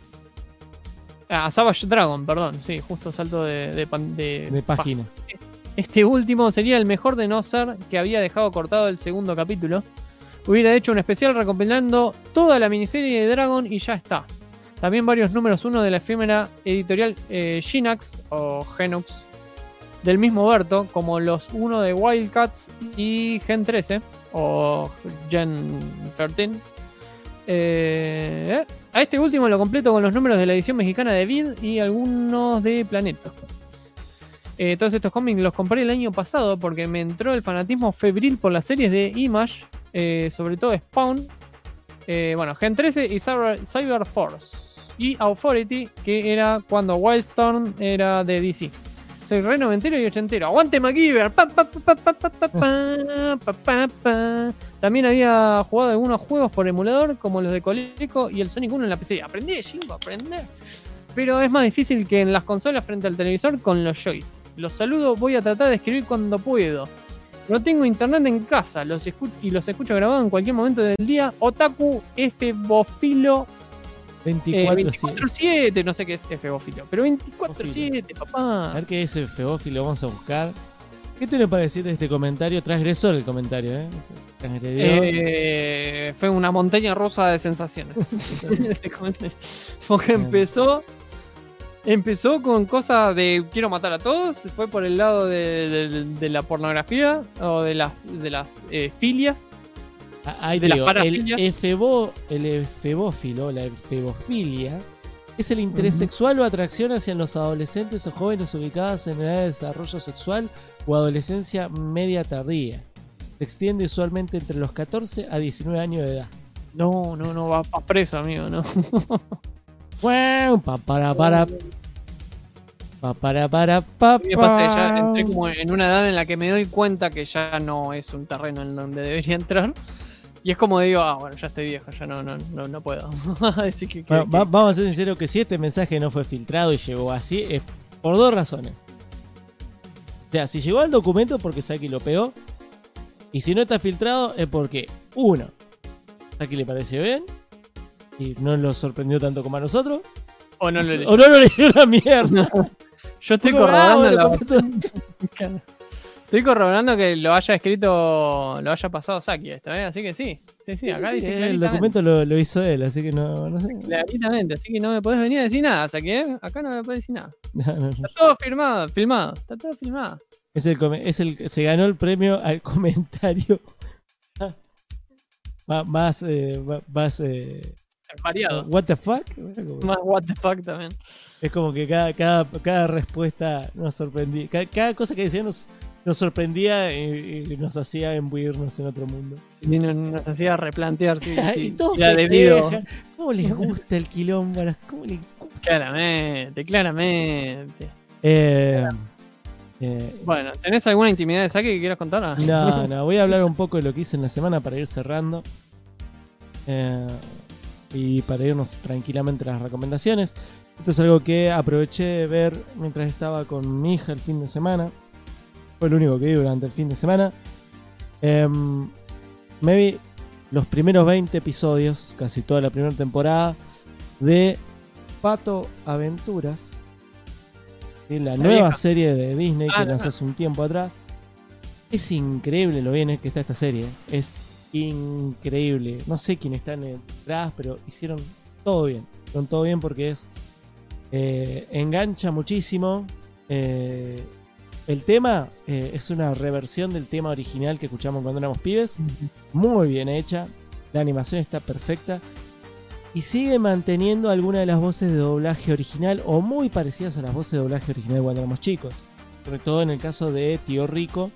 Savage Dragon, perdón. Sí, justo salto de página. Este último sería el mejor de no ser que había dejado cortado el segundo capítulo. Hubiera hecho un especial recopilando toda la miniserie de Dragon y ya está. También varios números 1 de la efímera editorial Genax o Genux del mismo Berto, como los 1 de Wildcats y Gen 13 o Gen 13. A este último lo completo con los números de la edición mexicana de Vid y algunos de Planeta. Todos estos cómics los compré el año pasado porque me entró el fanatismo febril por las series de Image, sobre todo Spawn, Gen 13 y Cyber Force. Y Authority, que era cuando Wildstorm era de DC. Soy re noventero y ochentero. ¡Aguante MacGyver! También había jugado algunos juegos por emulador, como los de Coleco y el Sonic 1 en la PC. Aprendí, Jingo, aprender. Pero es más difícil que en las consolas frente al televisor con los joysticks. Los saludo, voy a tratar de escribir cuando puedo. No tengo internet en casa, los escucho grabados en cualquier momento del día. Otaku, Bofilo 24/7, no sé qué es Febófilo, pero 24/7, papá. A ver qué es Febófilo, vamos a buscar. ¿Qué te le parece de este comentario? Transgresor el comentario, fue una montaña rusa de sensaciones. Este comentario. Porque empezó con cosas de quiero matar a todos, fue por el lado de la pornografía o de las filias. Ahí de digo, las el efebófilo, la efebofilia, es el interés sexual o atracción hacia los adolescentes o jóvenes ubicados en edad de desarrollo sexual o adolescencia media tardía. Se extiende usualmente entre los 14 a 19 años de edad. No, va preso, amigo, no. Bueno, para. Para. Me pasa que ya entré como en una edad en la que me doy cuenta que ya no es un terreno en donde debería entrar. Y es como digo, bueno, ya estoy viejo, ya no puedo. Así que, bueno, vamos a ser sinceros que si este mensaje no fue filtrado y llegó así, es por dos razones. O sea, si llegó al documento porque Saki lo pegó. Y si no está filtrado es porque, uno, Saki le pareció bien y no lo sorprendió tanto como a nosotros. O no lo leyó la mierda. Yo estoy corroborando estoy corroborando que lo haya escrito, lo haya pasado Saki esto, ¿eh? Así que sí, acá sí, dice el documento lo hizo él, así que no sé. Claramente, así que no me podés venir a decir nada, Saki, ¿eh? Acá no me podés decir nada. No. Está todo filmado, está todo filmado. Se ganó el premio al comentario más variado. What the fuck? Más what the fuck también. Es como que cada respuesta nos sorprendía. Cada cosa que decía nos sorprendía y nos hacía embuirnos en otro mundo. Sí, nos hacía replantear si era debido. ¿Cómo les gusta el quilombo? ¿Cómo les gusta? Claramente. Bueno, ¿tenés alguna intimidad de Saki que quieras contar? No, voy a hablar un poco de lo que hice en la semana para ir cerrando. Y para irnos tranquilamente a las recomendaciones. Esto es algo que aproveché de ver mientras estaba con mi hija el fin de semana. Fue lo único que vi durante el fin de semana. Me vi los primeros 20 episodios, casi toda la primera temporada, de Pato Aventuras, la nueva serie de Disney que lanzó hace un tiempo atrás. Es increíble lo bien que está esta serie. Es increíble. No sé quién está detrás, pero hicieron todo bien. Hicieron todo bien porque engancha muchísimo. El tema es una reversión del tema original que escuchamos cuando éramos pibes. Muy bien hecha. La animación está perfecta. Y sigue manteniendo algunas de las voces de doblaje original o muy parecidas a las voces de doblaje original cuando éramos chicos. Sobre todo en el caso de Tío Rico.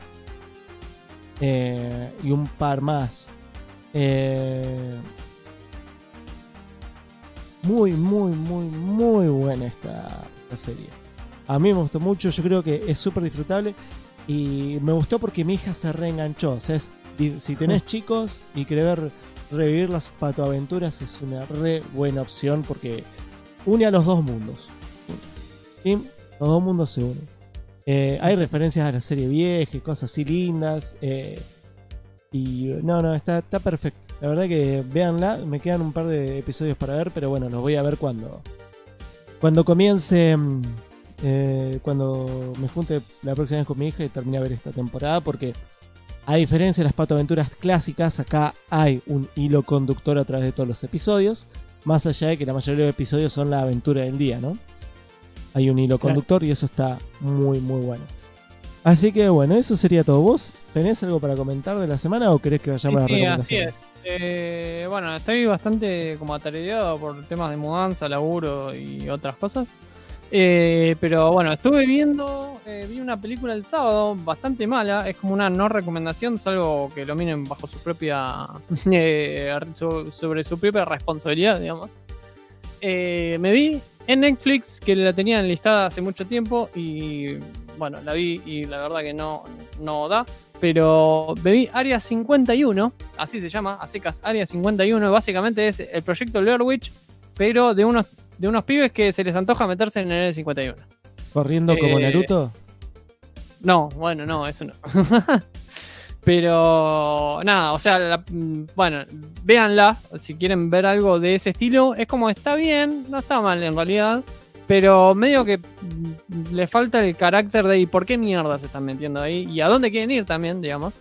Y un par más. Muy buena esta serie. A mí me gustó mucho, yo creo que es súper disfrutable. Y me gustó porque mi hija se reenganchó. O sea, si tenés chicos y querés revivir las patoaventuras, es una re buena opción porque une a los dos mundos. ¿Sí? Los dos mundos se unen. Hay referencias a la serie vieja y cosas así lindas. Y está perfecto. La verdad que véanla. Me quedan un par de episodios para ver, pero bueno, los voy a ver cuando comience. Cuando me junte la próxima vez con mi hija y termine a ver esta temporada, porque a diferencia de las patoaventuras clásicas, acá hay un hilo conductor a través de todos los episodios, más allá de que la mayoría de los episodios son la aventura del día, ¿no? Hay un hilo conductor y eso está muy bueno. Así que bueno, eso sería todo. ¿Vos tenés algo para comentar de la semana o querés que vayamos a las recomendaciones? Así es. Bueno, estoy bastante como atareado por temas de mudanza, laburo y otras cosas. Pero bueno, estuve viendo, vi una película el sábado bastante mala, es como una no recomendación, salvo que lo miren bajo su propia sobre su propia responsabilidad, digamos. Me vi en Netflix, que la tenía enlistada hace mucho tiempo y bueno, la vi y la verdad que no da, pero me vi Área 51, así se llama, a secas Área 51, básicamente es el proyecto Blair Witch, pero de unos pibes que se les antoja meterse en el 51. ¿Corriendo como Naruto? No, bueno, no, eso no. Pero nada, o sea, bueno, véanla si quieren ver algo de ese estilo. Es como está bien, no está mal en realidad, pero medio que le falta el carácter de ¿y por qué mierda se están metiendo ahí? ¿Y a dónde quieren ir también, digamos?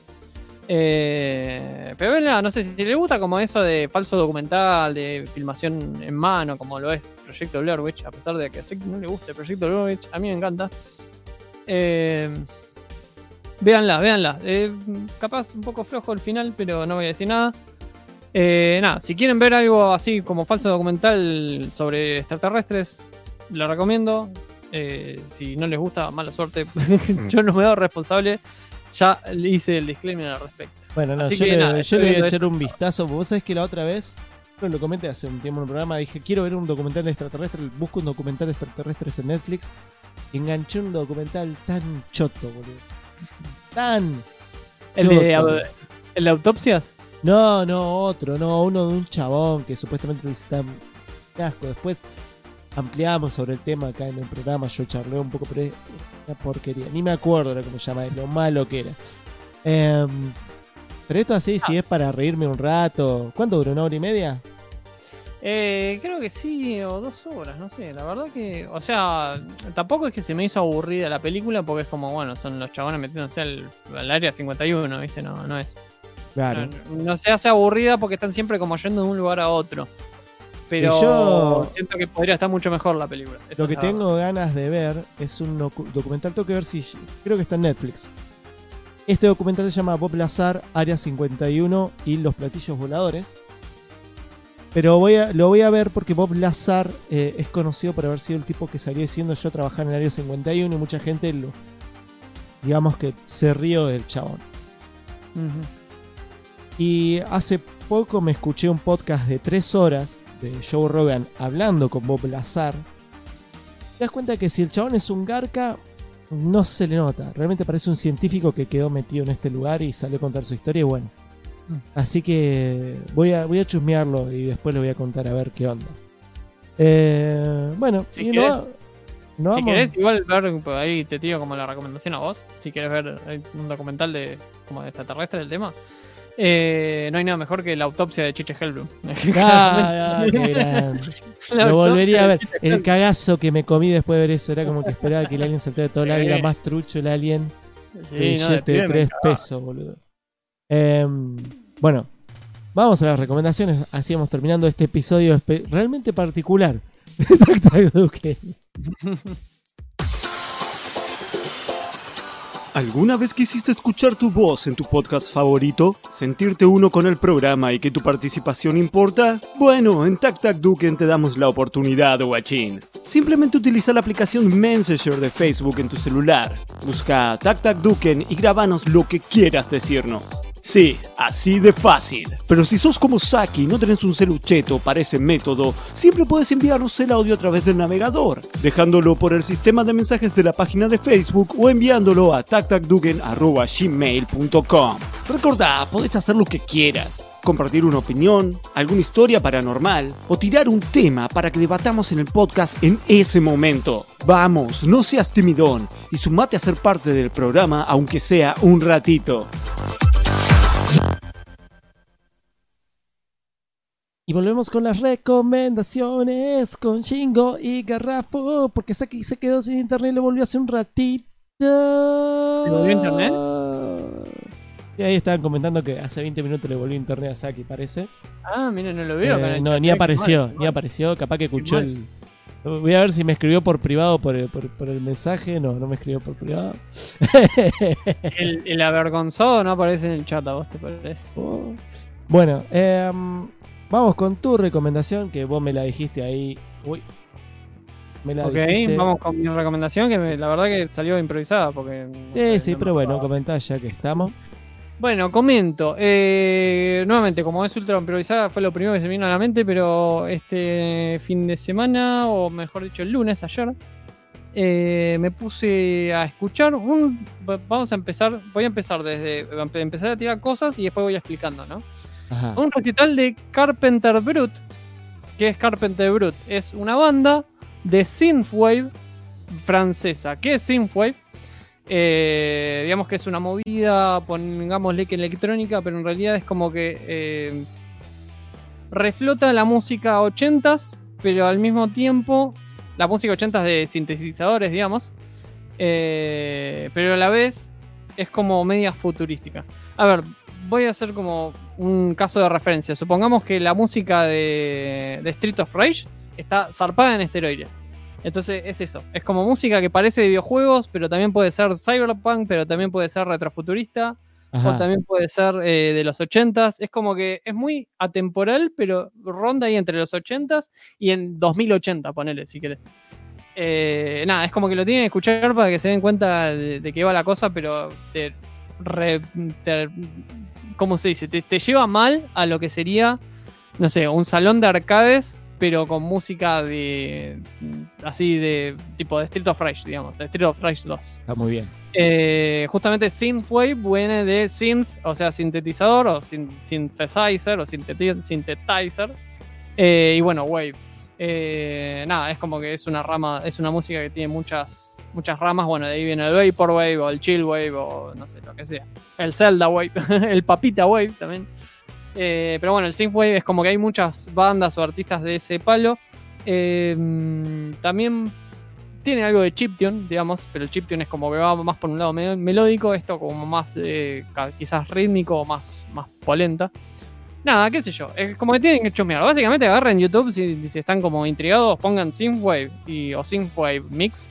Pero véanla, no sé si les gusta como eso de falso documental, de filmación en mano, como lo es Proyecto Blair Witch, a pesar de que sé que no le gusta el Proyecto Blair Witch, a mí me encanta. Véanla. Capaz un poco flojo el final, pero no voy a decir nada. Nada, si quieren ver algo así como falso documental sobre extraterrestres, lo recomiendo. Si no les gusta, mala suerte. Yo no me hago responsable. Ya le hice el disclaimer al respecto. Bueno, no, yo le voy a echar un vistazo. Vos sabés que la otra vez, lo comenté hace un tiempo en un programa, dije, quiero ver un documental de extraterrestres, busco un documental de extraterrestres en Netflix. enganché un documental tan choto, boludo. Tan ¿El choto. de autopsias? No, uno de un chabón que supuestamente lo hizo tan asco. Después ampliamos sobre el tema acá en el programa, yo charlé un poco, pero es una porquería. Ni me acuerdo ahora cómo se llama, es lo malo que era. Pero esto así, si es para reírme un rato. ¿Cuánto duró? ¿1 hora y media? Creo que sí, o 2 horas, no sé. La verdad que, o sea, tampoco es que se me hizo aburrida la película, porque es como, bueno, son los chabones metiéndose al área 51, ¿viste? No es. Claro. No se hace aburrida porque están siempre como yendo de un lugar a otro. Pero yo siento que podría estar mucho mejor la película. Eso lo que es la tengo ganas de ver es un documental. Tengo que ver si. Creo que está en Netflix. Este documental se llama Bob Lazar, Área 51 y los platillos voladores. Pero lo voy a ver porque Bob Lazar es conocido por haber sido el tipo que salió diciendo yo trabajaba en el Área 51 y mucha gente digamos que se rió del chabón. Uh-huh. Y hace poco me escuché un podcast de 3 horas de Joe Rogan hablando con Bob Lazar. Te das cuenta que si el chabón es un garca, no se le nota. Realmente parece un científico que quedó metido en este lugar y salió a contar su historia y bueno. Así que voy a chusmearlo y después le voy a contar a ver qué onda. Bueno, si querés igual ver, ahí te tiro como la recomendación a vos. Si querés ver un documental de extraterrestre del tema, no hay nada mejor que la autopsia de Chiche Hellblum. Qué grande. Lo volvería a ver. El cagazo que me comí después de ver eso era como que esperaba que el alien saltara de todo lado y era más trucho el alien. Sí, billete de 3 pesos, boludo. Bueno, vamos a las recomendaciones. Así vamos terminando este episodio realmente particular de Tac Tac Duken. ¿Alguna vez quisiste escuchar tu voz en tu podcast favorito? ¿Sentirte uno con el programa y que tu participación importa? Bueno, en Tac Tac Duken te damos la oportunidad, guachín. Simplemente utiliza la aplicación Messenger de Facebook en tu celular. Busca Tac Tac Duken y grábanos lo que quieras decirnos. Sí, así de fácil. Pero si sos como Saki y no tenés un celucheto para ese método, siempre puedes enviarnos el audio a través del navegador, dejándolo por el sistema de mensajes de la página de Facebook o enviándolo a tactacduken@gmail.com. Recordá, podés hacer lo que quieras. Compartir una opinión, alguna historia paranormal o tirar un tema para que debatamos en el podcast en ese momento. Vamos, no seas timidón y sumate a ser parte del programa aunque sea un ratito. Y volvemos con las recomendaciones con Shingo y Garrafo, porque Saki se quedó sin internet y lo volvió hace un ratito. ¿Le volvió internet? Y ahí estaban comentando que hace 20 minutos le volvió internet a Saki, parece. Ah, mira, no lo veo. No, ni apareció, capaz que escuchó el... Voy a ver si me escribió por privado por el mensaje. No me escribió por privado. El avergonzado no aparece en el chat, ¿a vos te parece? Bueno, vamos con tu recomendación, que vos me la dijiste ahí. Uy. Dijiste. Vamos con mi recomendación, que la verdad que salió improvisada. Porque sí, pero bueno, comentá ya que estamos. Bueno, comento. Nuevamente, como es ultra improvisada, fue lo primero que se me vino a la mente, pero este fin de semana, o mejor dicho, el lunes, ayer, me puse a escuchar voy a empezar empezar a tirar cosas y después voy explicando, ¿no? Ajá. Un recital de Carpenter Brut. ¿Qué es Carpenter Brut? Es una banda de synthwave francesa. ¿Qué es synthwave? Digamos que es una movida, pongámosle que electrónica, pero en realidad es como que reflota la música 80s, pero al mismo tiempo la música 80s de sintetizadores, digamos, pero a la vez es como media futurística. A ver, voy a hacer como un caso de referencia. Supongamos que la música de Street of Rage está zarpada en esteroides. Entonces es eso, es como música que parece de videojuegos, pero también puede ser cyberpunk, pero también puede ser retrofuturista. Ajá. O también puede ser de los 80s. Es como que es muy atemporal, pero ronda ahí entre los 80s y en 2080, ponele, si querés. Nada, es como que lo tienen que escuchar para que se den cuenta de qué va la cosa, pero ¿cómo se dice? Te lleva mal a lo que sería, no sé, un salón de arcades pero con música de así de tipo de Street of Rage, digamos, de Street of Rage 2. Está muy bien. Justamente Synthwave viene de synth, o sea, sintetizador o synthesizer o synthetizer. Y bueno, wave. Nada, es como que es una rama, es una música que tiene muchas ramas. Bueno, de ahí viene el Vaporwave o el Chillwave o no sé, lo que sea. El Zelda Wave, el Papita Wave también. Pero bueno, el Synthwave es como que hay muchas bandas o artistas de ese palo. También tiene algo de chiptune, digamos, pero el chiptune es como que va más por un lado melódico, esto como más quizás rítmico o más polenta. Nada, qué sé yo, es como que tienen que chusmear. Básicamente agarren YouTube si están como intrigados, pongan Synthwave o Synthwave Mix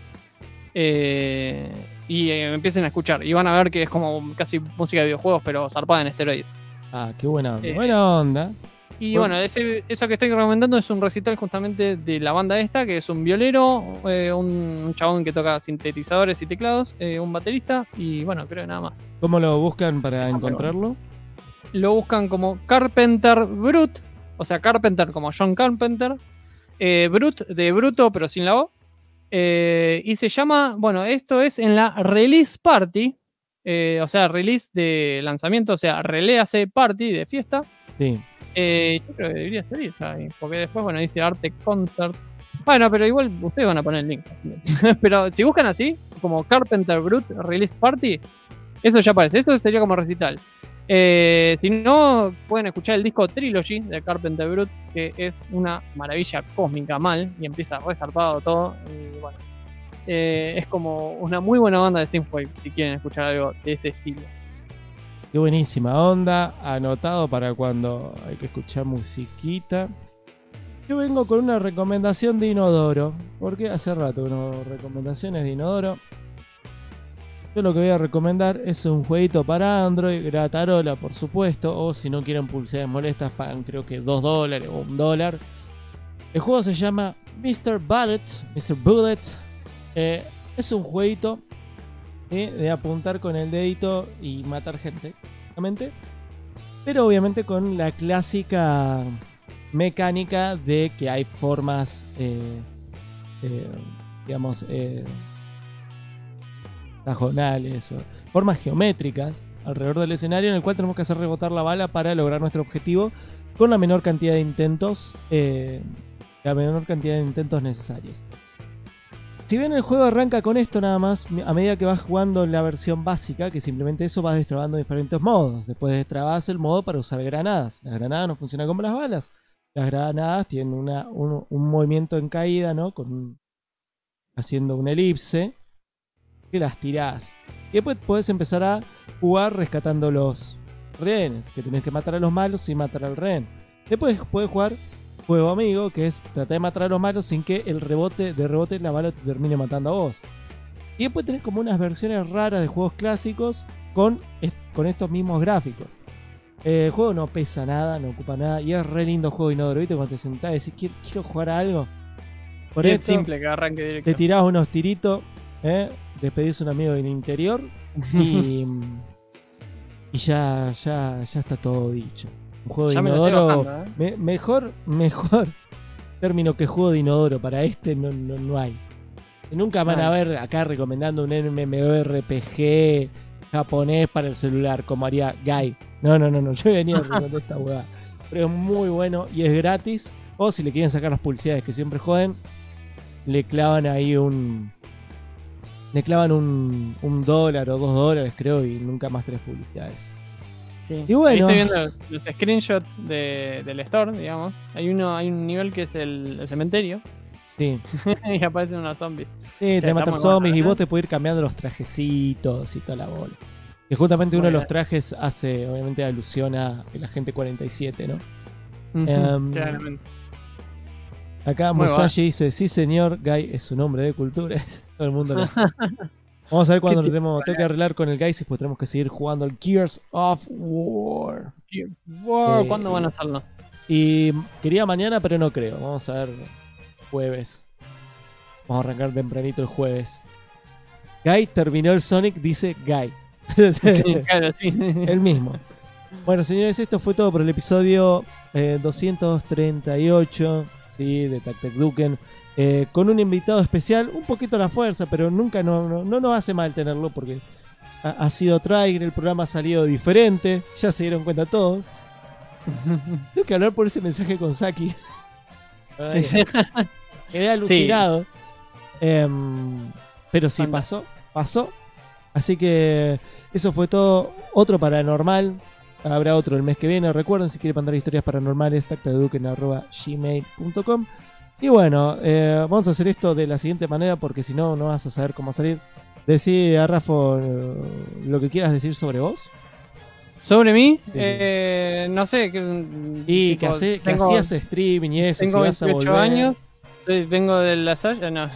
y empiecen a escuchar. Y van a ver que es como casi música de videojuegos, pero zarpada en esteroides. Ah, qué buena onda. Buena onda. Y bueno, eso que estoy recomendando es un recital justamente de la banda esta, que es un violero, un chabón que toca sintetizadores y teclados, un baterista y bueno, creo que nada más. ¿Cómo lo buscan para encontrarlo? Lo buscan como Carpenter Brut, o sea, Carpenter como John Carpenter, Brut de bruto pero sin la O, y se llama, bueno, esto es en la Release Party, o sea, release de lanzamiento, o sea, reléase party de fiesta. Sí. Yo creo que debería salir ahí, porque después, bueno, dice Arte Concert. Bueno, pero igual ustedes van a poner el link. Pero si buscan así, como Carpenter Brut Release Party, eso ya aparece. Eso sería como recital. Si no, pueden escuchar el disco Trilogy de Carpenter Brut, que es una maravilla cósmica mal, y empieza resarpado todo. Y bueno, es como una muy buena banda de synthwave, si quieren escuchar algo de ese estilo. Qué buenísima onda, anotado para cuando hay que escuchar musiquita. Yo vengo con una recomendación de Inodoro, porque hace rato uno recomendaciones de Inodoro. Yo lo que voy a recomendar es un jueguito para Android, gratarola por supuesto, o si no quieren pulseras molestas pagan creo que $2 o $1. El juego se llama Mr. Bullet. Es un jueguito de apuntar con el dedito y matar gente, obviamente, pero obviamente con la clásica mecánica de que hay formas, digamos, hexagonales o formas geométricas alrededor del escenario en el cual tenemos que hacer rebotar la bala para lograr nuestro objetivo con la menor cantidad de intentos, necesarios. Si bien el juego arranca con esto nada más, a medida que vas jugando en la versión básica, que simplemente eso vas destrabando diferentes modos. Después destrabas el modo para usar granadas. Las granadas no funcionan como las balas. Las granadas tienen un movimiento en caída, ¿no? Haciendo una elipse, que las tirás. Y después podés empezar a jugar rescatando los rehenes, que tenés que matar a los malos sin matar al rehén. Después podés jugar juego amigo, que es tratar de matar a los malos sin que el rebote la bala te termine matando a vos. Y después tenés como unas versiones raras de juegos clásicos con estos mismos gráficos. El juego no pesa nada, no ocupa nada, y es re lindo juego Inodoro. ¿Viste? Cuando te sentás y decís, quiero jugar a algo. Por es esto, simple que arranque directo. Te tirás unos tiritos, despedís a un amigo del interior y ya está todo dicho. Un juego de Inodoro, mejor término que juego de Inodoro para este no hay. Nunca van a ver acá recomendando un MMORPG japonés para el celular como haría Guy. No, yo venía a recomendar esta hueá. Pero es muy bueno y es gratis. O si le quieren sacar las publicidades que siempre joden, le clavan ahí un $1 o $2, creo, y nunca más 3 publicidades. Sí. Y bueno, ahí estoy viendo los screenshots del store, digamos. Hay un nivel que es el cementerio. Sí. Y aparecen unos zombies. Sí, te matan zombies y vos te podés ir cambiando los trajecitos y toda la bola. Que justamente uno de los trajes hace, obviamente, alusión a el Agente 47, ¿no? Claramente. Acá Musashi dice, sí señor, Guy es un hombre de cultura. Todo el mundo lo... Vamos a ver cuando tengo que arreglar con el Geist, pues tenemos que seguir jugando el Gears of War. ¿Cuándo van a hacerlo? Y quería mañana, pero no creo. Vamos a ver jueves. Vamos a arrancar tempranito el jueves. Guy terminó el Sonic, dice Guy. Sí, claro, sí. El mismo. Bueno, señores, esto fue todo por el episodio 238. ¿sí? De TacTacDuken, con un invitado especial, un poquito a la fuerza, pero nunca no nos hace mal tenerlo porque ha sido trailer, el programa ha salido diferente, ya se dieron cuenta todos. Tengo que hablar por ese mensaje con Saki. Sí. Quedé alucinado. Pero sí, pasó. Así que eso fue todo. Otro paranormal. Habrá otro el mes que viene. Recuerden, si quieren mandar historias paranormales, tactacduken@gmail.com. Y bueno, vamos a hacer esto de la siguiente manera porque si no, no vas a saber cómo salir. Decí a Rafa lo que quieras decir sobre vos. ¿Sobre mí? Sí. No sé. Y que hacías streaming y eso. Tengo si vas 28 a volver. años. Vengo de la Salle. No.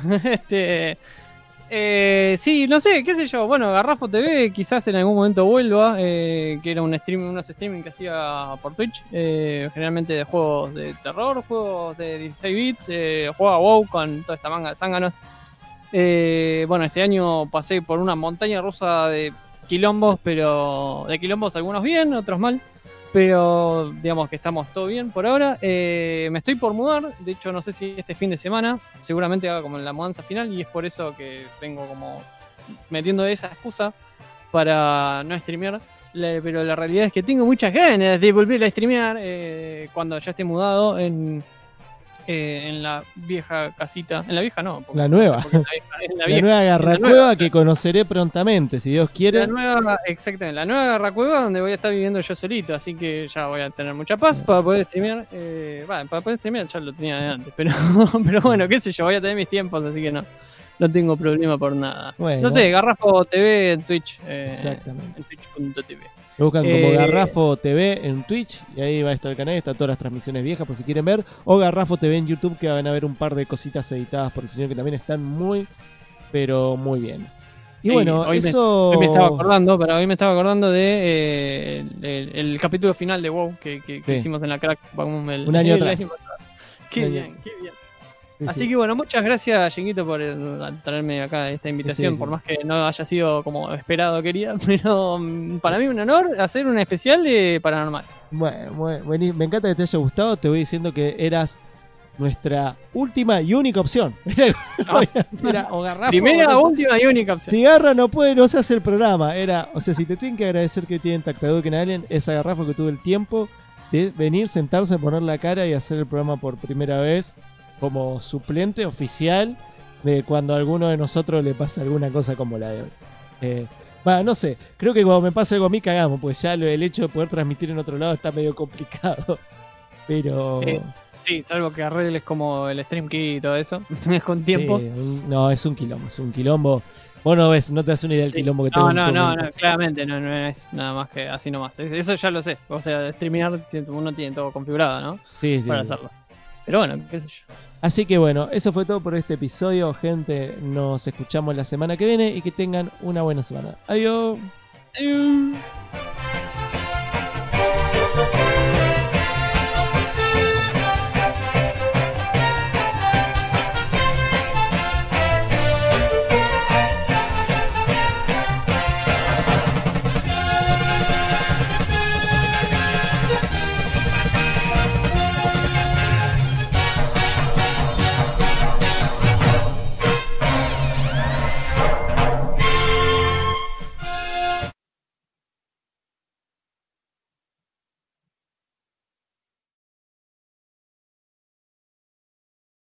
Sí, no sé, qué sé yo. Bueno, Garrafo TV quizás en algún momento vuelva. Que era unos streaming que hacía por Twitch. Generalmente de juegos de terror, juegos de 16 bits. Juego a WoW con toda esta manga de zánganos. Bueno, este año pasé por una montaña rusa de quilombos, pero de quilombos algunos bien, otros mal. Pero digamos que estamos todo bien por ahora. Me estoy por mudar. De hecho, no sé si este fin de semana. Seguramente haga como en la mudanza final. Y es por eso que vengo como metiendo esa excusa para no streamear. Pero la realidad es que tengo muchas ganas de volver a streamear cuando ya esté mudado en la vieja casita. En la vieja no. La nueva. La nueva Garracueva que conoceré prontamente, si Dios quiere. Exactamente, la nueva Garracueva donde voy a estar viviendo yo solito. Así que ya voy a tener mucha paz para poder streamear. Para poder streamear ya lo tenía de antes. Pero bueno, qué sé yo, voy a tener mis tiempos, así que no tengo problema por nada. Bueno. No sé, Garrafo TV en Twitch. Exactamente. En Twitch.tv. Lo buscan como Garrafo TV en Twitch y ahí va a estar el canal, están todas las transmisiones viejas por si quieren ver, o Garrafo TV en YouTube, que van a ver un par de cositas editadas por el señor que también están muy, pero muy bien. Y sí, bueno, hoy eso... hoy me estaba acordando de el capítulo final de WoW que hicimos en la Crack. Un año atrás. Qué bien. Sí, así que bueno, muchas gracias, Yenguito, por traerme acá esta invitación, por más que no haya sido como esperado quería, pero para mí un honor hacer un especial de paranormal. Bueno, me encanta que te haya gustado, te voy diciendo que eras nuestra última y única opción. Era o Garrafo, primera, última y única opción. Si Garra no puede, no se hace el programa. Si te tienen que agradecer que tienen TacTacDuken Alien, es a Garrafo que tuvo el tiempo de venir, sentarse, poner la cara y hacer el programa por primera vez como suplente oficial de cuando a alguno de nosotros le pasa alguna cosa como la de hoy. No sé, creo que cuando me pasa algo a mí cagamos, pues ya el hecho de poder transmitir en otro lado está medio complicado. Pero... sí, salvo que arregles como el stream key y todo eso, es con tiempo. Sí, no, es un quilombo. Vos no ves, no te das una idea del quilombo que tengo. No, claramente no es nada más que así nomás. Eso ya lo sé. O sea, streamear uno tiene todo configurado, ¿no? Sí. Para hacerlo. Pero bueno, qué sé yo. Así que bueno, eso fue todo por este episodio, gente. Nos escuchamos la semana que viene y que tengan una buena semana. Adiós. Adiós.